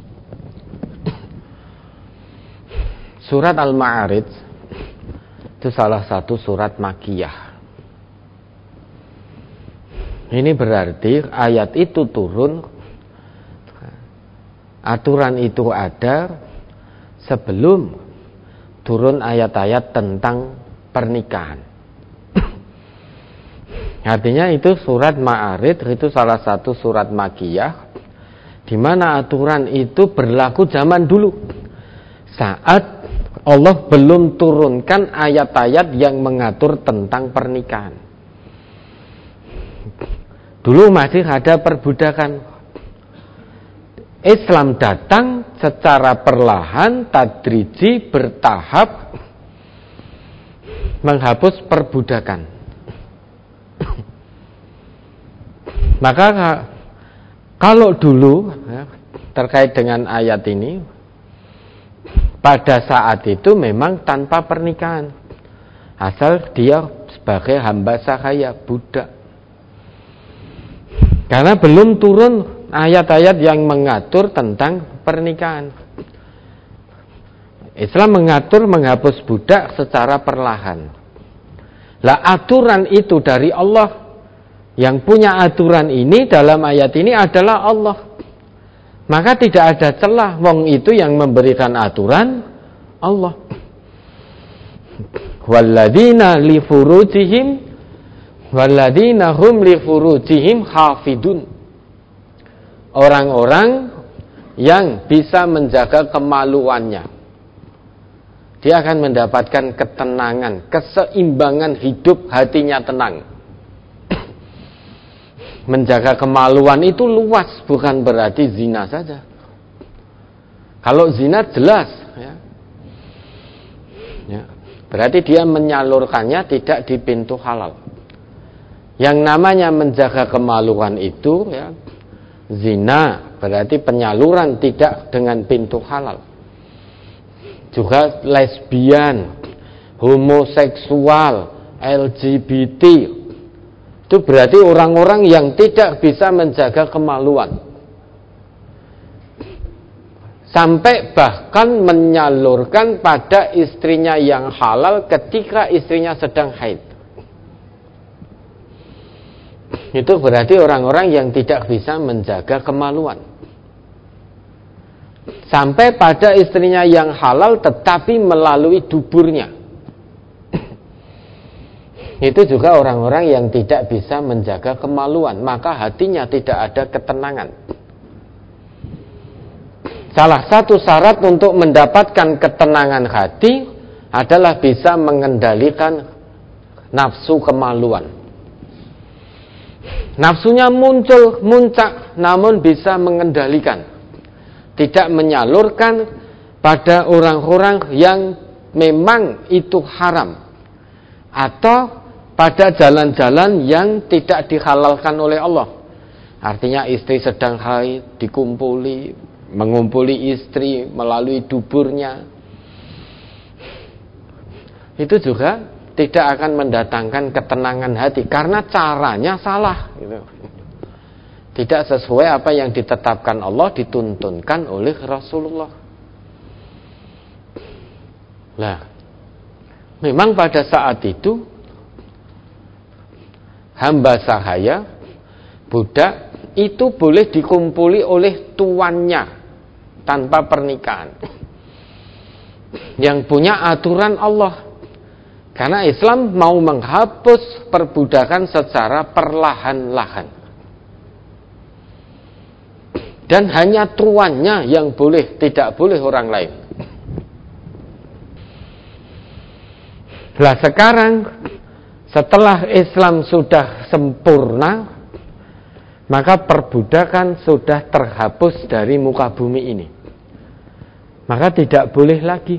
Surat Al-Ma'arij itu salah satu surat Makkiyah. Ini berarti ayat itu turun, aturan itu ada sebelum turun ayat-ayat tentang pernikahan. Artinya itu surat Ma'arij itu salah satu surat Makkiyah, di mana aturan itu berlaku zaman dulu, saat Allah belum turunkan ayat-ayat yang mengatur tentang pernikahan. Dulu masih ada perbudakan. Islam datang secara perlahan, tadriji, bertahap menghapus perbudakan. Maka kalau dulu terkait dengan ayat ini, pada saat itu memang tanpa pernikahan, asal dia sebagai hamba sahaya, budak. Karena belum turun ayat-ayat yang mengatur tentang pernikahan. Islam mengatur menghapus budak secara perlahan. Lah aturan itu dari Allah. Yang punya aturan ini dalam ayat ini adalah Allah. Maka tidak ada celah, wong itu yang memberikan aturan Allah. Walladzina li hum li furujihim hafidun. Orang-orang yang bisa menjaga kemaluannya, dia akan mendapatkan ketenangan, keseimbangan hidup, hatinya tenang. Menjaga kemaluan itu luas, bukan berarti zina saja. Kalau zina jelas, ya, berarti dia menyalurkannya tidak di pintu halal. Yang namanya menjaga kemaluan itu, ya, zina berarti penyaluran tidak dengan pintu halal. Juga lesbian, homoseksual, LGBT, itu berarti orang-orang yang tidak bisa menjaga kemaluan, sampai bahkan menyalurkan pada istrinya yang halal ketika istrinya sedang haid. Itu berarti orang-orang yang tidak bisa menjaga kemaluan, sampai pada istrinya yang halal tetapi melalui duburnya. Itu juga orang-orang yang tidak bisa menjaga kemaluan, maka hatinya tidak ada ketenangan. Salah satu syarat untuk mendapatkan ketenangan hati adalah bisa mengendalikan nafsu kemaluan. Nafsunya muncak, namun bisa mengendalikan, tidak menyalurkan pada orang-orang yang memang itu haram, atau pada jalan-jalan yang tidak dihalalkan oleh Allah. Artinya istri sedang haid, mengumpuli istri melalui duburnya. Itu juga tidak akan mendatangkan ketenangan hati, karena caranya salah, gitu. Tidak sesuai apa yang ditetapkan Allah, dituntunkan oleh Rasulullah. Lah, memang pada saat itu hamba sahaya, budak, itu boleh dikumpuli oleh tuannya tanpa pernikahan, yang punya aturan Allah. Karena Islam mau menghapus perbudakan secara perlahan-lahan, dan hanya tuannya yang boleh, tidak boleh orang lain. Lah sekarang, setelah Islam sudah sempurna, maka perbudakan sudah terhapus dari muka bumi ini. Maka tidak boleh lagi,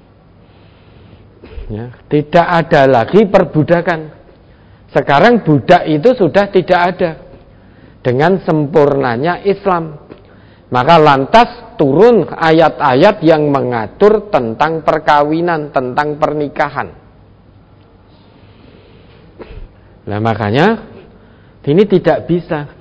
ya, tidak ada lagi perbudakan. Sekarang budak itu sudah tidak ada dengan sempurnanya Islam. Maka lantas turun ayat-ayat yang mengatur tentang perkawinan, tentang pernikahan. Nah makanya ini tidak bisa.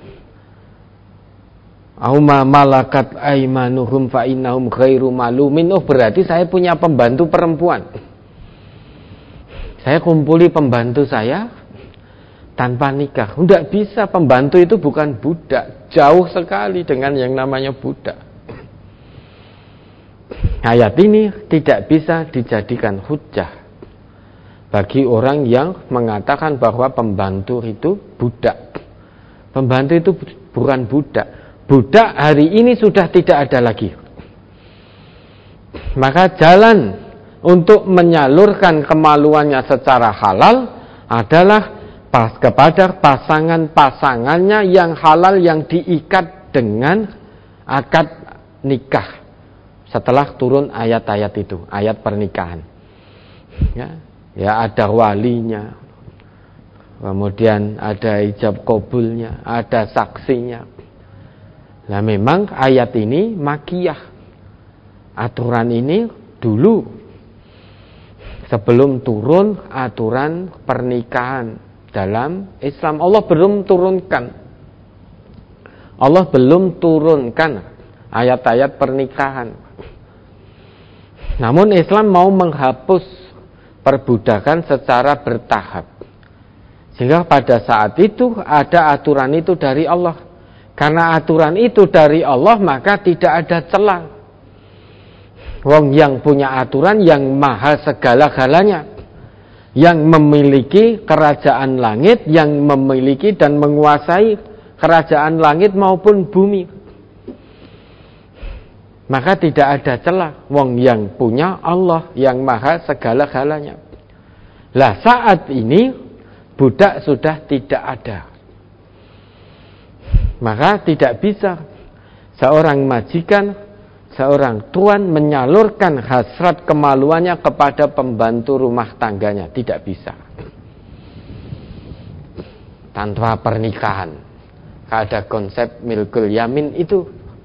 Auma malakat aimanuhum fa innahum ghairu malumin. Oh, berarti saya punya pembantu perempuan, saya kumpuli pembantu saya tanpa nikah. Tidak bisa, pembantu itu bukan budak. Jauh sekali dengan yang namanya budak. Ayat ini tidak bisa dijadikan hujjah bagi orang yang mengatakan bahwa pembantu itu budak. Pembantu itu bukan budak. Budak hari ini sudah tidak ada lagi. Maka jalan untuk menyalurkan kemaluannya secara halal adalah kepada pasangan-pasangannya yang halal, yang diikat dengan akad nikah setelah turun ayat-ayat itu, ayat pernikahan. Ya, ada walinya, kemudian ada ijab qabulnya, ada saksinya. Nah memang ayat ini makiyah. Aturan ini dulu sebelum turun aturan pernikahan dalam Islam. Allah belum turunkan ayat-ayat pernikahan. Namun Islam mau menghapus perbudakan secara bertahap. Sehingga pada saat itu ada aturan itu dari Allah. Karena aturan itu dari Allah, maka tidak ada celah. Wong yang punya aturan yang maha segala-galanya, yang memiliki kerajaan langit, yang memiliki dan menguasai kerajaan langit maupun bumi, maka tidak ada celah. Wong yang punya Allah yang maha segala-galanya. Lah saat ini budak sudah tidak ada, maka tidak bisa seorang majikan, seorang tuan menyalurkan hasrat kemaluannya kepada pembantu rumah tangganya. Tidak bisa. Tanpa pernikahan. Ada konsep milkul yamin itu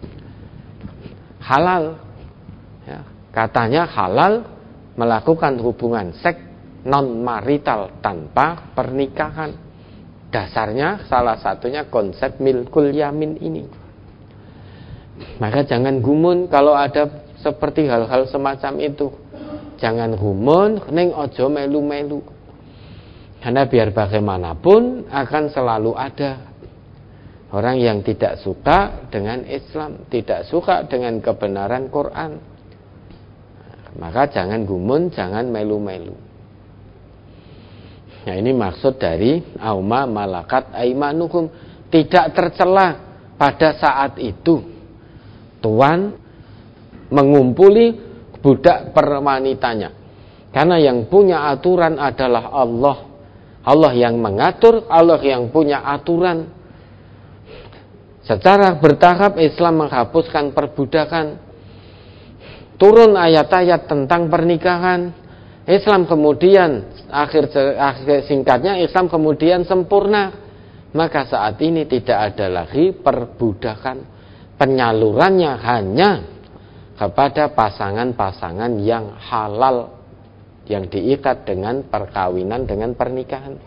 halal. Ya, katanya halal melakukan hubungan seks non-marital tanpa pernikahan. Dasarnya salah satunya konsep milkul yamin ini. Maka jangan gumun kalau ada seperti hal-hal semacam itu. Jangan gumun, ning ojo melu-melu. Karena biar bagaimanapun akan selalu ada orang yang tidak suka dengan Islam, tidak suka dengan kebenaran Quran. Maka jangan gumun, jangan melu-melu. Nah, ini maksud dari auma malakat aimanukum, tidak tercela pada saat itu tuan mengumpuli budak perwanitanya. Karena yang punya aturan adalah Allah. Allah yang mengatur, Allah yang punya aturan. Secara bertahap Islam menghapuskan perbudakan. Turun ayat-ayat tentang pernikahan. Islam kemudian akhir singkatnya Islam kemudian sempurna. Maka saat ini tidak ada lagi perbudakan. Penyalurannya hanya kepada pasangan-pasangan yang halal, yang diikat dengan perkawinan, dengan pernikahan.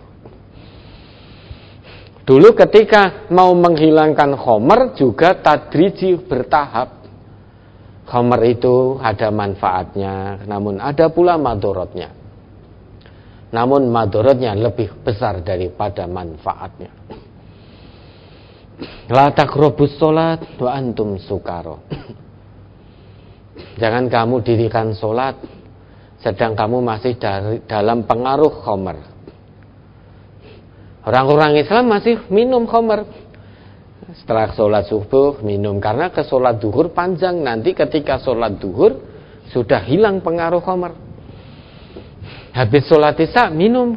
Dulu ketika mau menghilangkan khomer juga tadriji, bertahap. Khomer itu ada manfaatnya, namun ada pula madorotnya. Namun madorotnya lebih besar daripada manfaatnya. La taqrabus sholat wa antum sukaro. Jangan kamu dirikan sholat sedang kamu masih dalam pengaruh khomer. Orang-orang Islam masih minum khomer. Setelah sholat subuh minum, karena ke sholat duhur panjang. Nanti ketika sholat duhur sudah hilang pengaruh khomer. Habis sholat isya minum.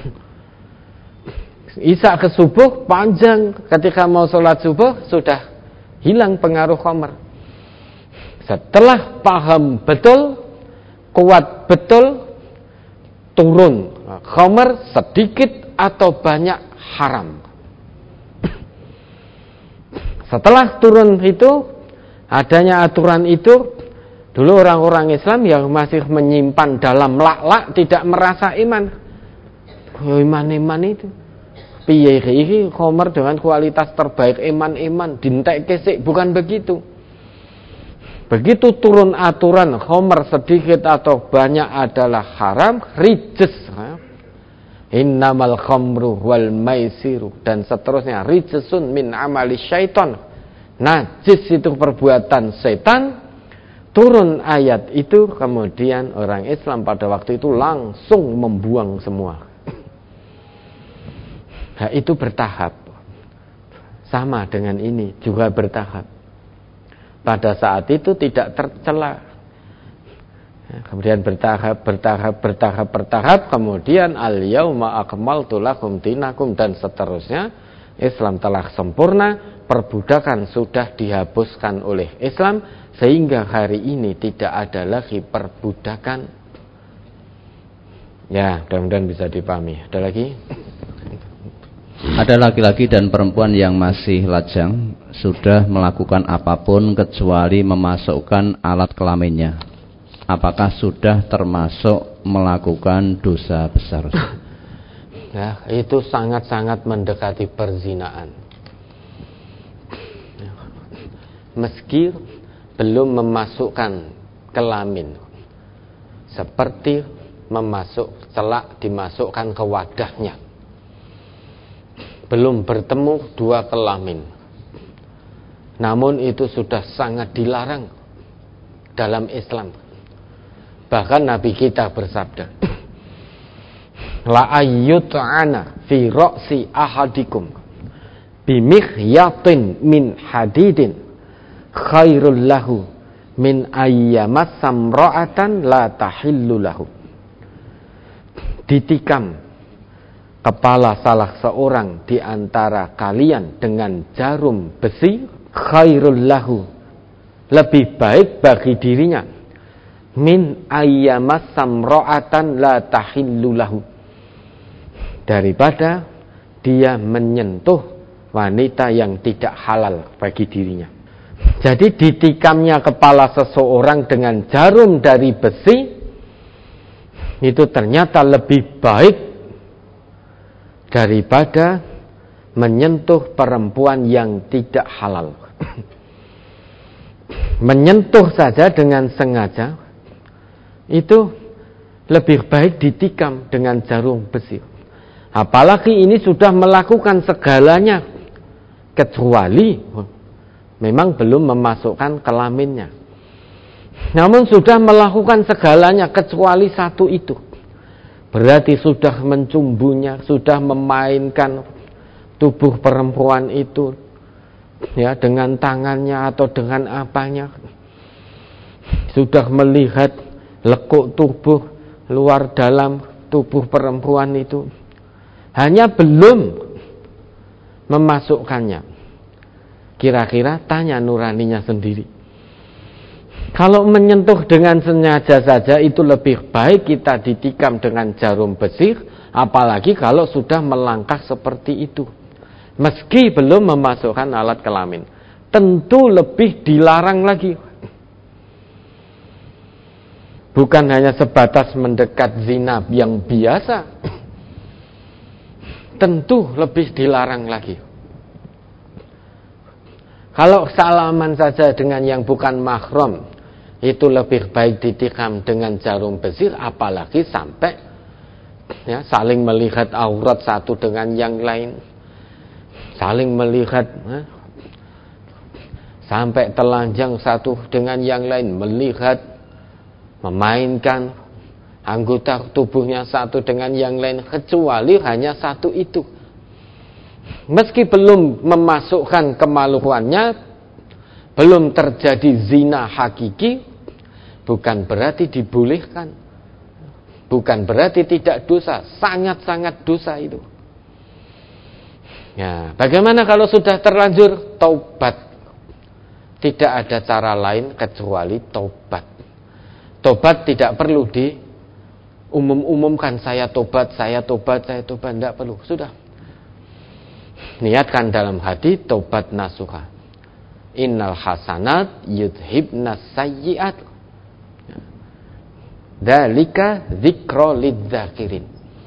Isya ke subuh panjang. Ketika mau sholat subuh sudah hilang pengaruh khomer. Setelah paham betul, kuat betul, turun khomer sedikit atau banyak haram. Setelah turun itu, adanya aturan itu, dulu orang-orang Islam yang masih menyimpan dalam lak-lak tidak merasa iman. Iman itu. Piye iki khomer dengan kualitas terbaik, iman dintek kesik, bukan begitu. Begitu turun aturan khomer sedikit atau banyak adalah haram, rijs. Innamal khamru wal maisiru dan seterusnya, rijsun min amali syaiton, najis itu perbuatan setan. Turun ayat itu, kemudian orang Islam pada waktu itu langsung membuang semua. Nah, itu bertahap. Sama dengan ini juga bertahap. Pada saat itu tidak tercela. Kemudian bertahap, kemudian al-yauma akmaltu lakum dinakum dan seterusnya. Islam telah sempurna, perbudakan sudah dihapuskan oleh Islam, sehingga hari ini tidak ada lagi perbudakan. Ya, mudah-mudahan bisa dipahami. Ada lagi? Ada laki-laki dan perempuan yang masih lajang sudah melakukan apapun kecuali memasukkan alat kelaminnya. apakah sudah termasuk melakukan dosa besar? Ya, itu sangat-sangat mendekati perzinaan. Meski belum memasukkan kelamin, seperti dimasukkan ke wadahnya, belum bertemu dua kelamin, namun itu sudah sangat dilarang dalam Islam. Bahkan Nabi kita bersabda, la ayyut'ana fi ra'si ahadikum bimikhyatin min hadidin khairul lahu min ayyamas samra'atan la tahillu lahu. Ditikam kepala salah seorang di antara kalian dengan jarum besi, khairul lahu, lebih baik bagi dirinya, min ayyamas samra'atan la tahillu lahu, daripada dia menyentuh wanita yang tidak halal bagi dirinya. Jadi ditikamnya kepala seseorang dengan jarum dari besi itu ternyata lebih baik daripada menyentuh perempuan yang tidak halal. Menyentuh saja dengan sengaja itu lebih baik ditikam dengan jarum besi. Apalagi ini sudah melakukan segalanya, kecuali memang belum memasukkan kelaminnya. Namun sudah melakukan segalanya kecuali satu itu, berarti sudah mencumbunya, sudah memainkan tubuh perempuan itu, ya, dengan tangannya atau dengan apanya, sudah melihat lekuk tubuh luar dalam tubuh perempuan itu, hanya belum memasukkannya. Kira-kira tanya nuraninya sendiri. Kalau menyentuh dengan sengaja saja itu lebih baik kita ditikam dengan jarum besi, apalagi kalau sudah melangkah seperti itu, meski belum memasukkan alat kelamin, tentu lebih dilarang lagi. Bukan hanya sebatas mendekat zina yang biasa, tentu lebih dilarang lagi. Kalau salaman saja dengan yang bukan mahram, itu lebih baik ditikam dengan jarum besi, apalagi sampai ya, saling melihat aurat satu dengan yang lain, saling melihat sampai telanjang satu dengan yang lain, melihat, memainkan anggota tubuhnya satu dengan yang lain, kecuali hanya satu itu. Meski belum memasukkan kemaluannya, belum terjadi zina hakiki, bukan berarti dibolehkan, bukan berarti tidak dosa, sangat-sangat dosa itu. Ya, bagaimana kalau sudah terlanjur? Taubat. Tidak ada cara lain kecuali taubat. Taubat tidak perlu diumumkan, saya tobat, tidak perlu, sudah. Niatkan dalam hati, taubat nasuha. Innal hasanat yudhibnas sayyi'at. Dzalika dzikra lidzakirin.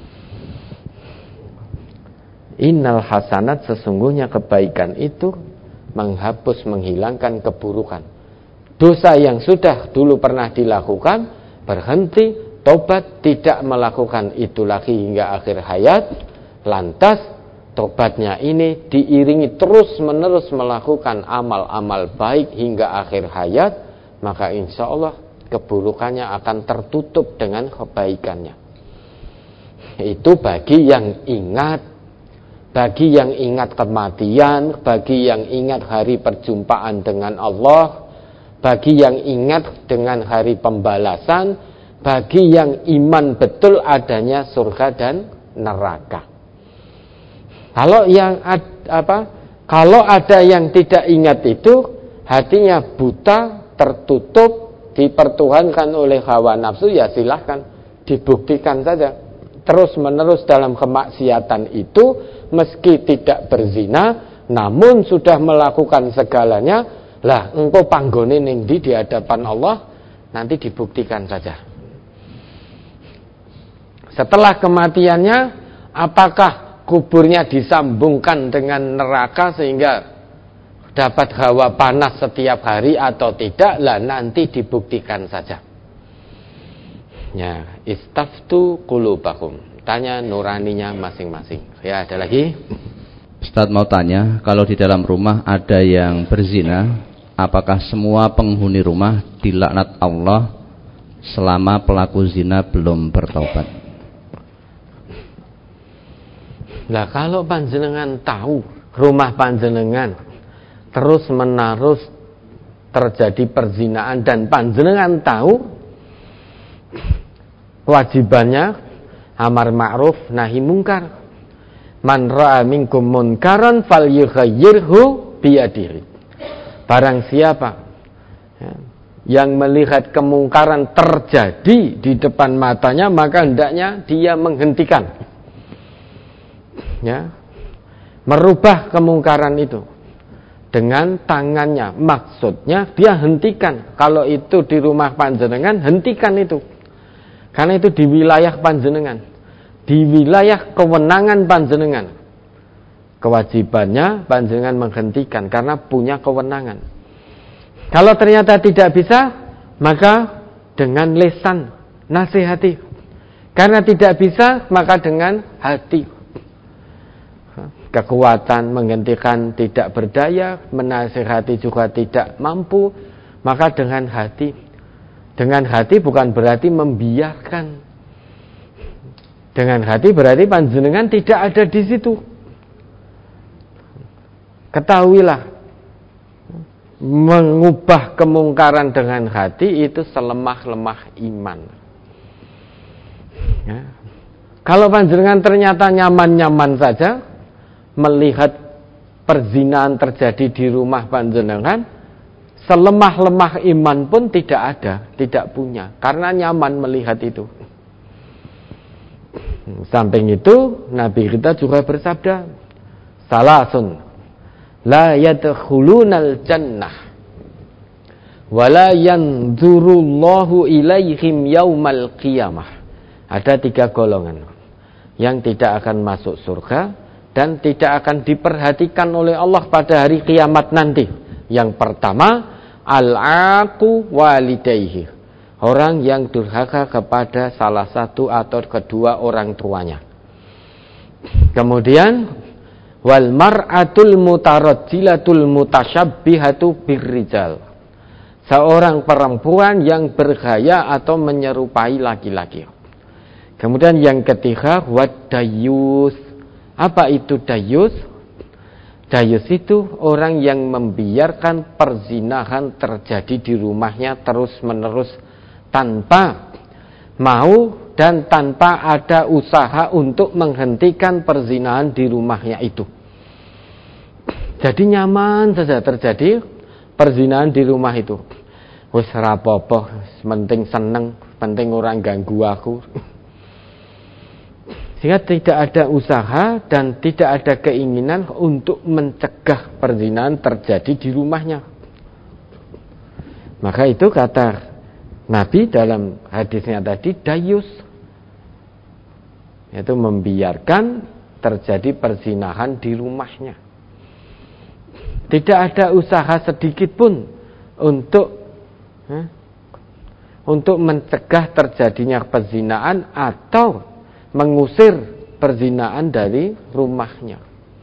Innal hasanat, sesungguhnya kebaikan itu menghapus, menghilangkan keburukan. Dosa yang sudah dulu pernah dilakukan, berhenti, tobat, tidak melakukan itu lagi hingga akhir hayat. Lantas tobatnya ini diiringi terus menerus melakukan amal-amal baik hingga akhir hayat, maka insya Allah keburukannya akan tertutup dengan kebaikannya. Itu bagi yang ingat kematian, bagi yang ingat hari perjumpaan dengan Allah, bagi yang ingat dengan hari pembalasan, bagi yang iman betul adanya surga dan neraka. Kalau ada yang tidak ingat itu, hatinya buta, tertutup, dipertuhankan oleh hawa nafsu, ya silahkan dibuktikan saja terus menerus dalam kemaksiatan itu, meski tidak berzina namun sudah melakukan segalanya. Lah engkau panggone ning di hadapan Allah, nanti dibuktikan saja. Setelah kematiannya, apakah kuburnya disambungkan dengan neraka sehingga dapat hawa panas setiap hari atau tidak? Lah nanti dibuktikan saja. Ya, istaftu qulubakum. Tanya nuraninya masing-masing. Ya, ada lagi? Ustaz mau tanya, kalau di dalam rumah ada yang berzina, apakah semua penghuni rumah dilaknat Allah selama pelaku zina belum bertobat? Lah kalau panjenengan tahu rumah panjenengan terus menerus terjadi perzinaan dan panjenengan tahu kewajibannya amar ma'ruf nahi mungkar. Man ra'a minkum munkaran falyughayyirhu biyadihi. Barang siapa yang melihat kemungkaran terjadi di depan matanya, maka hendaknya dia menghentikan, ya, merubah kemungkaran itu dengan tangannya. Maksudnya dia hentikan. Kalau itu di rumah panjenengan, hentikan itu, karena itu di wilayah panjenengan, di wilayah kewenangan panjenengan. Kewajibannya panjenengan menghentikan karena punya kewenangan. Kalau ternyata tidak bisa, maka dengan lisan nasihati. Karena tidak bisa, maka dengan hati. Kekuatan menghentikan tidak berdaya, menasihati juga tidak mampu, maka dengan hati. Dengan hati bukan berarti membiarkan. Dengan hati berarti panjenengan tidak ada di situ. Ketahuilah, mengubah kemungkaran dengan hati itu selemah-lemah iman. Ya. Kalau panjenengan ternyata nyaman-nyaman saja melihat perzinahan terjadi di rumah panjenengan, selemah-lemah iman pun tidak ada, tidak punya, karena nyaman melihat itu. Samping itu, Nabi kita juga bersabda, salasun la yadkhulunal jannah wa la yanzurullahu ilaihim yaumal qiyamah. Ada 3 golongan yang tidak akan masuk surga dan tidak akan diperhatikan oleh Allah pada hari kiamat nanti. Yang pertama, al-aqu walidayhi, orang yang durhaka kepada salah satu atau kedua orang tuanya. Kemudian wal mar'atul mutarajjilatul mutasyabbihatu birrijal, seorang perempuan yang bergaya atau menyerupai laki-laki. Kemudian yang ketiga wadayus. Apa itu dayus? Dayus itu orang yang membiarkan perzinahan terjadi di rumahnya terus-menerus tanpa mau dan tanpa ada usaha untuk menghentikan perzinahan di rumahnya itu. Jadi nyaman saja terjadi perzinahan di rumah itu. Wis rapopo, penting seneng, penting orang ganggu aku. Sehingga tidak ada usaha dan tidak ada keinginan untuk mencegah perzinahan terjadi di rumahnya. Maka itu kata Nabi dalam hadisnya tadi, dayus, yaitu membiarkan terjadi perzinahan di rumahnya. Tidak ada usaha sedikit pun untuk mencegah terjadinya perzinahan atau mengusir perzinahan dari rumahnya.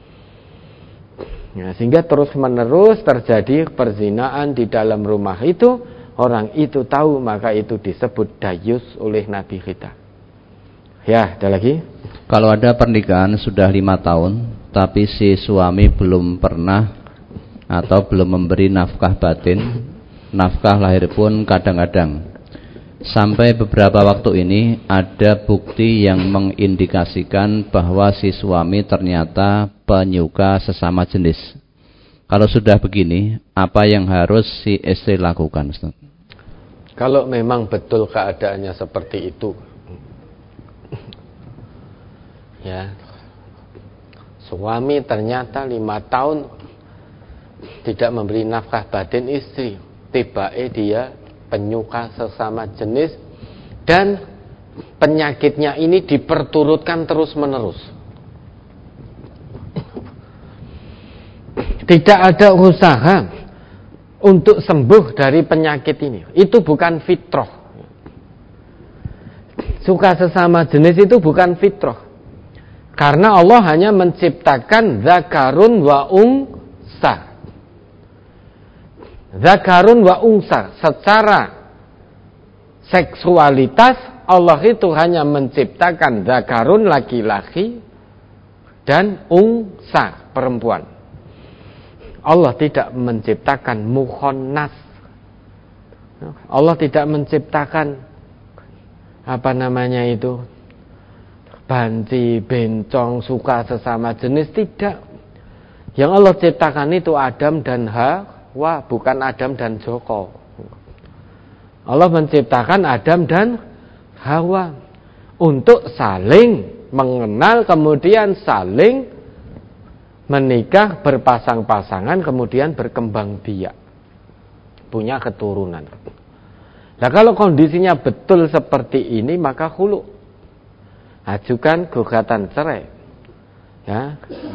Ya, sehingga terus-menerus terjadi perzinahan di dalam rumah itu. Orang itu tahu, maka itu disebut dayus oleh Nabi kita. Ya, ada lagi? Kalau ada pernikahan sudah 5 tahun, tapi si suami belum pernah atau belum memberi nafkah batin, nafkah lahir pun kadang-kadang. Sampai beberapa waktu ini ada bukti yang mengindikasikan bahwa si suami ternyata penyuka sesama jenis. Kalau sudah begini, apa yang harus si istri lakukan, Ustaz? Kalau memang betul keadaannya seperti itu, ya, suami ternyata 5 tahun tidak memberi nafkah batin istri, tiba-tiba dia penyuka sesama jenis, dan penyakitnya ini diperturutkan terus-menerus. Tidak ada usaha untuk sembuh dari penyakit ini. Itu bukan fitrah. Suka sesama jenis itu bukan fitrah. Karena Allah hanya menciptakan zakarun wa unsa. Zakarun wa unsa. Secara seksualitas Allah itu hanya menciptakan zakarun laki-laki dan unsa perempuan. Allah tidak menciptakan mukhonnas. Allah tidak menciptakan banci, bencong, suka sesama jenis, tidak. Yang Allah ciptakan itu Adam dan Hawa, bukan Adam dan Joko. Allah menciptakan Adam dan Hawa untuk saling mengenal, kemudian saling menikah, berpasang-pasangan, kemudian berkembang biak, punya keturunan. Nah, kalau kondisinya betul seperti ini, maka khulu, ajukan gugatan cerai. Ya,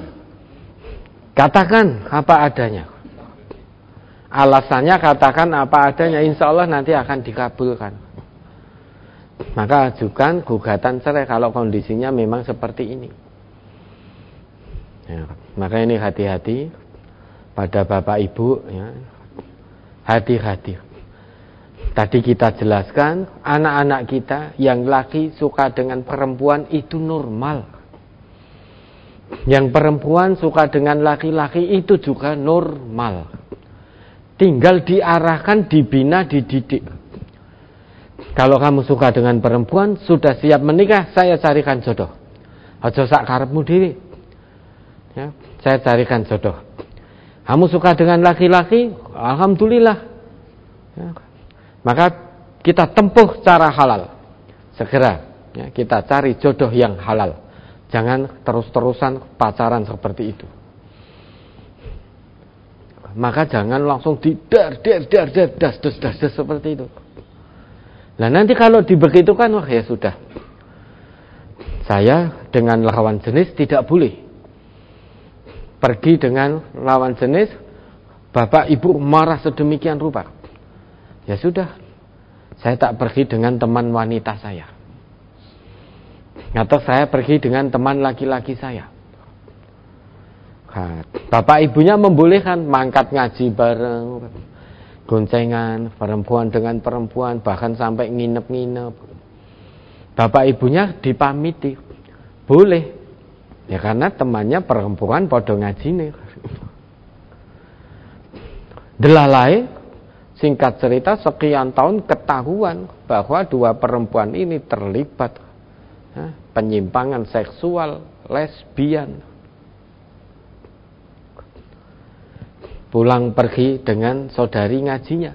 katakan apa adanya. Alasannya katakan apa adanya, insya Allah nanti akan dikabulkan. Maka ajukan gugatan cerai kalau kondisinya memang seperti ini. Ya, maka ini hati-hati pada Bapak Ibu, ya. Hati-hati. Tadi kita jelaskan, anak-anak kita yang laki suka dengan perempuan itu normal. Yang perempuan suka dengan laki-laki itu juga normal. Tinggal diarahkan, dibina, dididik. Kalau kamu suka dengan perempuan, sudah siap menikah, saya carikan jodoh. Aja sak karepmu dhewe. Ya, saya carikan jodoh. Kamu suka dengan laki-laki, alhamdulillah. Ya, maka kita tempuh cara halal. Segera, ya, kita cari jodoh yang halal. Jangan terus-terusan pacaran seperti itu. Maka jangan langsung das seperti itu. Nah, nanti kalau dibegitukan, wah ya sudah. Saya dengan lawan jenis tidak boleh. Pergi dengan lawan jenis, bapak ibu marah sedemikian rupa. Ya sudah, saya tak pergi dengan teman wanita saya. Atau saya pergi dengan teman laki-laki saya. Bapak ibunya membolehkan mangkat ngaji bareng, goncengan, perempuan dengan perempuan, bahkan sampai nginep-nginep. Bapak ibunya dipamiti, boleh. Ya karena temannya perempuan podo ngajine. Delalai, singkat cerita sekian tahun ketahuan bahwa dua perempuan ini terlibat penyimpangan seksual, lesbian. Pulang pergi dengan saudari ngajinya.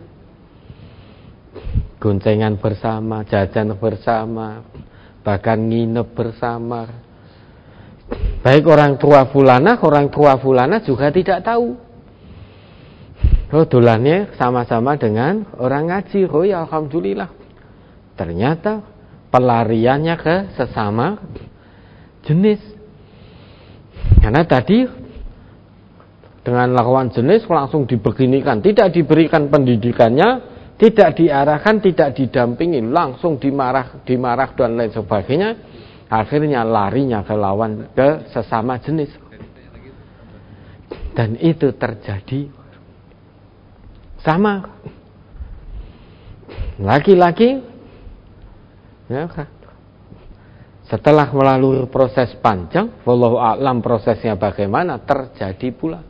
Goncengan bersama, jajan bersama, bahkan nginep bersama. Baik orang tua fulana juga tidak tahu. Oh, dolannya sama-sama dengan orang ngaji. Oh ya, alhamdulillah. Ternyata pelariannya ke sesama jenis. Karena tadi dengan lawan jenis langsung dibeginikan, tidak diberikan pendidikannya, tidak diarahkan, tidak didampingi, langsung dimarah dan lain sebagainya. Akhirnya larinya ke sesama jenis. Dan itu terjadi sama laki-laki, ya, setelah melalui proses panjang, wallahu a'lam prosesnya bagaimana, terjadi pula.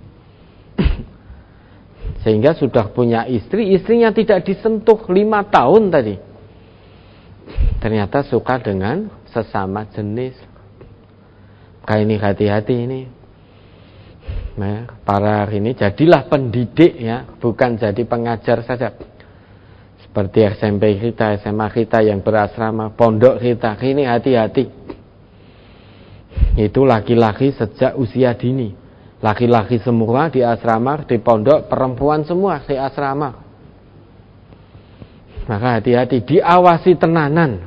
Sehingga sudah punya istri, istrinya tidak disentuh 5 tahun tadi. Ternyata suka dengan sesama jenis. Kayak ini hati-hati ini. Nah, para ini jadilah pendidik, ya, bukan jadi pengajar saja. Seperti SMP kita, SMA kita yang berasrama, pondok kita, ini hati-hati. Itu laki-laki sejak usia dini. Laki-laki semua di asrama, di pondok, perempuan semua di asrama. Maka hati-hati, diawasi tenanan.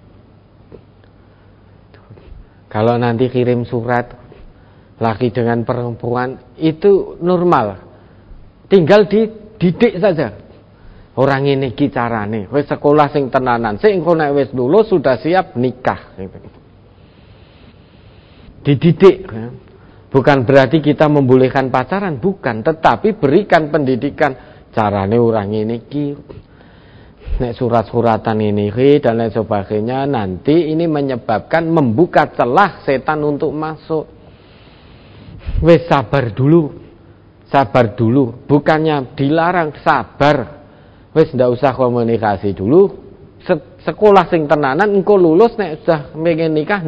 Kalau nanti kirim surat laki dengan perempuan itu normal. Tinggal dididik saja. Orang ini ki carane, wis sekolah sing tenanan. Sing engko nek wis lulus sudah siap nikah gitu. Dididik. Bukan berarti kita membolehkan pacaran, bukan, tetapi berikan pendidikan carane orang ini ki. Nek surat-suratan ini dan lain sebagainya, nanti ini menyebabkan membuka celah setan untuk masuk. Wes sabar dulu, bukannya dilarang, sabar. Wes ndak usah komunikasi dulu, sekolah sing tenanan, engko lulus nek sudah pengen nikah.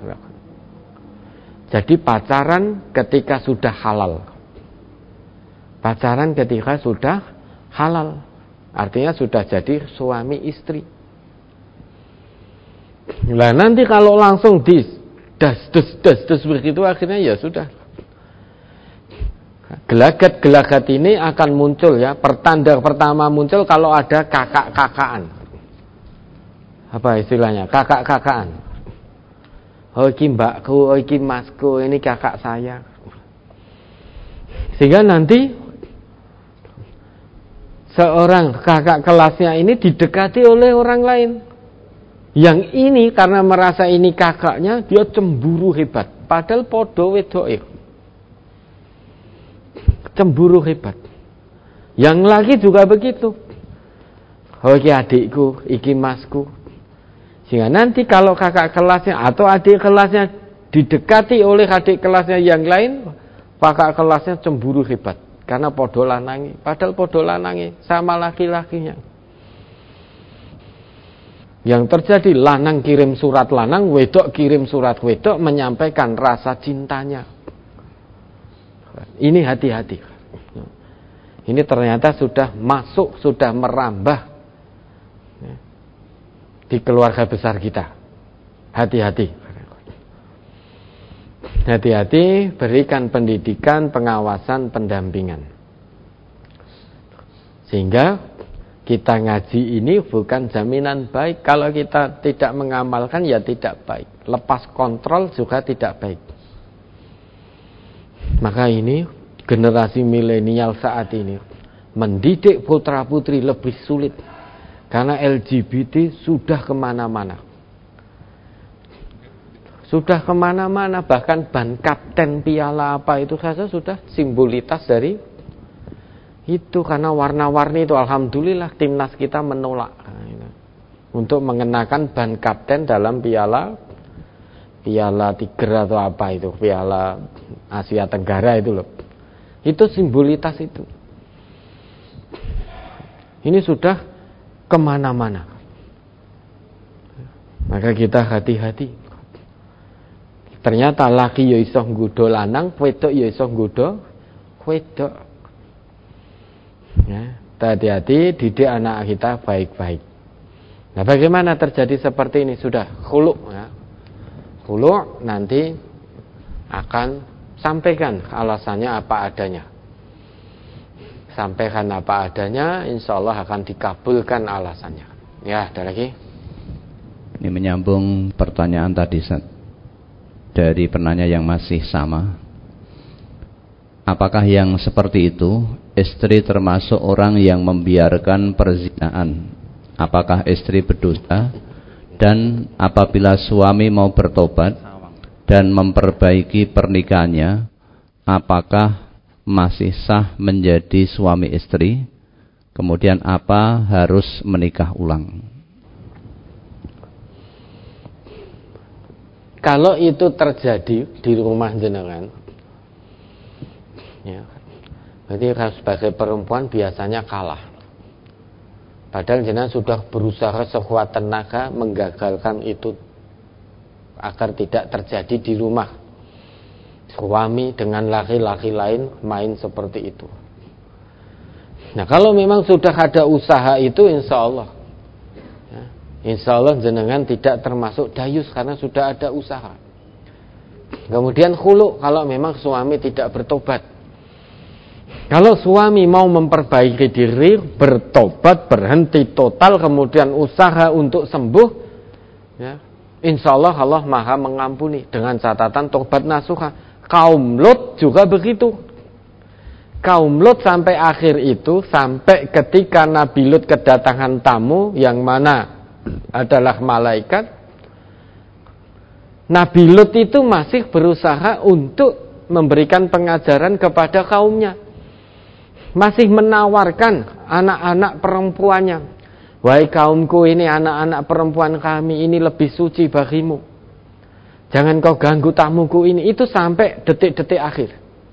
Jadi pacaran ketika sudah halal. Pacaran ketika sudah halal. Artinya sudah jadi suami istri. Nah nanti kalau langsung das begitu, akhirnya ya sudah. Gelagat ini akan muncul ya. Pertanda pertama muncul kalau ada kakak-kakaan. Apa istilahnya? Kakak-kakaan. Oh iki mbakku, oh iki masku, ini kakak saya. Sehingga nanti seorang kakak kelasnya ini didekati oleh orang lain. Yang ini karena merasa ini kakaknya, dia cemburu hebat. Padahal podo wedoke. Cemburu hebat. Yang lagi juga begitu. Oh iki adikku, iki masku. Sehingga nanti kalau kakak kelasnya atau adik kelasnya didekati oleh adik kelasnya yang lain, kakak kelasnya cemburu hebat. Karena podo lanangi, padahal podo lanangi sama laki-lakinya. Yang terjadi lanang kirim surat lanang, wedok kirim surat wedok menyampaikan rasa cintanya. Ini hati-hati. Ini ternyata sudah masuk, sudah merambah di keluarga besar kita. Hati-hati. Hati-hati, berikan pendidikan, pengawasan, pendampingan. Sehingga kita ngaji ini bukan jaminan baik. Kalau kita tidak mengamalkan ya tidak baik. Lepas kontrol juga tidak baik. Maka ini generasi milenial saat ini mendidik putra-putri lebih sulit. Karena LGBT sudah kemana-mana. Sudah kemana-mana, bahkan ban kapten piala apa itu saja sudah simbolitas dari itu. Karena warna-warni itu alhamdulillah timnas kita menolak untuk mengenakan ban kapten dalam piala Tiger atau apa itu, piala Asia Tenggara itu loh. Itu simbolitas itu. Ini sudah kemana-mana. Maka kita hati-hati. Ternyata laki ya iso nggodha lanang, wedok ya iso nggodha wedok. Ya, hati-hati, didik anak kita baik-baik. Nah, bagaimana terjadi seperti ini? Sudah khulu' ya. Khulu' nanti akan sampaikan alasannya apa adanya. Sampaikan apa adanya, insya Allah akan dikabulkan alasannya. Ya, ada lagi? Ini menyambung pertanyaan tadi, Ustaz. Dari penanya yang masih sama, apakah yang seperti itu istri termasuk orang yang membiarkan perzinahan? Apakah istri berdosa? Dan apabila suami mau bertobat dan memperbaiki pernikahannya, apakah masih sah menjadi suami istri? Kemudian apa harus menikah ulang? Kalau itu terjadi di rumah jenengan, ya, berarti sebagai perempuan biasanya kalah. Padahal jenengan sudah berusaha sekuat tenaga menggagalkan itu agar tidak terjadi di rumah. Suami dengan laki-laki lain main seperti itu. Nah, kalau memang sudah ada usaha itu, insya Allah jenengan tidak termasuk dayus karena sudah ada usaha. Kemudian khulu kalau memang suami tidak bertobat. Kalau suami mau memperbaiki diri, bertobat, berhenti total, kemudian usaha untuk sembuh, ya, insya Allah Allah Maha mengampuni dengan catatan tobat nasuha. Kaum Lot juga begitu. Kaum Lot sampai akhir itu, sampai ketika Nabi Lot kedatangan tamu yang mana adalah malaikat, Nabi Lot itu masih berusaha untuk memberikan pengajaran kepada kaumnya. Masih menawarkan anak-anak perempuannya. Wahai kaumku, ini anak-anak perempuan kami ini lebih suci bagimu. Jangan kau ganggu tamuku ini. Itu sampai detik-detik akhir.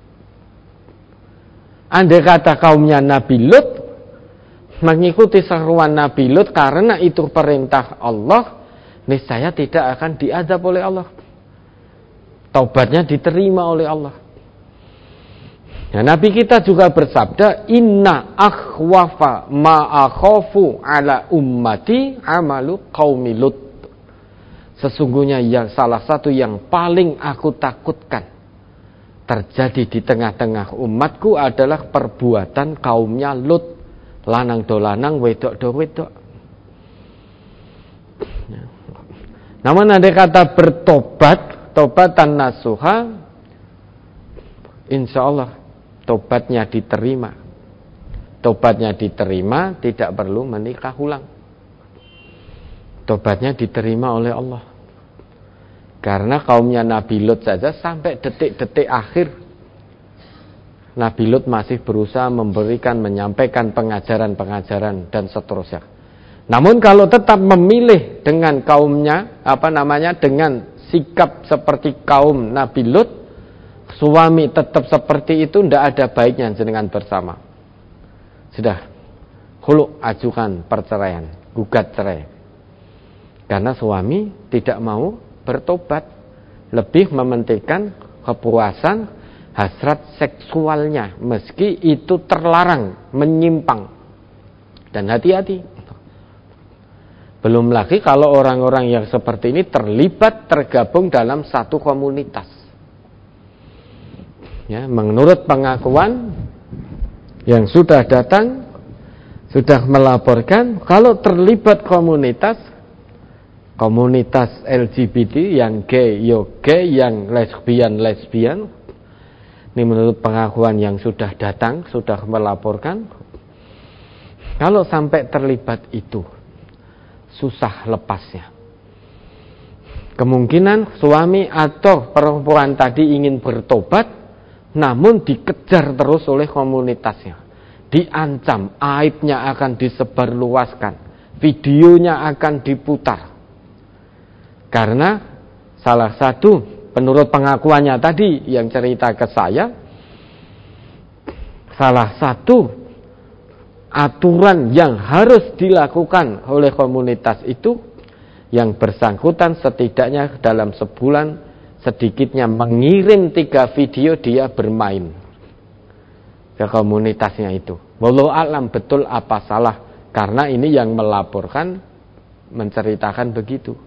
Andai kata kaumnya Nabi Lut mengikuti seruan Nabi Lut karena itu perintah Allah, niscaya tidak akan diazab oleh Allah. Taubatnya diterima oleh Allah. Nah, Nabi kita juga bersabda, inna akhwafa ma akhafu ala ummati amalu qaumi Lut. Sesungguhnya yang salah satu yang paling aku takutkan terjadi di tengah-tengah umatku adalah perbuatan kaumnya Lut. Lanang do lanang, wedok do wedok. Namun ada kata bertobat, tobatan nasuha, insya Allah tobatnya diterima. Tobatnya diterima, tidak perlu menikah ulang. Tobatnya diterima oleh Allah. Karena kaumnya Nabi Lut saja sampai detik-detik akhir Nabi Lut masih berusaha memberikan, menyampaikan pengajaran-pengajaran dan seterusnya. Namun kalau tetap memilih dengan kaumnya, dengan sikap seperti kaum Nabi Lut, suami tetap seperti itu, tidak ada baiknya jenengan bersama. Sudah, khulu, ajukan perceraian, gugat cerai. Karena suami tidak mau bertobat, lebih mementingkan kepuasan hasrat seksualnya, meski itu terlarang, menyimpang. Dan hati-hati. Belum lagi kalau orang-orang yang seperti ini tergabung dalam satu komunitas. Ya, menurut pengakuan yang sudah datang, sudah melaporkan, kalau terlibat komunitas LGBT, yang gay, yang lesbian. Ini menurut pengakuan yang sudah datang, sudah melaporkan. Kalau sampai terlibat itu, susah lepasnya. Kemungkinan suami atau perempuan tadi ingin bertobat, namun dikejar terus oleh komunitasnya. Diancam, aibnya akan disebarluaskan, videonya akan diputar. Karena salah satu, menurut pengakuannya tadi yang cerita ke saya, salah satu aturan yang harus dilakukan oleh komunitas itu, yang bersangkutan setidaknya dalam sebulan sedikitnya mengirim 3 video dia bermain ke komunitasnya itu. Wallahu a'lam betul apa salah, karena ini yang melaporkan menceritakan begitu.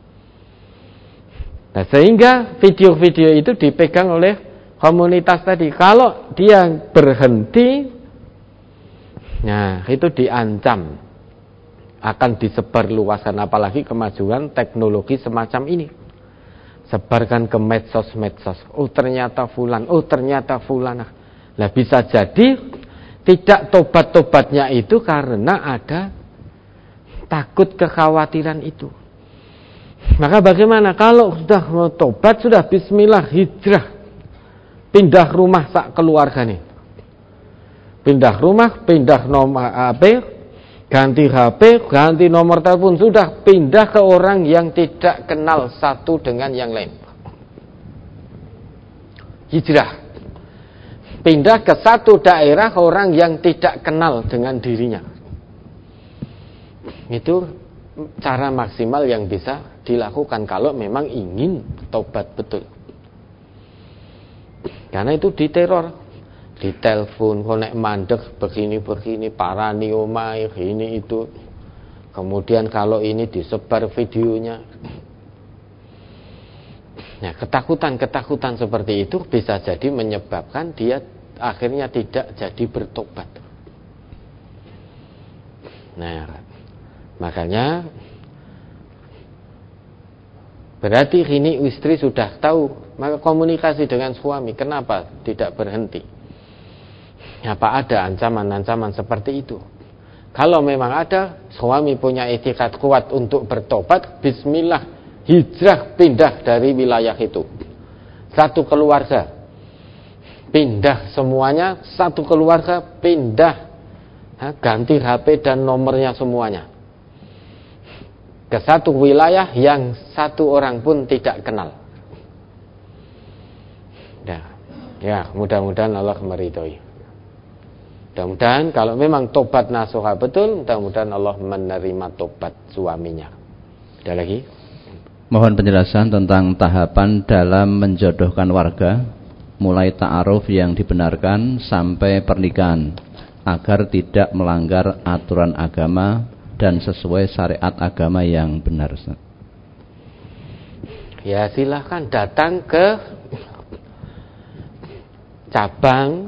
Nah, sehingga video-video itu dipegang oleh komunitas tadi. Kalau dia berhenti, nah itu diancam akan disebarluaskan, apalagi kemajuan teknologi semacam ini. Sebarkan ke medsos. Oh ternyata fulan, oh ternyata fulanah. Nah, bisa jadi tidak tobat-tobatnya itu karena ada takut kekhawatiran itu. Maka bagaimana kalau sudah mau tobat, sudah bismillah, hijrah, pindah rumah sak keluarga nih. Pindah rumah, pindah nomor HP, ganti HP, ganti nomor telepon, sudah pindah ke orang yang tidak kenal satu dengan yang lain. Hijrah. Pindah ke satu daerah ke orang yang tidak kenal dengan dirinya. Itu cara maksimal yang bisa dilakukan kalau memang ingin tobat betul. Karena itu diteror, ditelepon, konek mandek begini parani omai ini itu. Kemudian kalau ini disebar videonya. Nah, ketakutan seperti itu bisa jadi menyebabkan dia akhirnya tidak jadi bertobat. Nah, makanya berarti ini istri sudah tahu, maka komunikasi dengan suami, kenapa tidak berhenti? Apa ada ancaman-ancaman seperti itu? Kalau memang ada, suami punya etikat kuat untuk bertobat, bismillah, hijrah, pindah dari wilayah itu. Satu keluarga pindah semuanya, satu keluarga pindah, ganti HP dan nomornya semuanya ke satu wilayah yang satu orang pun tidak kenal. Ya, mudah-mudahan Allah meridhoi. Mudah-mudahan kalau memang tobat nasuha betul, mudah-mudahan Allah menerima tobat suaminya. Ada lagi? Mohon penjelasan tentang tahapan dalam menjodohkan warga, mulai ta'aruf yang dibenarkan sampai pernikahan, agar tidak melanggar aturan agama dan sesuai syariat agama yang benar. Ya, silahkan datang ke cabang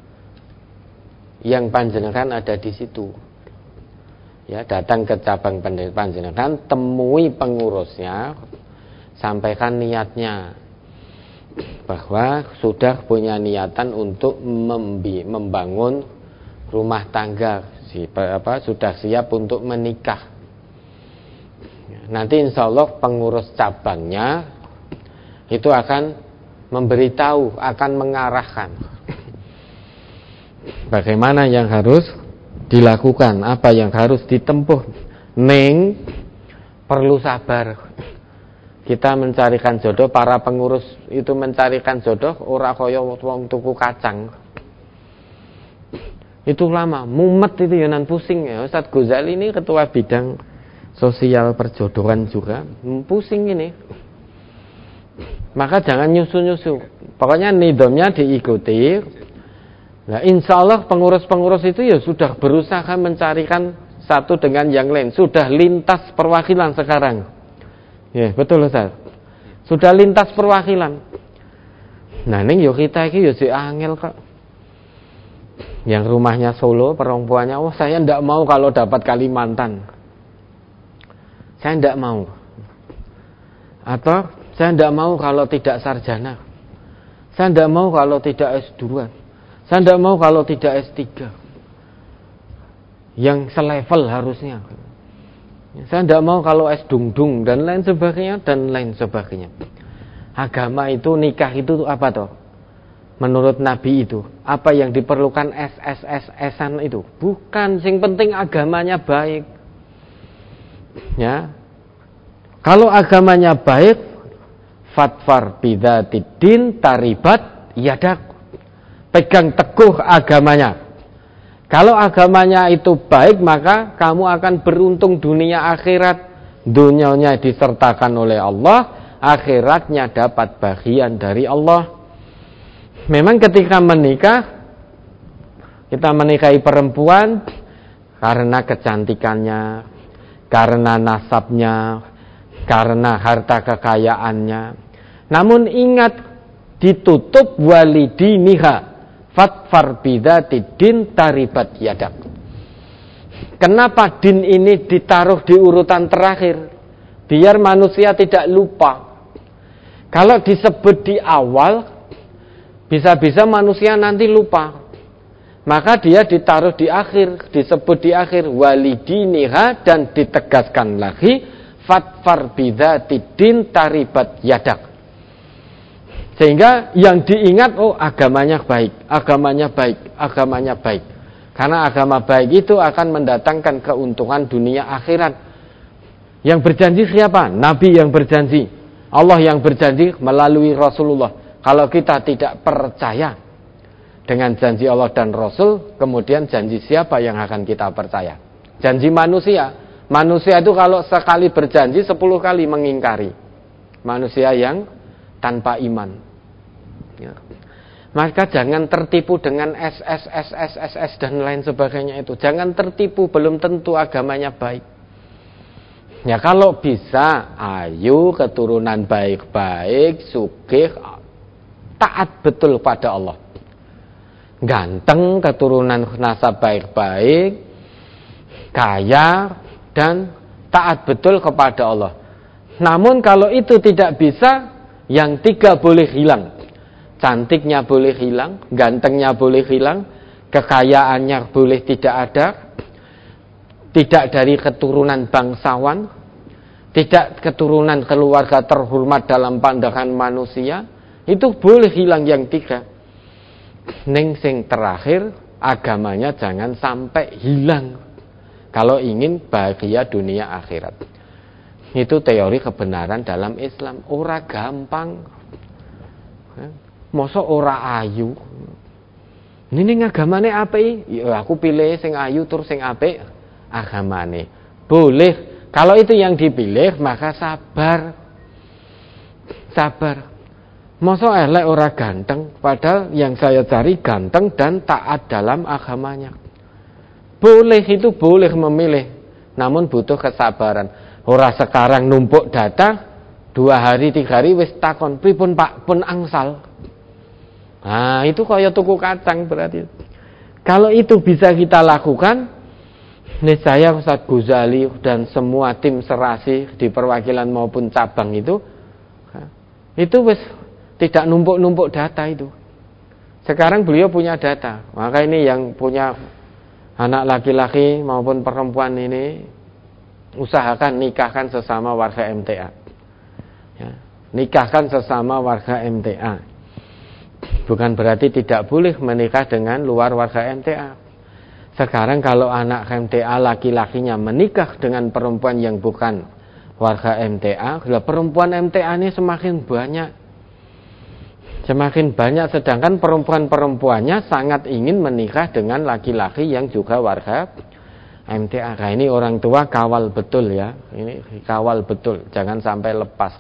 yang panjenengan ada di situ. Ya, datang ke cabang panjenengan, temui pengurusnya, sampaikan niatnya bahwa sudah punya niatan untuk membangun rumah tangga, sudah siap untuk menikah. Nanti insya Allah pengurus cabangnya itu akan memberitahu, akan mengarahkan bagaimana yang harus dilakukan, apa yang harus ditempuh. Neng, perlu sabar. Kita mencarikan jodoh, para pengurus itu mencarikan jodoh ora kaya wong tuku kacang. Itu lama, mumet itu ya, nan pusing ya. Ustaz Ghazali ini ketua bidang sosial perjodohan juga, pusing ini. Maka jangan nyusu-nyusu. Pokoknya nidhamnya diikuti. Nah, insya Allah pengurus-pengurus itu ya sudah berusaha mencarikan satu dengan yang lain. Sudah lintas perwakilan sekarang. Ya, betul Ustaz. Sudah lintas perwakilan. Nah, ning yo kita iki yo si angel kok. Yang rumahnya Solo, perempuannya, oh saya ndak mau kalau dapat Kalimantan. Saya ndak mau. Atau saya ndak mau kalau tidak sarjana. Saya ndak mau kalau tidak S2. Saya tidak mau kalau tidak S3 yang selevel harusnya. Saya tidak mau kalau S dung-dung dan lain sebagainya dan lain sebagainya. Agama itu, nikah itu apa toh? Menurut Nabi itu apa yang diperlukan SSS-an itu? Bukan, yang penting agamanya baik. Ya. Kalau agamanya baik, fatfar bidzatid-din taribat yadak. Pegang teguh agamanya. Kalau agamanya itu baik, maka kamu akan beruntung dunia akhirat. Dunianya disertakan oleh Allah, akhiratnya dapat bagian dari Allah. Memang ketika menikah, kita menikahi perempuan karena kecantikannya, karena nasabnya, karena harta kekayaannya. Namun ingat, ditutup walidiniha, fatfar bidzatid-din taribat yadak. Kenapa din ini ditaruh di urutan terakhir? Biar manusia tidak lupa. Kalau disebut di awal, bisa-bisa manusia nanti lupa. Maka dia ditaruh di akhir, disebut di akhir walidiniha, dan ditegaskan lagi fatfar bidzatid-din taribat yadak. Sehingga yang diingat, oh agamanya baik, agamanya baik, agamanya baik. Karena agama baik itu akan mendatangkan keuntungan dunia akhirat. Yang berjanji siapa? Nabi yang berjanji, Allah yang berjanji melalui Rasulullah. Kalau kita tidak percaya dengan janji Allah dan Rasul, kemudian janji siapa yang akan kita percaya? Janji manusia. Manusia itu kalau sekali berjanji 10 kali mengingkari. Manusia yang tanpa iman. Ya. Maka jangan tertipu dengan SSS dan lain sebagainya itu. Jangan tertipu, belum tentu agamanya baik. Ya kalau bisa, ayo keturunan baik-baik, sugih, taat betul pada Allah. ganteng, keturunan nasab baik-baik, kaya, dan taat betul kepada Allah. Namun kalau itu tidak bisa, yang tiga boleh hilang. Cantiknya boleh hilang, gantengnya boleh hilang, kekayaannya boleh tidak ada, tidak dari keturunan bangsawan, tidak keturunan keluarga terhormat dalam pandangan manusia, itu boleh hilang yang tiga. Ning sing terakhir, agamanya jangan sampai hilang kalau ingin bahagia dunia akhirat. Itu teori kebenaran dalam Islam. Ora gampang, mosok ora ayu. Ini agamane apik, ya aku pilih sing ayu tur sing apik agamane. Boleh. Kalau itu yang dipilih, maka sabar. Sabar. Mosok elek ora ganteng, padahal yang saya cari ganteng dan taat dalam agamanya. Boleh, itu boleh memilih, namun butuh kesabaran. Ora sekarang numpuk data 2 hari 3 hari wis takon pripun Pak pun angsal. Nah, itu kaya tuku kacang berarti. Kalau itu bisa kita lakukan, niscaya Ustaz Ghazali dan semua tim serasi di perwakilan maupun cabang itu wis tidak numpuk-numpuk data itu. Sekarang beliau punya data. Maka ini yang punya anak laki-laki maupun perempuan ini, usahakan nikahkan sesama warga MTA. Ya, nikahkan sesama warga MTA. Bukan berarti tidak boleh menikah dengan luar warga MTA. Sekarang kalau anak MTA laki-lakinya menikah dengan perempuan yang bukan warga MTA, perempuan MTA ini semakin banyak. Semakin banyak, sedangkan perempuan-perempuannya sangat ingin menikah dengan laki-laki yang juga warga MTA. Nah, ini orang tua kawal betul ya. Ini kawal betul, jangan sampai lepas.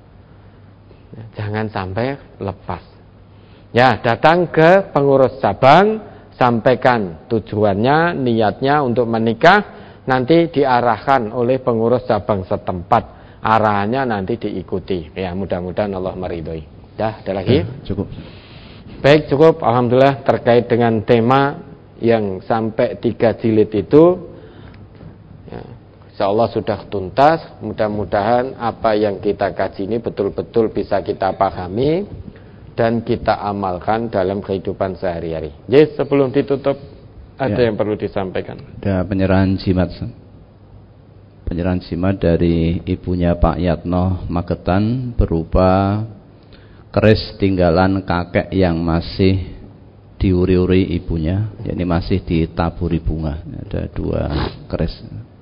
Jangan sampai lepas. Ya, datang ke pengurus cabang, sampaikan tujuannya, niatnya untuk menikah, nanti diarahkan oleh pengurus cabang setempat. Arahannya nanti diikuti. Ya, mudah-mudahan Allah meridhoi. Ya, ada lagi? Cukup. Baik, cukup. Alhamdulillah terkait dengan tema yang sampai 3 jilid itu, ya, insyaallah sudah tuntas. Mudah-mudahan apa yang kita kaji ini betul-betul bisa kita pahami dan kita amalkan dalam kehidupan sehari-hari. Yes, sebelum ditutup ada yang perlu disampaikan. Ada penyerahan jimat. Penyerahan jimat dari ibunya Pak Yatno Magetan berupa keris tinggalan kakek yang masih diuri-uri ibunya, yakni masih ditaburi bunga. Ada 2 keris.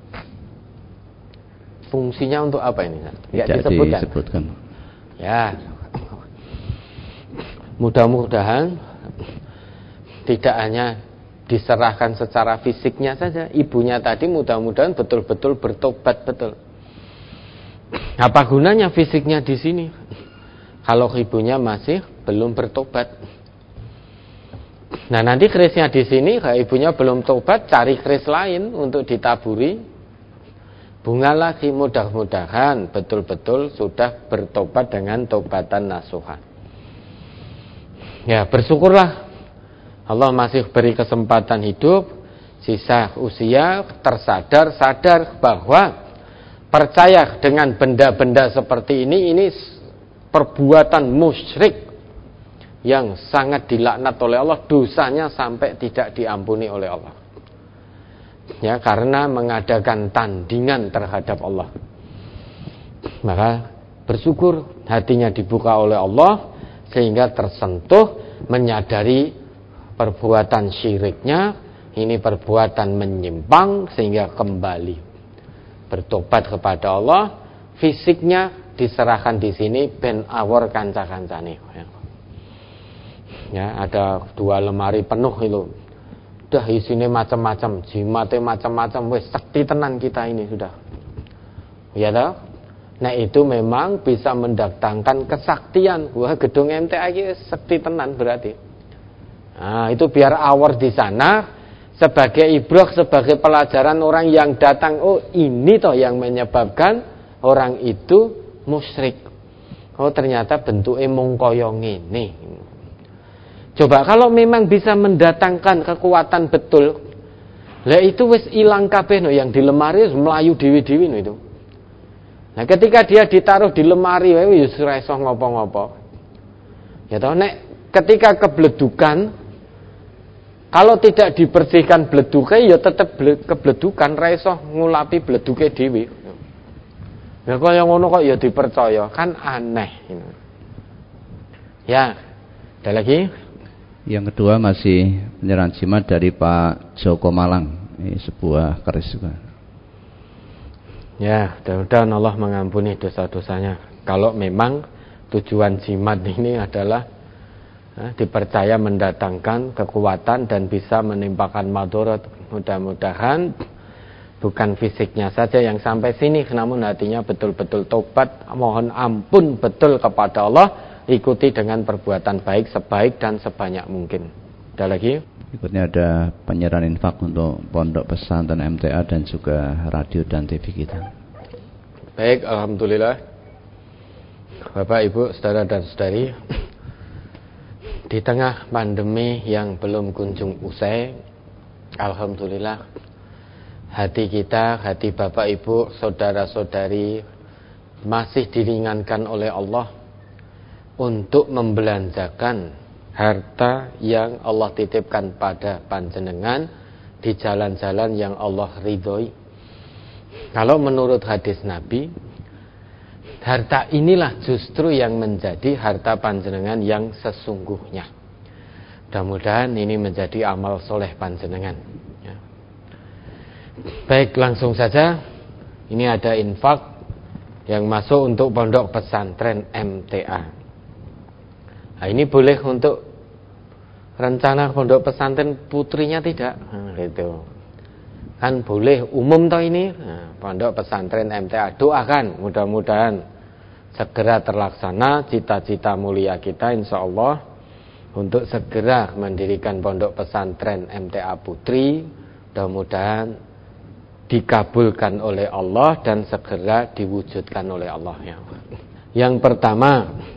Fungsinya untuk apa ini? Tidak disebutkan. Ya, mudah-mudahan tidak hanya diserahkan secara fisiknya saja. Ibunya tadi mudah-mudahan betul-betul bertobat betul. Apa gunanya fisiknya di sini kalau ibunya masih belum bertobat? Nah, nanti kerisnya di sini, kalau ibunya belum tobat, cari keris lain untuk ditaburi bunga lagi. Mudah-mudahan betul-betul sudah bertobat dengan tobatan nasuha. Ya, bersyukurlah Allah masih beri kesempatan hidup, sisa usia, sadar bahwa percaya dengan benda-benda seperti ini perbuatan musyrik yang sangat dilaknat oleh Allah, dosanya sampai tidak diampuni oleh Allah. Ya, karena mengadakan tandingan terhadap Allah. Maka bersyukur hatinya dibuka oleh Allah sehingga tersentuh, menyadari perbuatan syiriknya, ini perbuatan menyimpang, sehingga kembali bertobat kepada Allah. Fisiknya diserahkan di sini ben awor kanca-kancane. Ya, ada 2 lemari penuh itu. Udah isinya macam-macam, jimatnya macam-macam, wes sakti tenan kita ini sudah. Ya toh? Nah, itu memang bisa mendatangkan kesaktian. Wah, gedung MTA ini sakti tenan berarti. Nah, itu biar awor di sana sebagai ibrah, sebagai pelajaran orang yang datang. Oh, ini toh yang menyebabkan orang itu musyrik. Oh, ternyata bentuknya mung kaya ngene. Coba kalau memang bisa mendatangkan kekuatan betul, lah itu wis ilang kabeh no, yang di lemari melayu dewi-dewi no itu. Nah, ketika dia ditaruh di lemari wae wis ora iso ngopo-ngopo. Ya toh, nek ketika kebledukan, kalau tidak dibersihkan bleduke ya tetep kebledukan, ra iso ngulapi bleduke dhewe. Ya kaya ngono kok ya dipercaya, kan aneh. Ya, ada lagi? Yang kedua masih penyerahan jimat dari Pak Joko Malang. Ini sebuah keris juga. Ya, mudah-mudahan Allah mengampuni dosa-dosanya. Kalau memang tujuan jimat ini adalah dipercaya mendatangkan kekuatan dan bisa menimpakan madharat. Mudah-mudahan bukan fisiknya saja yang sampai sini, namun hatinya betul-betul tobat, mohon ampun betul kepada Allah, ikuti dengan perbuatan baik sebaik dan sebanyak mungkin. Ada lagi? Berikutnya ada penyerahan infak untuk pondok pesantren MTA dan juga radio dan TV kita. Baik, alhamdulillah. Bapak, Ibu, saudara dan saudari, di tengah pandemi yang belum kunjung usai, alhamdulillah hati kita, hati Bapak, Ibu, saudara-saudari masih diringankan oleh Allah untuk membelanjakan harta yang Allah titipkan pada panjenengan di jalan-jalan yang Allah ridhoi. Kalau menurut hadis Nabi, harta inilah justru yang menjadi harta panjenengan yang sesungguhnya. Mudah-mudahan ini menjadi amal soleh panjenengan. Ya. Baik, langsung saja. Ini ada infak yang masuk untuk pondok pesantren MTA. Nah, ini boleh untuk rencana pondok pesantren putrinya tidak? Nah, gitu. Kan boleh umum toh ini. Nah, pondok pesantren MTA, doakan mudah-mudahan segera terlaksana cita-cita mulia kita insyaallah untuk segera mendirikan pondok pesantren MTA Putri. Mudah-mudahan dikabulkan oleh Allah dan segera diwujudkan oleh Allah ya. Yang pertama,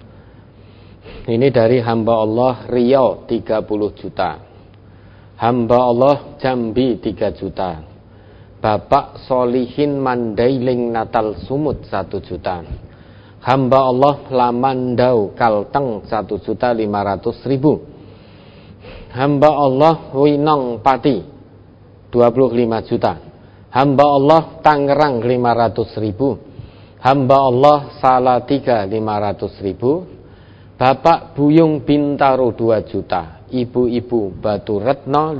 ini dari hamba Allah Riau 30 juta, hamba Allah Jambi 3 juta, Bapak Solihin Mandailing Natal Sumut 1 juta, hamba Allah Lamandau Kalteng 1.500.000, hamba Allah Winong Pati 25 juta, hamba Allah Tangerang 500.000, hamba Allah Salatiga 500.000, Bapak Buyung Bintaro 2 juta, Ibu-ibu Batu Retno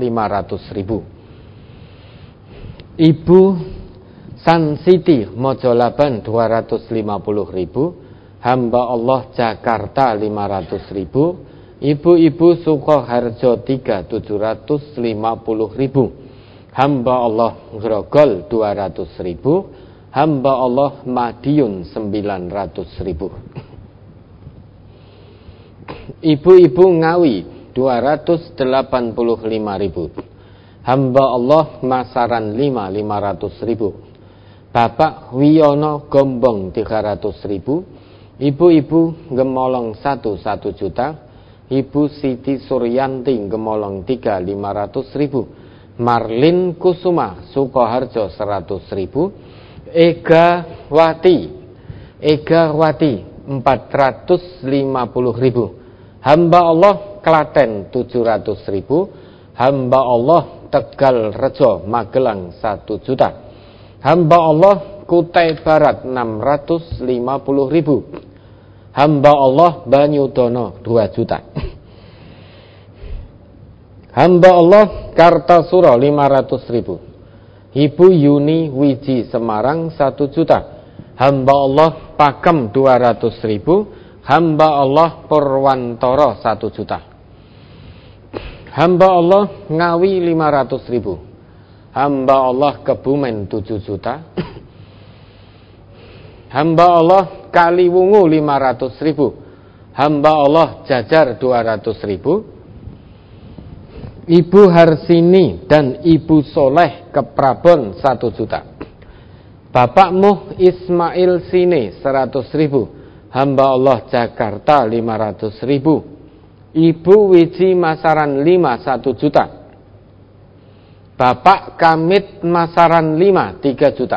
500.000, Ibu San Siti Mojolaban 250.000, hamba Allah Jakarta 500.000, Ibu-ibu Sukoharjo 3 750.000, hamba Allah Grogol 200.000, hamba Allah Madiun 900.000. Ibu-ibu Ngawi 285.000, hamba Allah Masaran 500.000, Bapak Wiono Gombong 300.000, Ibu-ibu Gemolong 1 juta, Ibu Siti Suryanti Gemolong 3 500.000, Marlin Kusuma Sukoharjo 100.000, Ega Wati 450.000, hamba Allah Klaten 700.000, hamba Allah Tegal Rejo Magelang 1 juta, hamba Allah Kutai Barat 650.000, hamba Allah Banyudono 2 juta, hamba Allah Kartasura 500.000, Ibu Yuni Wiji Semarang 1 juta, hamba Allah Pakem 200.000, hamba Allah Purwantoro 1 juta, hamba Allah Ngawi 500.000, hamba Allah Kebumen 7 juta, hamba Allah Kaliwungu 500.000, hamba Allah Jajar 200.000, Ibu Harsini dan Ibu Soleh Keprabon 1 juta, Bapak Muh Ismail Sine 100.000, hamba Allah Jakarta 500.000, Ibu Wiji Masaran 5 1 juta. Bapak Kamit Masaran 5 3 juta.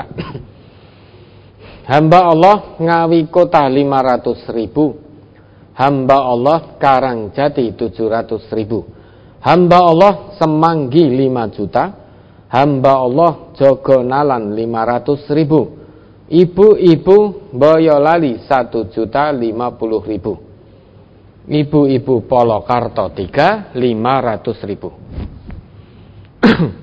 Hamba Allah Ngawi Kota 500.000. Hamba Allah Karangjati 700.000. Hamba Allah Semanggi 5 juta. Hamba Allah Jogonalan 500.000. Ibu-ibu Boyolali 1.050.000. Ibu-ibu Polokarto 3 500.000.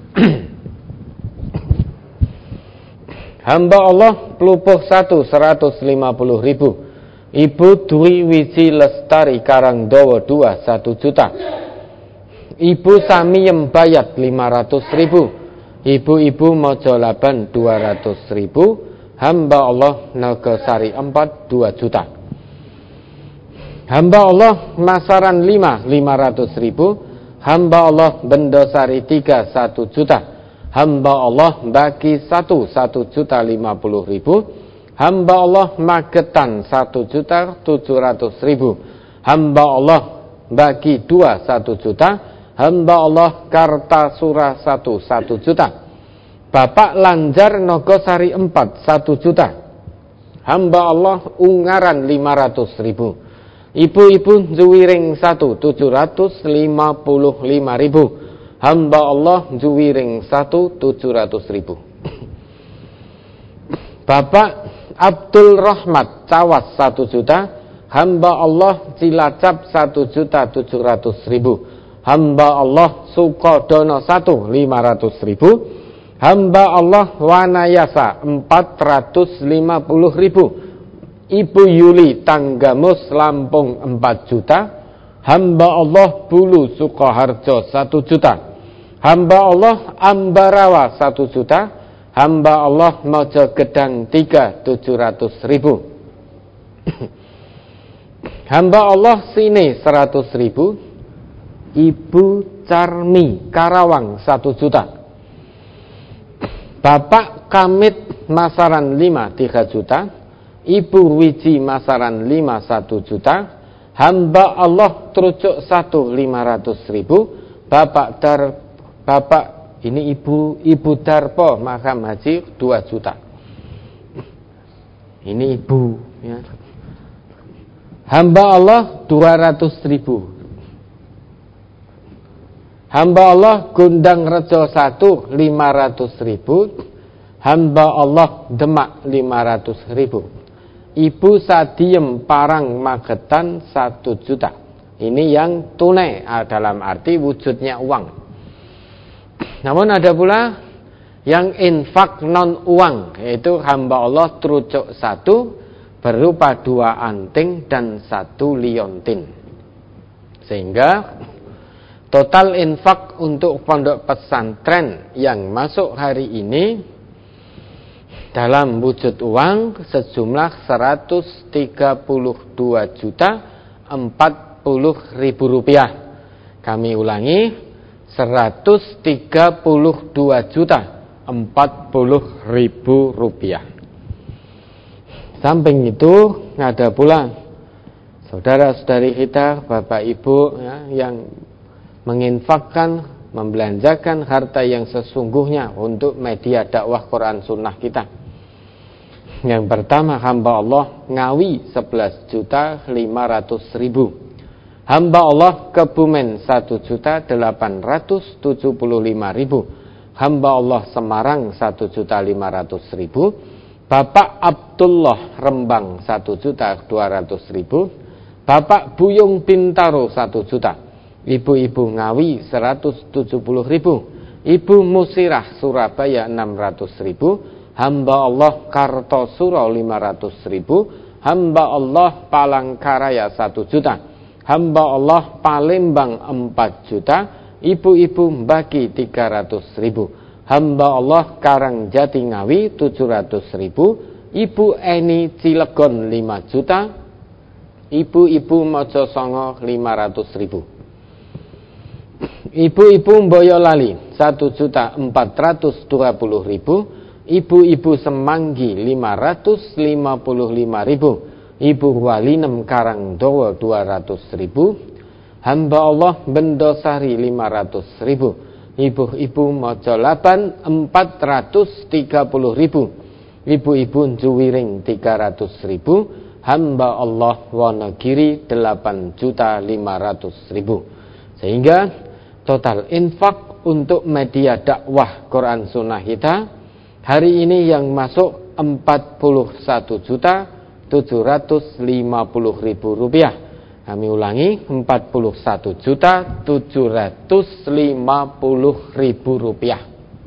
Hamba Allah Plupuh 1.150.000. Ibu Dwi Wiji Lestari Karangdowo 2 1 juta. Ibu Samiem Bayat 500.000. Ibu-ibu Mojolaban 200.000. Hamba Allah Nagasari 4 2 juta. Hamba Allah Masaran 5 500.000. Hamba Allah Bendosari 3 1 juta. Hamba Allah Baki 1 1.050.000. Hamba Allah Magetan 1.700.000. Hamba Allah Baki 2 1 juta. Hamba Allah Kartasura 1 juta. Bapak Lanjar Nogosari 4 1 juta. Hamba Allah Ungaran 500.000. Ibu-ibu Juwiring 1 755.000. Hamba Allah Juwiring 1 700.000. Bapak Abdul Rahmat Cawas 1 juta. Hamba Allah Cilacap 1.700.000. Hamba Allah Sukodono 1 500.000. Hamba Allah Wanayasa 450.000. Ibu Yuli Tanggamus Lampung 4 juta. Hamba Allah Bulu Sukoharjo 1 juta. Hamba Allah Ambarawa 1 juta. Hamba Allah Mojo Gedang 3 700.000. Hamba Allah Sine 100.000. Ibu Carmi Karawang 1 juta. Bapak Kamit Masaran 5 3 juta. Ibu Wiji Masaran 5 1 juta. Hamba Allah Trucuk 1 500.000. Bapak ini Ibu Darpo Makam Haji 2 juta. Ini ibu ya. Hamba Allah 200.000. Hamba Allah Gundang Rejo 1 500.000. Hamba Allah Demak 500.000. Ibu Sadiem Parang Magetan 1 juta. Ini yang tunai dalam arti wujudnya uang. Namun ada pula yang infak non uang, yaitu hamba Allah Trucuk 1 berupa 2 anting dan 1 liontin. Sehingga total infak untuk pondok pesantren yang masuk hari ini dalam wujud uang sejumlah 132.040.000 rupiah. Kami ulangi, 132.040.000 rupiah. Samping itu ada pula saudara-saudari kita, bapak ibu ya, yang menginfakkan, membelanjakan harta yang sesungguhnya untuk media dakwah Quran Sunnah kita. Yang pertama, hamba Allah Ngawi 11.500.000. Hamba Allah Kebumen 1.875.000. Hamba Allah Semarang 1.500.000. Bapak Abdullah Rembang 1.200.000. Bapak Buyung Bintaro 1 juta. Ibu-ibu Ngawi 170.000. Ibu Musirah Surabaya 600.000. Hamba Allah Kartosuro 500.000. Hamba Allah Palangkaraya 1 juta. Hamba Allah Palembang 4 juta. Ibu-ibu Baki 300.000. Hamba Allah Karangjati Ngawi 700.000. Ibu Eni Cilegon 5 juta. Ibu-ibu Mojosongo 500.000. Ibu-ibu Boyolali 1.420.000. Ibu-ibu Semanggi 555.000. Ibu Walinem Karangdowo 200.000. hamba Allah Bendosari 500.000, ibu-ibu Mojolaban 430.000, ibu-ibu Juwiring 300.000, hamba Allah Wonogiri 8.500.000. Sehingga total infak untuk media dakwah Quran Sunnah kita hari ini yang masuk 41.750.000 rupiah. Kami ulangi, 41.750.000 rupiah.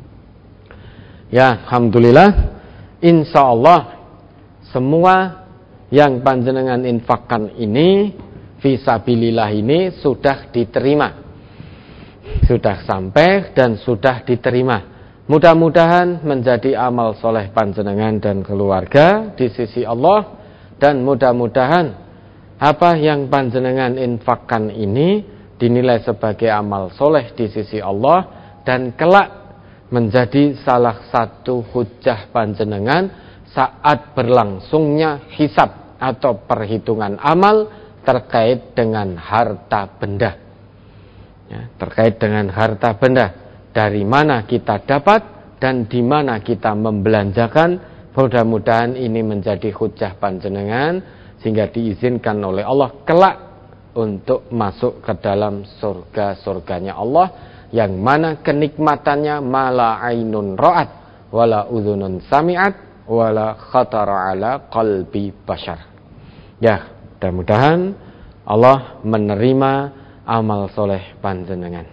Ya, alhamdulillah, insya Allah semua yang panjenengan infakkan ini fisabilillah ini sudah diterima, sudah sampai dan sudah diterima. Mudah-mudahan menjadi amal soleh panjenengan dan keluarga di sisi Allah, dan mudah-mudahan apa yang panjenengan infakkan ini dinilai sebagai amal soleh di sisi Allah dan kelak menjadi salah satu hujjah panjenengan saat berlangsungnya hisab atau perhitungan amal terkait dengan harta benda. Ya, terkait dengan harta benda. Dari mana kita dapat dan di mana kita membelanjakan, mudah-mudahan ini menjadi hujjah panjenengan sehingga diizinkan oleh Allah kelak untuk masuk ke dalam surga-surganya Allah yang mana kenikmatannya mala ainun ra'at wala udhunun sami'at wala khatara ala qalbi bashar. Ya, mudah-mudahan Allah menerima amal soleh panjenengan.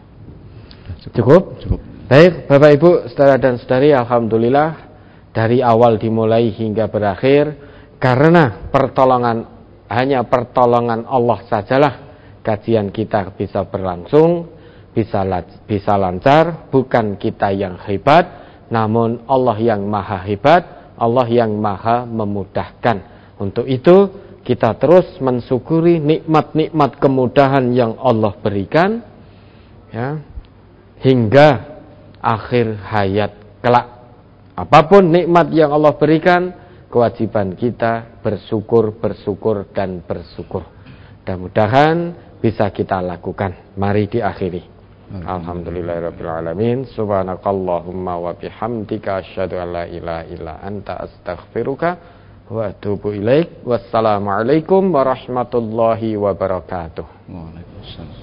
Cukup? Baik, Bapak Ibu, saudara dan saudari, alhamdulillah dari awal dimulai hingga berakhir, karena hanya pertolongan Allah sajalah kajian kita bisa berlangsung, bisa lancar. Bukan kita yang hebat, namun Allah yang maha hebat, Allah yang maha memudahkan. Untuk itu kita terus mensyukuri nikmat-nikmat kemudahan yang Allah berikan, ya, hingga akhir hayat kelak. Apapun nikmat yang Allah berikan, kewajiban kita bersyukur, dan bersyukur. Mudah-mudahan bisa kita lakukan. Mari diakhiri. Alhamdulillahirrabbilalamin. Subhanakallahumma wa bihamdika asyhadu an la ilaha illa anta astaghfiruka wa atubu ilaik. Wassalamualaikum warahmatullahi wabarakatuh. Waalaikumsalam.